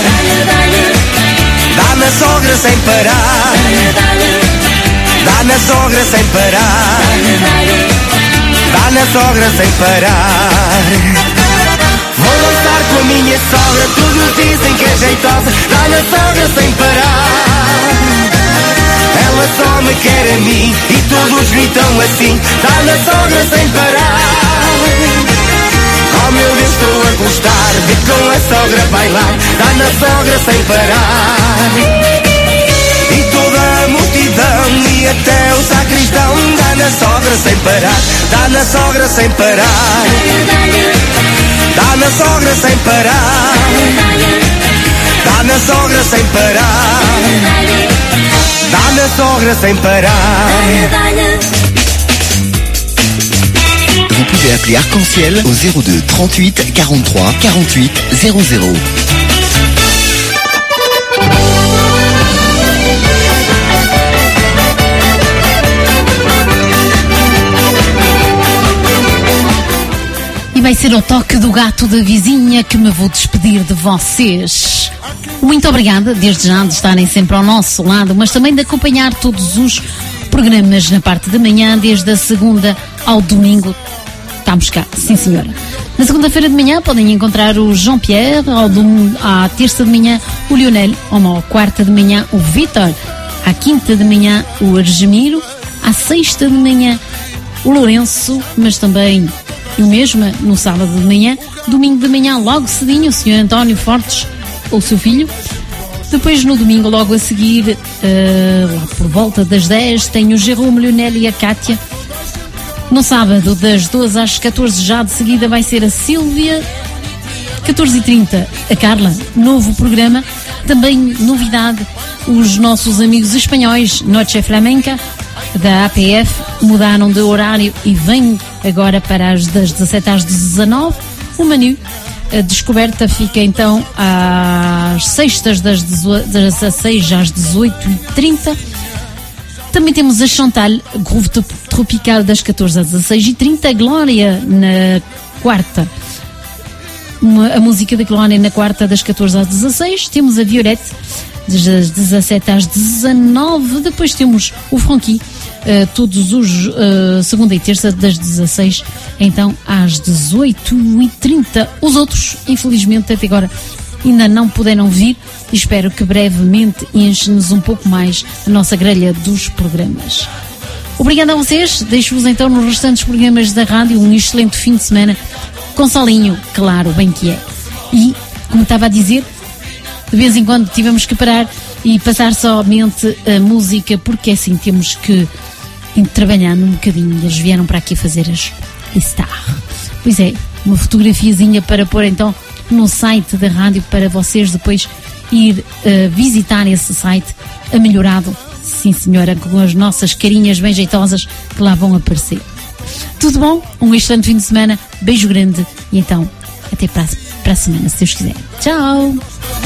dá na sogra sem parar, dá na sogra sem parar, dá na sogra sem parar. Vou dançar com a minha sogra, todos dizem que é jeitosa, dá na sogra sem parar. Ela só me quer a mim e todos gritam assim: dá na sogra sem parar. Oh meu Deus, estou a gostar de com a sogra bailar, dá na sogra sem parar. E toda a multidão e até o sacristão dá na sogra sem parar, dá na sogra sem parar. Dá na sogra sem parar, dá na sogra sem parar, dá na sogra sem parar. Vous pouvez appeler Arc-en-Ciel au 02 38 43 48 00. E vai ser ao toque do gato da vizinha que me vou despedir de vocês. Muito obrigada, desde já, de estarem sempre ao nosso lado, mas também de acompanhar todos os programas na parte da manhã, desde a segunda ao domingo. Estamos cá, sim senhora. Na segunda-feira de manhã podem encontrar o Jean-Pierre, à terça de manhã o Lionel, à quarta de manhã o Vítor, à quinta de manhã o Argemiro, à sexta de manhã o Lourenço, mas também eu mesma no sábado de manhã, domingo de manhã logo cedinho o Sr. António Fortes, ou seu filho. Depois no domingo logo a seguir, lá por volta das 10, tem o Jerome, Lionel e a Cátia. No sábado, das 12 às 14, já de seguida vai ser a Sílvia. 14h30, a Carla. Novo programa. Também novidade, os nossos amigos espanhóis, Noche Flamenca, da APF, mudaram de horário e vêm agora para das 17 às 19. O menu, a descoberta, fica então às sextas das 16 às 18h30. Também temos a Chantal, Groove Tropical das 14 às 16h30, a Glória na quarta, a música da Glória na quarta das 14 às 16, temos a Violette das 17 às 19, depois temos o Franqui, todos os segunda e terça das 16 então às 18h30. Os outros, infelizmente, até agora ainda não puderam vir. Espero que brevemente enche-nos um pouco mais a nossa grelha dos programas. Obrigada a vocês. Deixo-vos então nos restantes programas da rádio um excelente fim de semana com solinho, claro, bem que é. E, como estava a dizer, de vez em quando tivemos que parar e passar somente a música, porque assim temos que ir trabalhando um bocadinho. Eles vieram para aqui fazer as Star. Pois é, uma fotografiazinha para pôr então no site da rádio para vocês depois ir visitar esse site melhorado, sim senhora, com as nossas carinhas bem jeitosas que lá vão aparecer. Tudo bom? Um excelente fim de semana, beijo grande e então até para a semana, se Deus quiser. Tchau!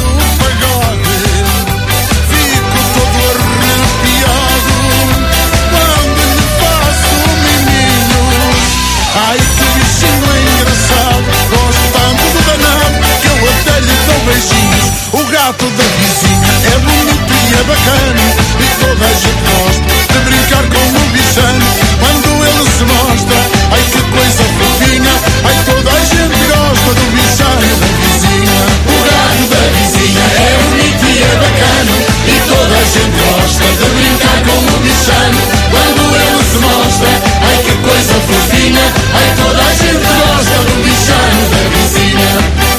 Ai, que bichinho engraçado, gosto tanto do danado que eu até lhe dou beijinhos. O gato da vizinha é bonito e é bacana e toda a gente gosta de brincar com o bichano. Quando ele se mostra, ai que coisa fofinha, ai toda a gente gosta do bichano da vizinha. O gato da vizinha é bonito e é bacana e toda a gente gosta de brincar com o bichano. Quando ele se mostra, ai que coisa fofinha, ai toda a gente gosta do bichano da vizinha.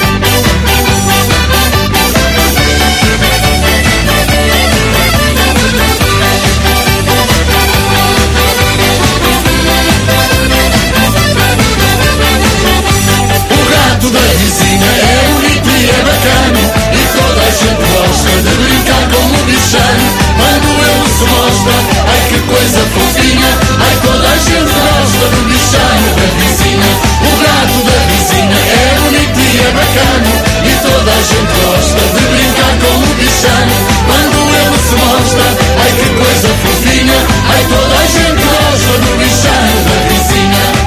O gato da vizinha é bonito e é bacana e toda a gente gosta de brincar com o bichano. Quando ele se mostra, ai que coisa fofinha, ai toda a gente gosta do bichano da vizinha. O gato da vizinha é bonito e é bacana e toda a gente gosta de brincar com o bichano. Quando ele se mostra, ai que coisa fofinha, ai toda a gente gosta do bichano da vizinha.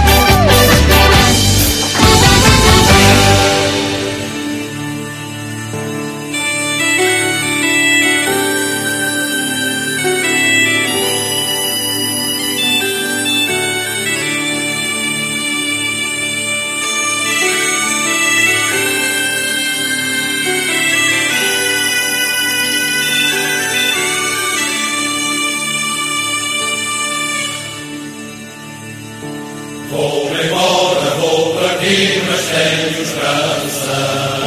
tenho esperança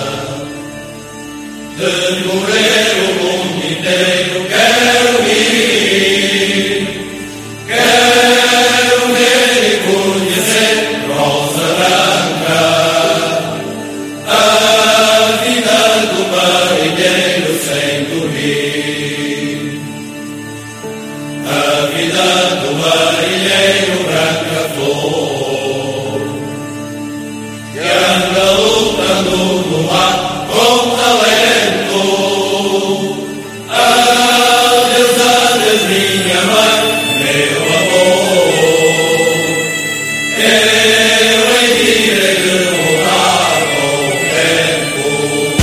de correr o mundo inteiro. Quero ir, quero ver e conhecer rosa branca, a vida do marinheiro sem dormir, a vida do marinheiro branca flor, que anda lutando no mar com talento. A deusa de minha mãe, meu amor, eu hei de voltar com o tempo.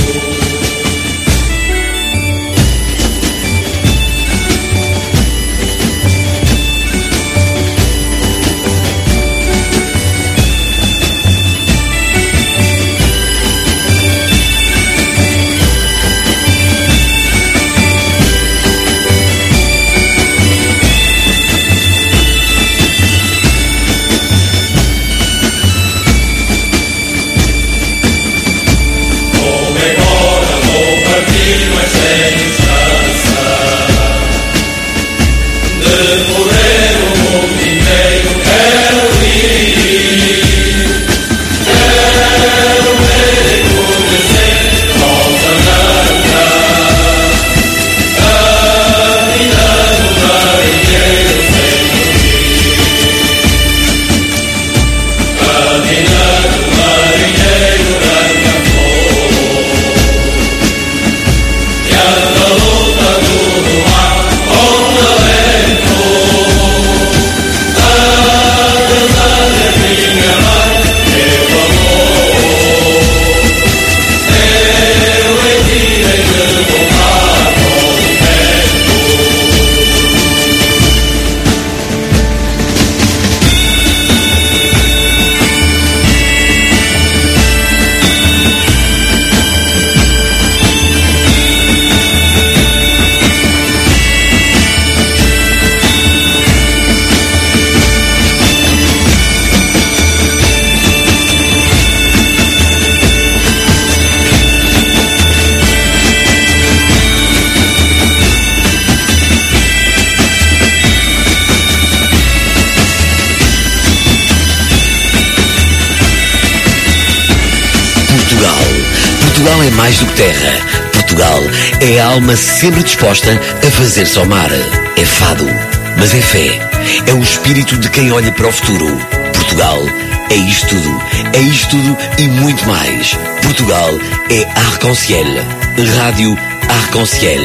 Portugal é mais do que terra. Portugal é a alma sempre disposta a fazer-se ao mar. É fado, mas é fé. É o espírito de quem olha para o futuro. Portugal é isto tudo. É isto tudo e muito mais. Portugal é Arc-en-Ciel. Rádio Arc-en-Ciel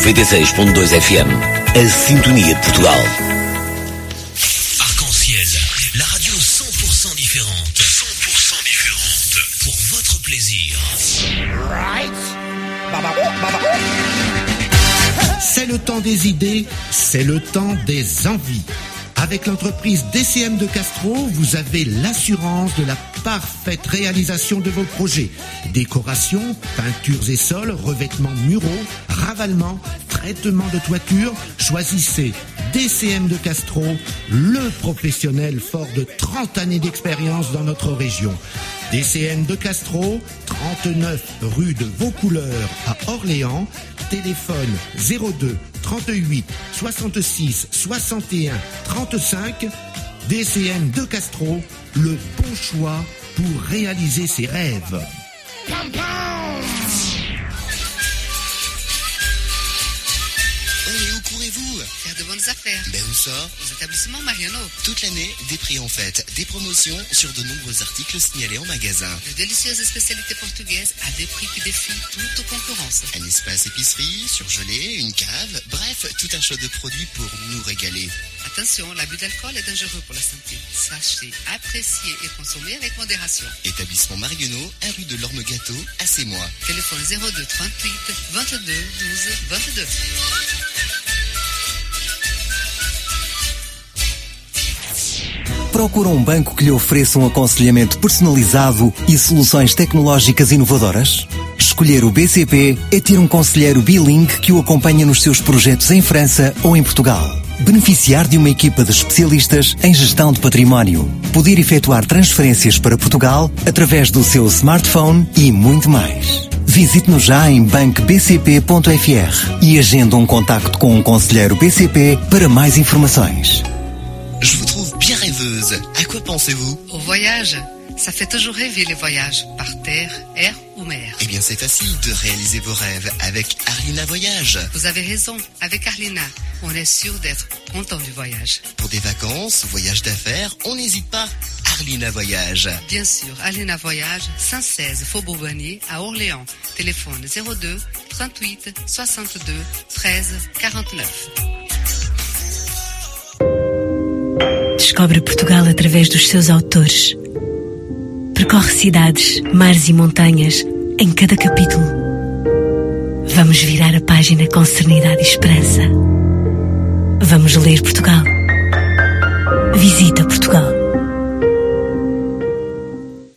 96.2 FM. A sintonia de Portugal. Arc-en-Ciel, la radio 100% différente. 100% différente. Pour votre plaisir. Right. C'est le temps des idées, c'est le temps des envies. Avec l'entreprise DCM de Castro, vous avez l'assurance de la parfaite réalisation de vos projets. Décoration, peintures et sols, revêtements muraux, ravalement, traitement de toiture. Choisissez DCM de Castro, le professionnel fort de 30 années d'expérience dans notre région. DCM de Castro, 39 rue de Vaucouleurs à Orléans. Téléphone 02 38 66 61 35. DCM de Castro, le bon choix pour réaliser ses rêves. Et où courez-vous? Faire de bonnes affaires. Ben où ça? Aux établissements Mariano. Toute l'année, des prix en fête, des promotions sur de nombreux articles signalés en magasin. De délicieuses spécialités portugaises à des prix qui défient toute concurrence. Un espace épicerie, surgelé, une cave, bref, tout un choix de produits pour nous régaler. Attention, l'abus d'alcool est dangereux pour la santé. Sachez apprécier et consommer avec modération. Établissement Mariano, 1 rue de l'Orme-Gâteau, à Sémois. Téléphone 02 38 22 12 22. Procura um banco que lhe ofereça um aconselhamento personalizado e soluções tecnológicas inovadoras? Escolher o BCP é ter um conselheiro bilingue que o acompanha nos seus projetos em França ou em Portugal. beneficiar de uma equipa de especialistas em gestão de património, poder efetuar transferências para Portugal através do seu smartphone e muito mais. Visite-nos já em bancobcp.fr e agende um contacto com um conselheiro BCP para mais informações. Je vous trouve bien rêveuse. À quoi pensez-vous? Au voyage. Ça fait toujours rêver les voyages, par terre, air ou mer. Eh bien, c'est facile de réaliser vos rêves avec Arlina Voyage. Vous avez raison, avec Arlina, on est sûr d'être content du voyage. Pour des vacances, voyages d'affaires, on n'hésite pas. Arlina Voyage. Bien sûr, Arlina Voyage, 116 Faubourg Bonnier, à Orléans. Téléphone 02 38 62 13 49. Descobre Portugal através dos seus autores. Percorre cidades, mares e montanhas em cada capítulo. Vamos virar a página com serenidade e esperança. Vamos ler Portugal. Visita Portugal.